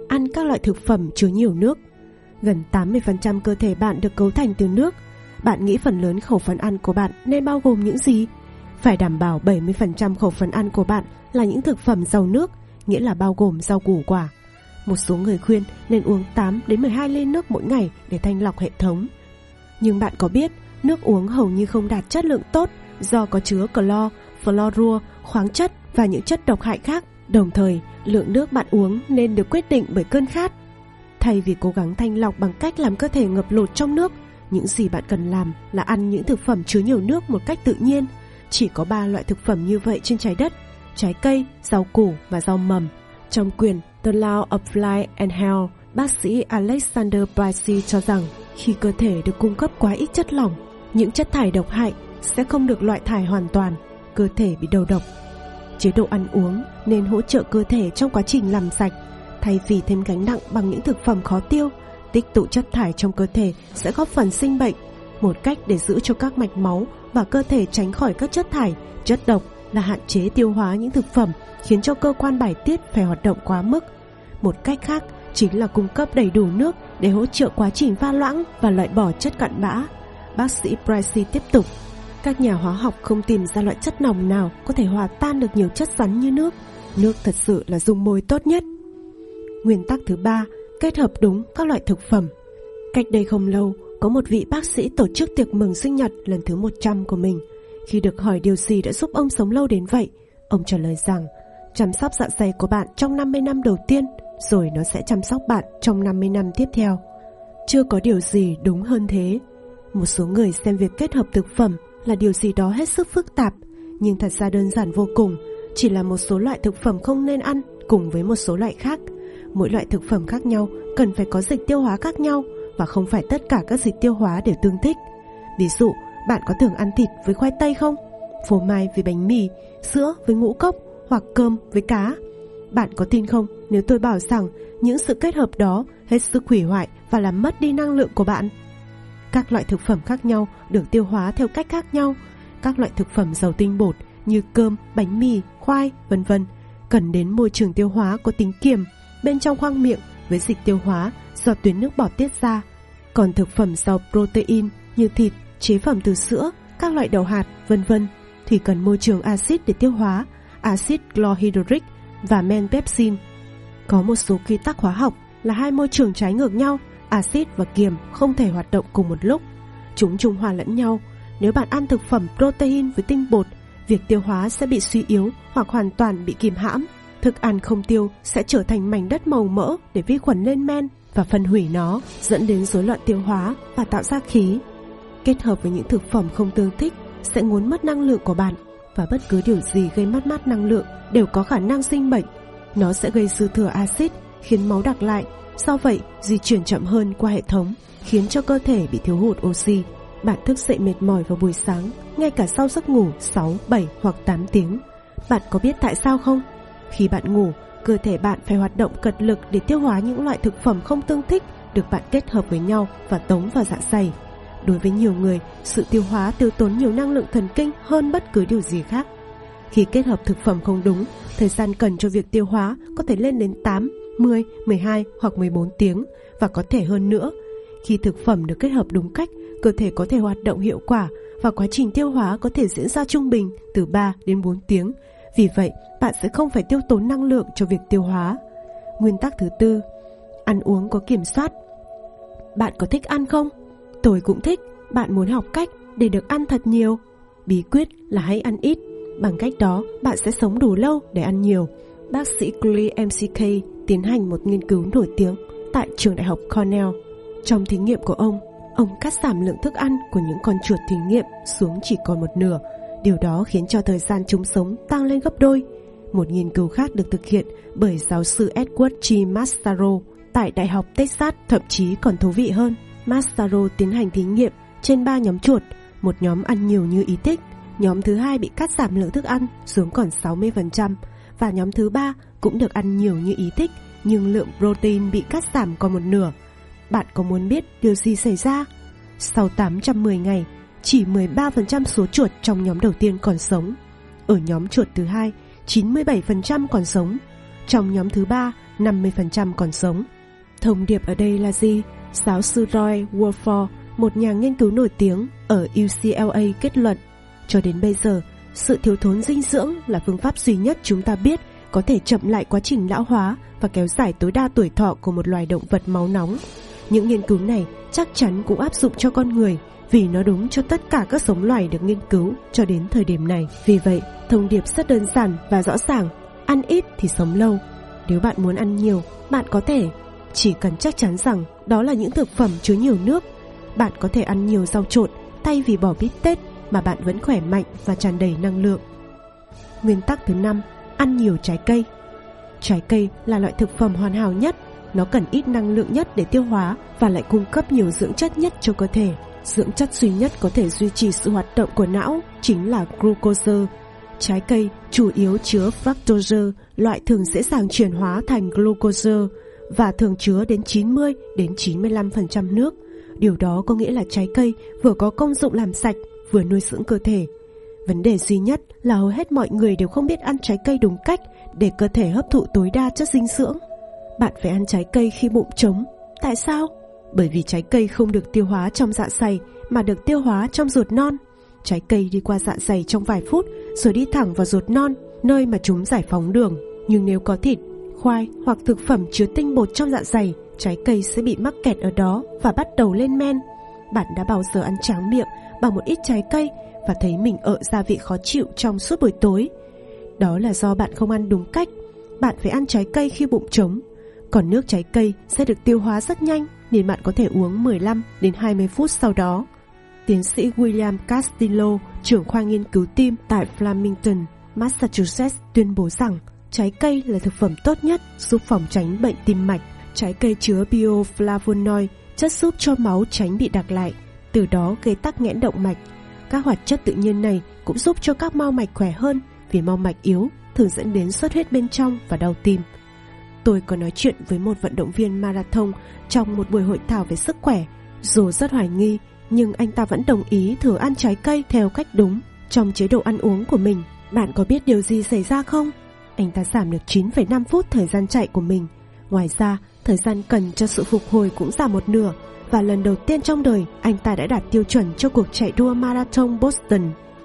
S1: Ăn các loại thực phẩm chứa nhiều nước. Gần tám mươi phần trăm cơ thể bạn được cấu thành từ nước. Bạn nghĩ phần lớn khẩu phần ăn của bạn nên bao gồm những gì? Phải đảm bảo bảy mươi phần trăm khẩu phần ăn của bạn là những thực phẩm giàu nước, nghĩa là bao gồm rau củ quả. Một số người khuyên nên uống tám đến mười hai ly nước mỗi ngày để thanh lọc hệ thống. Nhưng bạn có biết, nước uống hầu như không đạt chất lượng tốt do có chứa clo, fluorua, khoáng chất và những chất độc hại khác. Đồng thời, lượng nước bạn uống nên được quyết định bởi cơn khát. Thay vì cố gắng thanh lọc bằng cách làm cơ thể ngập lụt trong nước, những gì bạn cần làm là ăn những thực phẩm chứa nhiều nước một cách tự nhiên. Chỉ có ba loại thực phẩm như vậy trên trái đất: trái cây, rau củ và rau mầm. Trong quyển The Law of Life and Health, bác sĩ Alexander Bryce cho rằng khi cơ thể được cung cấp quá ít chất lỏng, những chất thải độc hại sẽ không được loại thải hoàn toàn, cơ thể bị đầu độc. Chế độ ăn uống nên hỗ trợ cơ thể trong quá trình làm sạch. Thay vì thêm gánh nặng bằng những thực phẩm khó tiêu, tích tụ chất thải trong cơ thể sẽ góp phần sinh bệnh. Một cách để giữ cho các mạch máu và cơ thể tránh khỏi các chất thải, chất độc là hạn chế tiêu hóa những thực phẩm khiến cho cơ quan bài tiết phải hoạt động quá mức. Một cách khác chính là cung cấp đầy đủ nước để hỗ trợ quá trình pha loãng và loại bỏ chất cặn bã. Bác sĩ Bryce tiếp tục: các nhà hóa học không tìm ra loại chất nòng nào có thể hòa tan được nhiều chất rắn như nước. Nước thật sự là dung môi tốt nhất. Nguyên tắc thứ ba, kết hợp đúng các loại thực phẩm. Cách đây không lâu, có một vị bác sĩ tổ chức tiệc mừng sinh nhật lần thứ một trăm của mình. Khi được hỏi điều gì đã giúp ông sống lâu đến vậy, ông trả lời rằng chăm sóc dạ dày của bạn trong năm mươi năm đầu tiên, rồi nó sẽ chăm sóc bạn trong năm mươi năm tiếp theo. Chưa có điều gì đúng hơn thế. Một số người xem việc kết hợp thực phẩm là điều gì đó hết sức phức tạp, nhưng thật ra đơn giản vô cùng. Chỉ là một số loại thực phẩm không nên ăn cùng với một số loại khác. Mỗi loại thực phẩm khác nhau cần phải có dịch tiêu hóa khác nhau, và không phải tất cả các dịch tiêu hóa đều tương thích. Ví dụ, bạn có thường ăn thịt với khoai tây không? Phô mai với bánh mì, sữa với ngũ cốc hoặc cơm với cá? Bạn có tin không nếu tôi bảo rằng những sự kết hợp đó hết sức hủy hoại và làm mất đi năng lượng của bạn? Các loại thực phẩm khác nhau được tiêu hóa theo cách khác nhau. Các loại thực phẩm giàu tinh bột như cơm, bánh mì, khoai, vân vân cần đến môi trường tiêu hóa có tính kiềm bên trong khoang miệng với dịch tiêu hóa do tuyến nước bọt tiết ra. Còn thực phẩm giàu protein như thịt, chế phẩm từ sữa, các loại đậu hạt, vân vân thì cần môi trường axit để tiêu hóa, axit chlorhydric và men pepsin. Có một số quy tắc hóa học là hai môi trường trái ngược nhau, axit và kiềm không thể hoạt động cùng một lúc. Chúng trung hòa lẫn nhau. Nếu bạn ăn thực phẩm protein với tinh bột, việc tiêu hóa sẽ bị suy yếu hoặc hoàn toàn bị kìm hãm. Thức ăn không tiêu sẽ trở thành mảnh đất màu mỡ để vi khuẩn lên men và phân hủy nó, dẫn đến rối loạn tiêu hóa và tạo ra khí. Kết hợp với những thực phẩm không tương thích sẽ ngốn mất năng lượng của bạn, và bất cứ điều gì gây mất mát năng lượng đều có khả năng sinh bệnh. Nó sẽ gây dư thừa axit, khiến máu đặc lại, do vậy di chuyển chậm hơn qua hệ thống, khiến cho cơ thể bị thiếu hụt oxy. Bạn thức dậy mệt mỏi vào buổi sáng, ngay cả sau giấc ngủ sáu, bảy hoặc tám tiếng. Bạn có biết tại sao không? Khi bạn ngủ, cơ thể bạn phải hoạt động cật lực để tiêu hóa những loại thực phẩm không tương thích được bạn kết hợp với nhau và tống vào dạ dày. Đối với nhiều người, sự tiêu hóa tiêu tốn nhiều năng lượng thần kinh hơn bất cứ điều gì khác. Khi kết hợp thực phẩm không đúng, thời gian cần cho việc tiêu hóa có thể lên đến tám, mười, mười hai hoặc mười bốn tiếng và có thể hơn nữa. Khi thực phẩm được kết hợp đúng cách, cơ thể có thể hoạt động hiệu quả và quá trình tiêu hóa có thể diễn ra trung bình từ ba đến bốn tiếng. Vì vậy, bạn sẽ không phải tiêu tốn năng lượng cho việc tiêu hóa. Nguyên tắc thứ tư, ăn uống có kiểm soát. Bạn có thích ăn không? Tôi cũng thích. Bạn muốn học cách để được ăn thật nhiều. Bí quyết là hãy ăn ít. Bằng cách đó, bạn sẽ sống đủ lâu để ăn nhiều. Bác sĩ Clay em xê ca tiến hành một nghiên cứu nổi tiếng tại trường đại học Cornell. Trong thí nghiệm của ông, ông cắt giảm lượng thức ăn của những con chuột thí nghiệm xuống chỉ còn một nửa. Điều đó khiến cho thời gian chúng sống tăng lên gấp đôi. Một nghiên cứu khác được thực hiện bởi giáo sư Edward G. Massaro tại Đại học Texas thậm chí còn thú vị hơn. Massaro tiến hành thí nghiệm trên ba nhóm chuột. Một nhóm ăn nhiều như ý thích, nhóm thứ hai bị cắt giảm lượng thức ăn xuống còn sáu mươi phần trăm, và nhóm thứ ba cũng được ăn nhiều như ý thích, nhưng lượng protein bị cắt giảm còn một nửa. Bạn có muốn biết điều gì xảy ra? Sau tám trăm mười ngày, chỉ mười ba phần trăm số chuột trong nhóm đầu tiên còn sống. Ở nhóm chuột thứ hai, chín mươi bảy phần trăm còn sống. Trong nhóm thứ ba, năm mươi phần trăm còn sống. Thông điệp ở đây là gì? Giáo sư Roy Wolford, một nhà nghiên cứu nổi tiếng ở u xê lờ a kết luận, cho đến bây giờ, sự thiếu thốn dinh dưỡng là phương pháp duy nhất chúng ta biết có thể chậm lại quá trình lão hóa và kéo dài tối đa tuổi thọ của một loài động vật máu nóng. Những nghiên cứu này chắc chắn cũng áp dụng cho con người, vì nó đúng cho tất cả các giống loài được nghiên cứu cho đến thời điểm này. Vì vậy, thông điệp rất đơn giản và rõ ràng: ăn ít thì sống lâu. Nếu bạn muốn ăn nhiều, bạn có thể, chỉ cần chắc chắn rằng đó là những thực phẩm chứa nhiều nước. Bạn có thể ăn nhiều rau trộn thay vì bỏ bít tết mà bạn vẫn khỏe mạnh và tràn đầy năng lượng. Nguyên tắc thứ năm, ăn nhiều trái cây. Trái cây là loại thực phẩm hoàn hảo nhất. Nó cần ít năng lượng nhất để tiêu hóa và lại cung cấp nhiều dưỡng chất nhất cho cơ thể. Dưỡng chất duy nhất có thể duy trì sự hoạt động của não chính là glucose. Trái cây chủ yếu chứa fructose, loại thường dễ dàng chuyển hóa thành glucose, và thường chứa đến chín mươi đến chín mươi lăm phần trăm nước. Điều đó có nghĩa là trái cây vừa có công dụng làm sạch, vừa nuôi dưỡng cơ thể. Vấn đề duy nhất là hầu hết mọi người đều không biết ăn trái cây đúng cách để cơ thể hấp thụ tối đa chất dinh dưỡng. Bạn phải ăn trái cây khi bụng trống. Tại sao? Bởi vì trái cây không được tiêu hóa trong dạ dày mà được tiêu hóa trong ruột non. Trái cây đi qua dạ dày trong vài phút rồi đi thẳng vào ruột non, nơi mà chúng giải phóng đường. Nhưng nếu có thịt, khoai hoặc thực phẩm chứa tinh bột trong dạ dày, trái cây sẽ bị mắc kẹt ở đó và bắt đầu lên men. Bạn đã bao giờ ăn tráng miệng bằng một ít trái cây và thấy mình ợ gia vị khó chịu trong suốt buổi tối? Đó là do bạn không ăn đúng cách. Bạn phải ăn trái cây khi bụng trống. Còn nước trái cây sẽ được tiêu hóa rất nhanh, nên bạn có thể uống mười lăm đến hai mươi phút sau đó. Tiến sĩ William Castillo, trưởng khoa nghiên cứu tim tại Flemington, Massachusetts, tuyên bố rằng trái cây là thực phẩm tốt nhất giúp phòng tránh bệnh tim mạch. Trái cây chứa bioflavonoid, chất giúp cho máu tránh bị đặc lại, từ đó gây tắc nghẽn động mạch. Các hoạt chất tự nhiên này cũng giúp cho các mao mạch khỏe hơn, vì mao mạch yếu thường dẫn đến xuất huyết bên trong và đau tim. Tôi có nói chuyện với một vận động viên marathon trong một buổi hội thảo về sức khỏe. Dù rất hoài nghi, nhưng anh ta vẫn đồng ý thử ăn trái cây theo cách đúng trong chế độ ăn uống của mình. Bạn có biết điều gì xảy ra không? Anh ta giảm được chín phẩy năm phút thời gian chạy của mình. Ngoài ra, thời gian cần cho sự phục hồi cũng giảm một nửa, và lần đầu tiên trong đời anh ta đã đạt tiêu chuẩn cho cuộc chạy đua marathon Boston.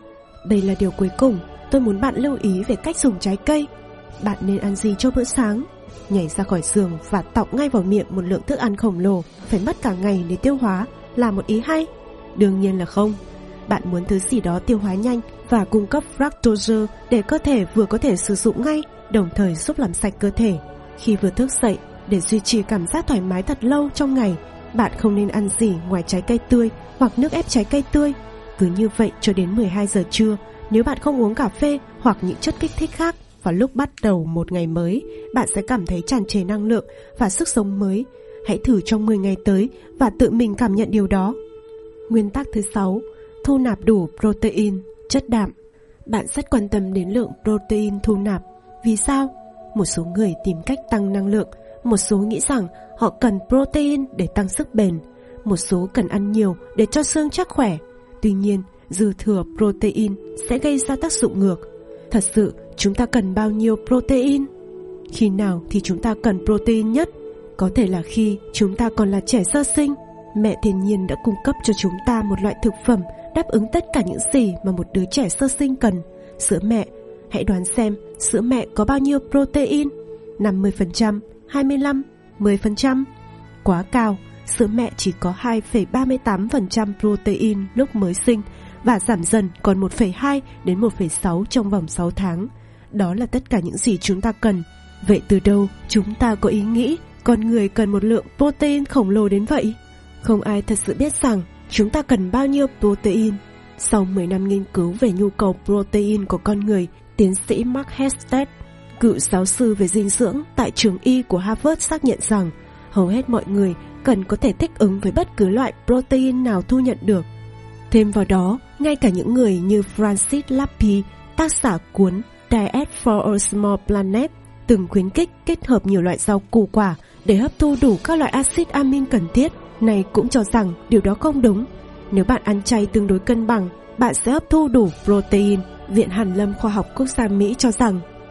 S1: Đây là điều cuối cùng, tôi muốn bạn lưu ý về cách dùng trái cây. Bạn nên ăn gì cho bữa sáng? Nhảy ra khỏi giường và tọng ngay vào miệng một lượng thức ăn khổng lồ, phải mất cả ngày để tiêu hóa, là một ý hay? Đương nhiên là không. Bạn muốn thứ gì đó tiêu hóa nhanh và cung cấp fructose để cơ thể vừa có thể sử dụng ngay, đồng thời giúp làm sạch cơ thể. Khi vừa thức dậy, để duy trì cảm giác thoải mái thật lâu trong ngày, bạn không nên ăn gì ngoài trái cây tươi hoặc nước ép trái cây tươi. Cứ như vậy cho đến mười hai giờ trưa. Nếu bạn không uống cà phê hoặc những chất kích thích khác, vào lúc bắt đầu một ngày mới, bạn sẽ cảm thấy tràn trề năng lượng và sức sống mới. Hãy thử trong mười ngày tới và tự mình cảm nhận điều đó. Nguyên tắc thứ sáu, thu nạp đủ protein, chất đạm. Bạn rất quan tâm đến lượng protein thu nạp. Vì sao? Một số người tìm cách tăng năng lượng, một số nghĩ rằng họ cần protein để tăng sức bền, một số cần ăn nhiều để cho xương chắc khỏe. Tuy nhiên, dư thừa protein sẽ gây ra tác dụng ngược. Thật sự, chúng ta cần bao nhiêu protein? Khi nào thì chúng ta cần protein nhất? Có thể là khi chúng ta còn là trẻ sơ sinh. Mẹ thiên nhiên đã cung cấp cho chúng ta một loại thực phẩm đáp ứng tất cả những gì mà một đứa trẻ sơ sinh cần. Sữa mẹ. Hãy đoán xem sữa mẹ có bao nhiêu protein? năm mươi phần trăm, hai mươi lăm, mười phần trăm? Quá cao. Sữa mẹ chỉ có hai phẩy ba mươi tám phần trăm protein lúc mới sinh và giảm dần còn một phẩy hai đến một phẩy sáu trong vòng sáu tháng. Đó là tất cả những gì chúng ta cần. Vậy từ đâu chúng ta có ý nghĩ con người cần một lượng protein khổng lồ đến vậy? Không ai thật sự biết rằng chúng ta cần bao nhiêu protein. Sau mười năm nghiên cứu về nhu cầu protein của con người, tiến sĩ Mark Hested, cựu giáo sư về dinh dưỡng tại trường y của Harvard, xác nhận rằng hầu hết mọi người cần có thể thích ứng với bất cứ loại protein nào thu nhận được. Thêm vào đó, ngay cả những người như Francis Lappi, tác giả cuốn Diet for a Small Planet, từng khuyến khích kết hợp nhiều loại rau củ quả để hấp thu đủ các loại axit amin cần thiết, này cũng cho rằng điều đó không đúng. Nếu bạn ăn chay tương đối cân bằng, bạn sẽ hấp thu đủ protein. Viện Hàn lâm Khoa học Quốc gia Mỹ cho rằng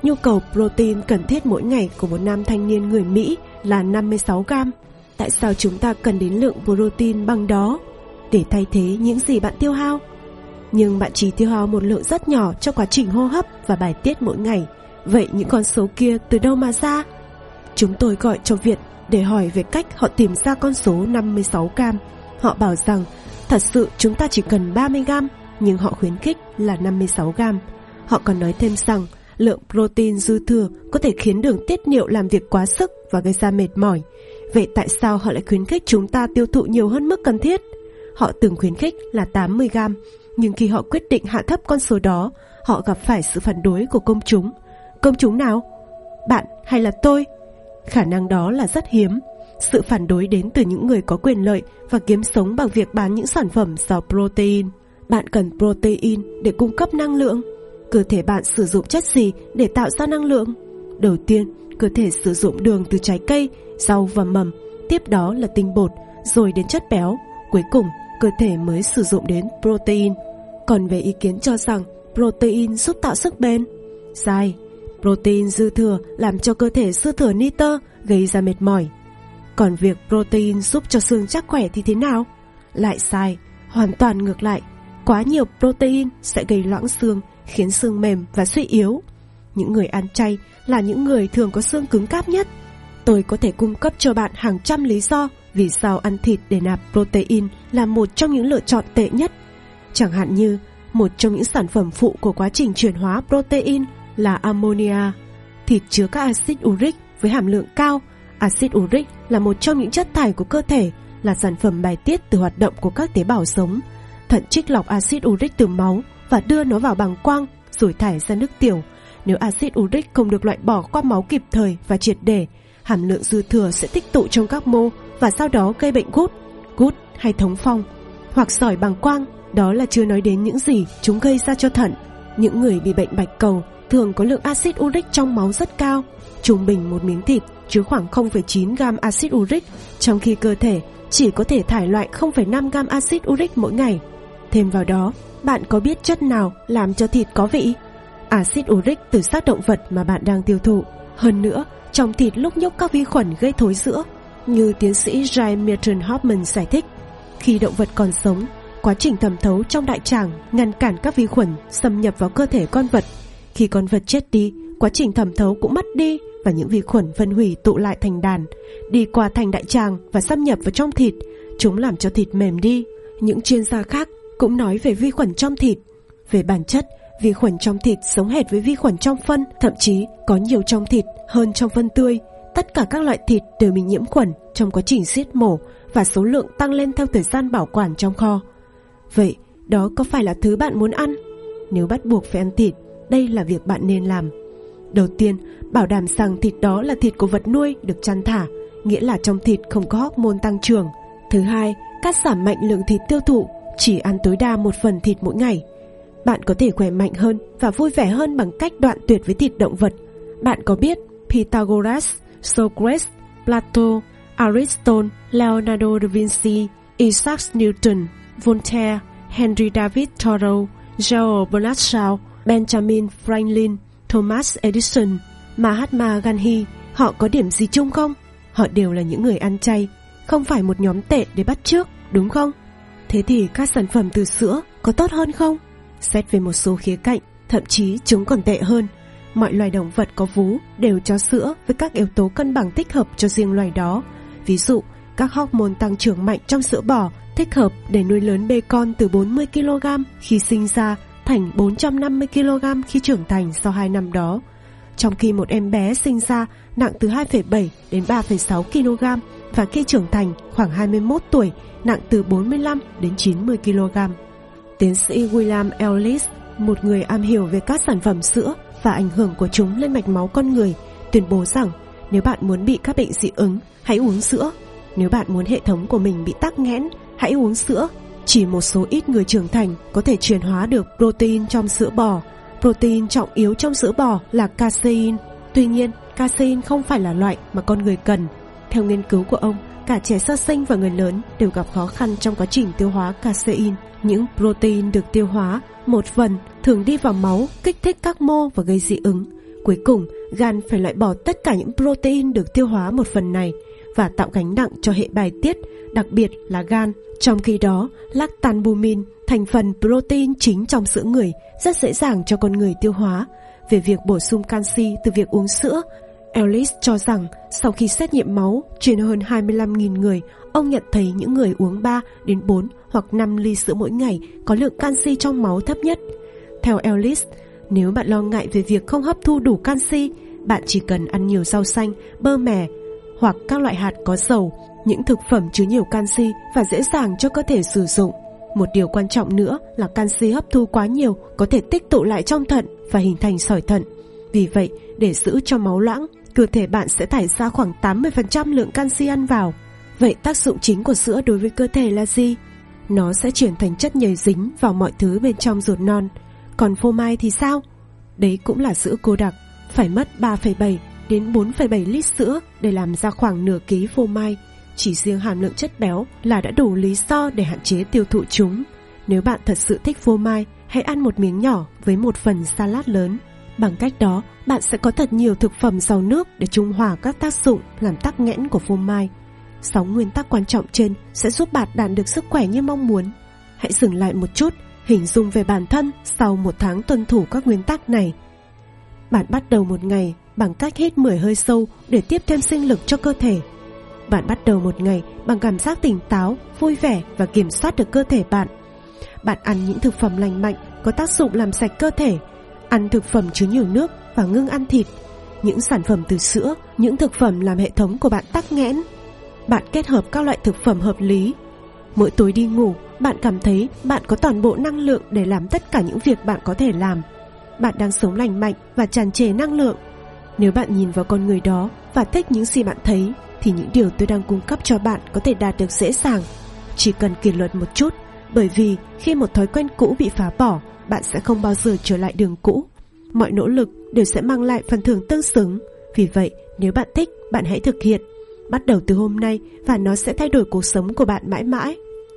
S1: nhu cầu protein cần thiết mỗi ngày của một nam thanh niên người Mỹ là năm mươi sáu gam. Tại sao chúng ta cần đến lượng protein bằng đó? Để thay thế những gì bạn tiêu hao. Nhưng bạn chỉ tiêu hao một lượng rất nhỏ cho quá trình hô hấp và bài tiết mỗi ngày. Vậy những con số kia từ đâu mà ra? Chúng tôi gọi cho Việt để hỏi về cách họ tìm ra con số năm mươi sáu gam. Họ bảo rằng thật sự chúng ta chỉ cần ba mươi gam, nhưng họ khuyến khích là năm mươi sáu gam. Họ còn nói thêm rằng lượng protein dư thừa có thể khiến đường tiết niệu làm việc quá sức và gây ra mệt mỏi. Vậy tại sao họ lại khuyến khích chúng ta tiêu thụ nhiều hơn mức cần thiết? Họ từng khuyến khích là tám mươi gam, nhưng khi họ quyết định hạ thấp con số đó, họ gặp phải sự phản đối của công chúng. Công chúng nào? Bạn hay là tôi? Khả năng đó là rất hiếm. Sự phản đối đến từ những người có quyền lợi và kiếm sống bằng việc bán những sản phẩm giàu protein. Bạn cần protein để cung cấp năng lượng. Cơ thể bạn sử dụng chất gì để tạo ra năng lượng? Đầu tiên, cơ thể sử dụng đường từ trái cây, rau và mầm, tiếp đó là tinh bột, rồi đến chất béo. Cuối cùng, cơ thể mới sử dụng đến protein. Còn về ý kiến cho rằng protein giúp tạo sức bền, sai. Protein dư thừa làm cho cơ thể dư thừa nitơ, gây ra mệt mỏi. Còn việc protein giúp cho xương chắc khỏe thì thế nào? Lại sai, hoàn toàn ngược lại. Quá nhiều protein sẽ gây loãng xương, khiến xương mềm và suy yếu. Những người ăn chay là những người thường có xương cứng cáp nhất. Tôi có thể cung cấp cho bạn hàng trăm lý do vì sao ăn thịt để nạp protein là một trong những lựa chọn tệ nhất. Chẳng hạn như, một trong những sản phẩm phụ của quá trình chuyển hóa protein là ammonia. Thịt chứa các axit uric với hàm lượng cao. Axit uric là một trong những chất thải của cơ thể, là sản phẩm bài tiết từ hoạt động của các tế bào sống. Thận trích lọc axit uric từ máu và đưa nó vào bàng quang, rồi thải ra nước tiểu. Nếu axit uric không được loại bỏ qua máu kịp thời và triệt để, hàm lượng dư thừa sẽ tích tụ trong các mô và sau đó gây bệnh gút, gút hay thống phong, hoặc sỏi bàng quang. Đó là chưa nói đến những gì chúng gây ra cho thận. Những người bị bệnh bạch cầu thường có lượng axit uric trong máu rất cao. Trung bình một miếng thịt chứa khoảng không phẩy chín gam axit uric, trong khi cơ thể chỉ có thể thải loại không phẩy năm gam axit uric mỗi ngày. Thêm vào đó, bạn có biết chất nào làm cho thịt có vị? Axit uric từ xác động vật mà bạn đang tiêu thụ. Hơn nữa, trong thịt lúc nhúc các vi khuẩn gây thối rữa. Như tiến sĩ J. Milton Hoffman giải thích, khi động vật còn sống, quá trình thẩm thấu trong đại tràng ngăn cản các vi khuẩn xâm nhập vào cơ thể con vật. Khi con vật chết đi, quá trình thẩm thấu cũng mất đi và những vi khuẩn phân hủy tụ lại thành đàn, đi qua thành đại tràng và xâm nhập vào trong thịt. Chúng làm cho thịt mềm đi. Những chuyên gia khác cũng nói về vi khuẩn trong thịt. Về bản chất, vi khuẩn trong thịt giống hệt với vi khuẩn trong phân, thậm chí có nhiều trong thịt hơn trong phân tươi. Tất cả các loại thịt đều bị nhiễm khuẩn trong quá trình giết mổ và số lượng tăng lên theo thời gian bảo quản trong kho. Vậy, đó có phải là thứ bạn muốn ăn? Nếu bắt buộc phải ăn thịt, đây là việc bạn nên làm. Đầu tiên, bảo đảm rằng thịt đó là thịt của vật nuôi được chăn thả, nghĩa là trong thịt không có hormone tăng trưởng. Thứ hai, cắt giảm mạnh lượng thịt tiêu thụ, chỉ ăn tối đa một phần thịt mỗi ngày. Bạn có thể khỏe mạnh hơn và vui vẻ hơn bằng cách đoạn tuyệt với thịt động vật. Bạn có biết Pythagoras, Socrates, Plato, Aristotle, Leonardo da Vinci, Isaac Newton, Voltaire, Henry David Thoreau, George Bernard Shaw, Benjamin Franklin, Thomas Edison, Mahatma Gandhi, họ có điểm gì chung không? Họ đều là những người ăn chay, không phải một nhóm tệ để bắt chước, đúng không? Thế thì các sản phẩm từ sữa có tốt hơn không? Xét về một số khía cạnh, thậm chí chúng còn tệ hơn. Mọi loài động vật có vú đều cho sữa với các yếu tố cân bằng thích hợp cho riêng loài đó. Ví dụ, các hormone tăng trưởng mạnh trong sữa bò thích hợp để nuôi lớn bê con từ bốn mươi ki lô gam khi sinh ra thành bốn trăm năm mươi ki lô gam khi trưởng thành sau hai năm đó. Trong khi một em bé sinh ra nặng từ hai phẩy bảy đến ba phẩy sáu ki lô gam và khi trưởng thành khoảng hai mươi mốt tuổi nặng từ bốn mươi lăm đến chín mươi ki lô gam. Tiến sĩ William Ellis, một người am hiểu về các sản phẩm sữa và ảnh hưởng của chúng lên mạch máu con người, tuyên bố rằng nếu bạn muốn bị các bệnh dị ứng, hãy uống sữa. Nếu bạn muốn hệ thống của mình bị tắc nghẽn, hãy uống sữa. Chỉ một số ít người trưởng thành có thể chuyển hóa được protein trong sữa bò. Protein trọng yếu trong sữa bò là casein. Tuy nhiên, casein không phải là loại mà con người cần. Theo nghiên cứu của ông, cả trẻ sơ sinh và người lớn đều gặp khó khăn trong quá trình tiêu hóa casein. Những protein được tiêu hóa, một phần thường đi vào máu, kích thích các mô và gây dị ứng. Cuối cùng, gan phải loại bỏ tất cả những protein được tiêu hóa một phần này và tạo gánh nặng cho hệ bài tiết, đặc biệt là gan. Trong khi đó, lactalbumin, thành phần protein chính trong sữa người, rất dễ dàng cho con người tiêu hóa. Về việc bổ sung canxi từ việc uống sữa, Ellis cho rằng sau khi xét nghiệm máu trên hơn hai mươi lăm nghìn người, ông nhận thấy những người uống ba đến bốn hoặc năm ly sữa mỗi ngày có lượng canxi trong máu thấp nhất. Theo Ellis, nếu bạn lo ngại về việc không hấp thu đủ canxi, bạn chỉ cần ăn nhiều rau xanh, bơ mè hoặc các loại hạt có dầu, những thực phẩm chứa nhiều canxi và dễ dàng cho cơ thể sử dụng. Một điều quan trọng nữa là canxi hấp thu quá nhiều có thể tích tụ lại trong thận và hình thành sỏi thận. Vì vậy, để giữ cho máu loãng, cơ thể bạn sẽ thải ra khoảng tám mươi phần trăm lượng canxi ăn vào. Vậy tác dụng chính của sữa đối với cơ thể là gì? Nó sẽ chuyển thành chất nhầy dính vào mọi thứ bên trong ruột non. Còn phô mai thì sao? Đấy cũng là sữa cô đặc. Phải mất ba phẩy bảy đến bốn phẩy bảy lít sữa để làm ra khoảng nửa ký phô mai. Chỉ riêng hàm lượng chất béo là đã đủ lý do để hạn chế tiêu thụ chúng. Nếu bạn thật sự thích phô mai, hãy ăn một miếng nhỏ với một phần salad lớn. Bằng cách đó, bạn sẽ có thật nhiều thực phẩm giàu nước để trung hòa các tác dụng làm tắc nghẽn của phô mai. Sáu nguyên tắc quan trọng trên sẽ giúp bạn đạt được sức khỏe như mong muốn. Hãy dừng lại một chút, hình dung về bản thân sau một tháng tuân thủ các nguyên tắc này. Bạn bắt đầu một ngày bằng cách hít mười hơi sâu để tiếp thêm sinh lực cho cơ thể. Bạn bắt đầu một ngày bằng cảm giác tỉnh táo, vui vẻ và kiểm soát được cơ thể bạn. Bạn ăn những thực phẩm lành mạnh có tác dụng làm sạch cơ thể. Ăn thực phẩm chứa nhiều nước và ngưng ăn thịt, những sản phẩm từ sữa, những thực phẩm làm hệ thống của bạn tắc nghẽn. Bạn kết hợp các loại thực phẩm hợp lý. Mỗi tối đi ngủ, bạn cảm thấy bạn có toàn bộ năng lượng để làm tất cả những việc bạn có thể làm. Bạn đang sống lành mạnh và tràn trề năng lượng. Nếu bạn nhìn vào con người đó và thích những gì bạn thấy, thì những điều tôi đang cung cấp cho bạn có thể đạt được dễ dàng. Chỉ cần kỷ luật một chút, bởi vì khi một thói quen cũ bị phá bỏ, bạn sẽ không bao giờ trở lại đường cũ. Mọi nỗ lực đều sẽ mang lại phần thưởng tương xứng. Vì vậy, nếu bạn thích, bạn hãy thực hiện. Bắt đầu từ hôm nay và nó sẽ thay đổi cuộc sống của bạn mãi mãi.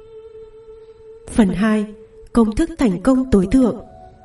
S1: Phần hai. Công thức thành công tối thượng.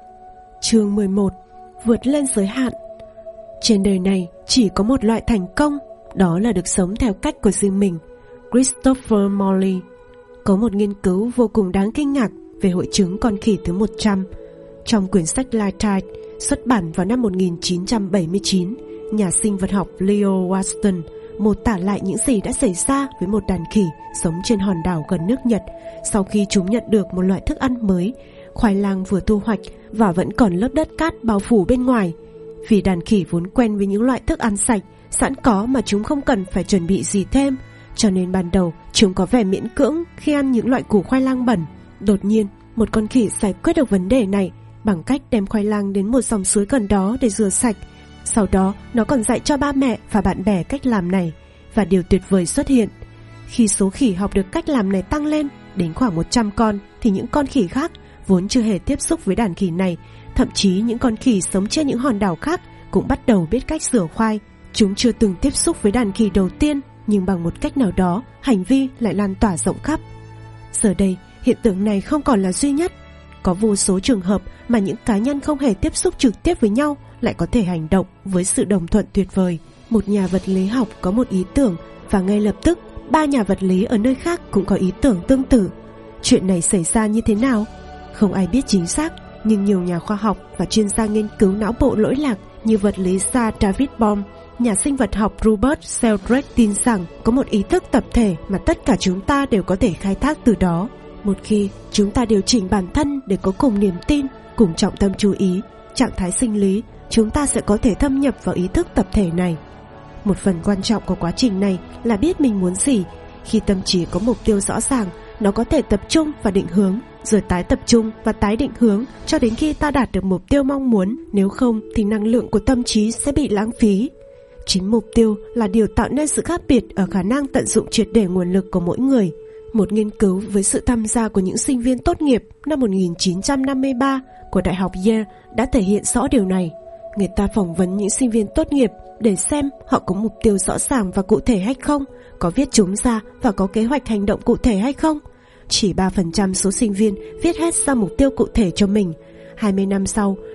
S1: Chương mười một. Vượt lên giới hạn. Trên đời này chỉ có một loại thành công, đó là được sống theo cách của riêng mình. Christopher Morley. Có một nghiên cứu vô cùng đáng kinh ngạc về hội chứng con khỉ thứ một trăm. Trong quyển sách Lifetime xuất bản vào năm một nghìn chín trăm bảy mươi chín, nhà sinh vật học Leo Watson mô tả lại những gì đã xảy ra với một đàn khỉ sống trên hòn đảo gần nước Nhật sau khi chúng nhận được một loại thức ăn mới, khoai lang vừa thu hoạch và vẫn còn lớp đất cát bao phủ bên ngoài. Vì đàn khỉ vốn quen với những loại thức ăn sạch, sẵn có mà chúng không cần phải chuẩn bị gì thêm, cho nên ban đầu chúng có vẻ miễn cưỡng khi ăn những loại củ khoai lang bẩn. Đột nhiên, một con khỉ giải quyết được vấn đề này bằng cách đem khoai lang đến một dòng suối gần đó để rửa sạch. Sau đó, nó còn dạy cho ba mẹ và bạn bè cách làm này, và điều tuyệt vời xuất hiện. Khi số khỉ học được cách làm này tăng lên đến khoảng một trăm con, thì những con khỉ khác vốn chưa hề tiếp xúc với đàn khỉ này, thậm chí những con khỉ sống trên những hòn đảo khác cũng bắt đầu biết cách rửa khoai. Chúng chưa từng tiếp xúc với đàn khỉ đầu tiên, nhưng bằng một cách nào đó, hành vi lại lan tỏa rộng khắp. Giờ đây, hiện tượng này không còn là duy nhất. Có vô số trường hợp mà những cá nhân không hề tiếp xúc trực tiếp với nhau lại có thể hành động với sự đồng thuận tuyệt vời. Một nhà vật lý học có một ý tưởng và ngay lập tức ba nhà vật lý ở nơi khác cũng có ý tưởng tương tự. Chuyện này xảy ra như thế nào? Không ai biết chính xác, nhưng nhiều nhà khoa học và chuyên gia nghiên cứu não bộ lỗi lạc như vật lý gia David Bohm, nhà sinh vật học Robert Sheldrake tin rằng có một ý thức tập thể mà tất cả chúng ta đều có thể khai thác từ đó. Một khi chúng ta điều chỉnh bản thân để có cùng niềm tin, cùng trọng tâm chú ý, trạng thái sinh lý, chúng ta sẽ có thể thâm nhập vào ý thức tập thể này. Một phần quan trọng của quá trình này là biết mình muốn gì. Khi tâm trí có mục tiêu rõ ràng, nó có thể tập trung và định hướng, rồi tái tập trung và tái định hướng cho đến khi ta đạt được mục tiêu mong muốn. Nếu không thì năng lượng của tâm trí sẽ bị lãng phí. Chính mục tiêu là điều tạo nên sự khác biệt ở khả năng tận dụng triệt để nguồn lực của mỗi người. Một nghiên cứu với sự tham gia của những sinh viên tốt nghiệp năm một nghìn chín trăm năm mươi ba của Đại học Yale đã thể hiện rõ điều này. Người ta phỏng vấn những sinh viên tốt nghiệp để xem họ có mục tiêu rõ ràng và cụ thể hay không, có viết chúng ra và có kế hoạch hành động cụ thể hay không. Chỉ ba phần trăm số sinh viên viết hết ra mục tiêu cụ thể cho mình. hai mươi năm sau,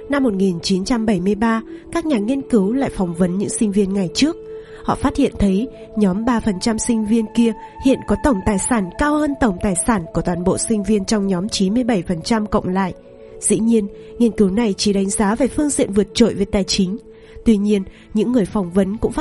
S1: năm một nghìn chín trăm bảy mươi ba, các nhà nghiên cứu lại phỏng vấn những sinh viên ngày trước. Họ phát hiện thấy nhóm ba phần trăm sinh viên kia hiện có tổng tài sản cao hơn tổng tài sản của toàn bộ sinh viên trong nhóm chín mươi bảy phần trăm cộng lại. Dĩ nhiên, nghiên cứu này chỉ đánh giá về phương diện vượt trội về tài chính. Tuy nhiên, những người phỏng vấn cũng phát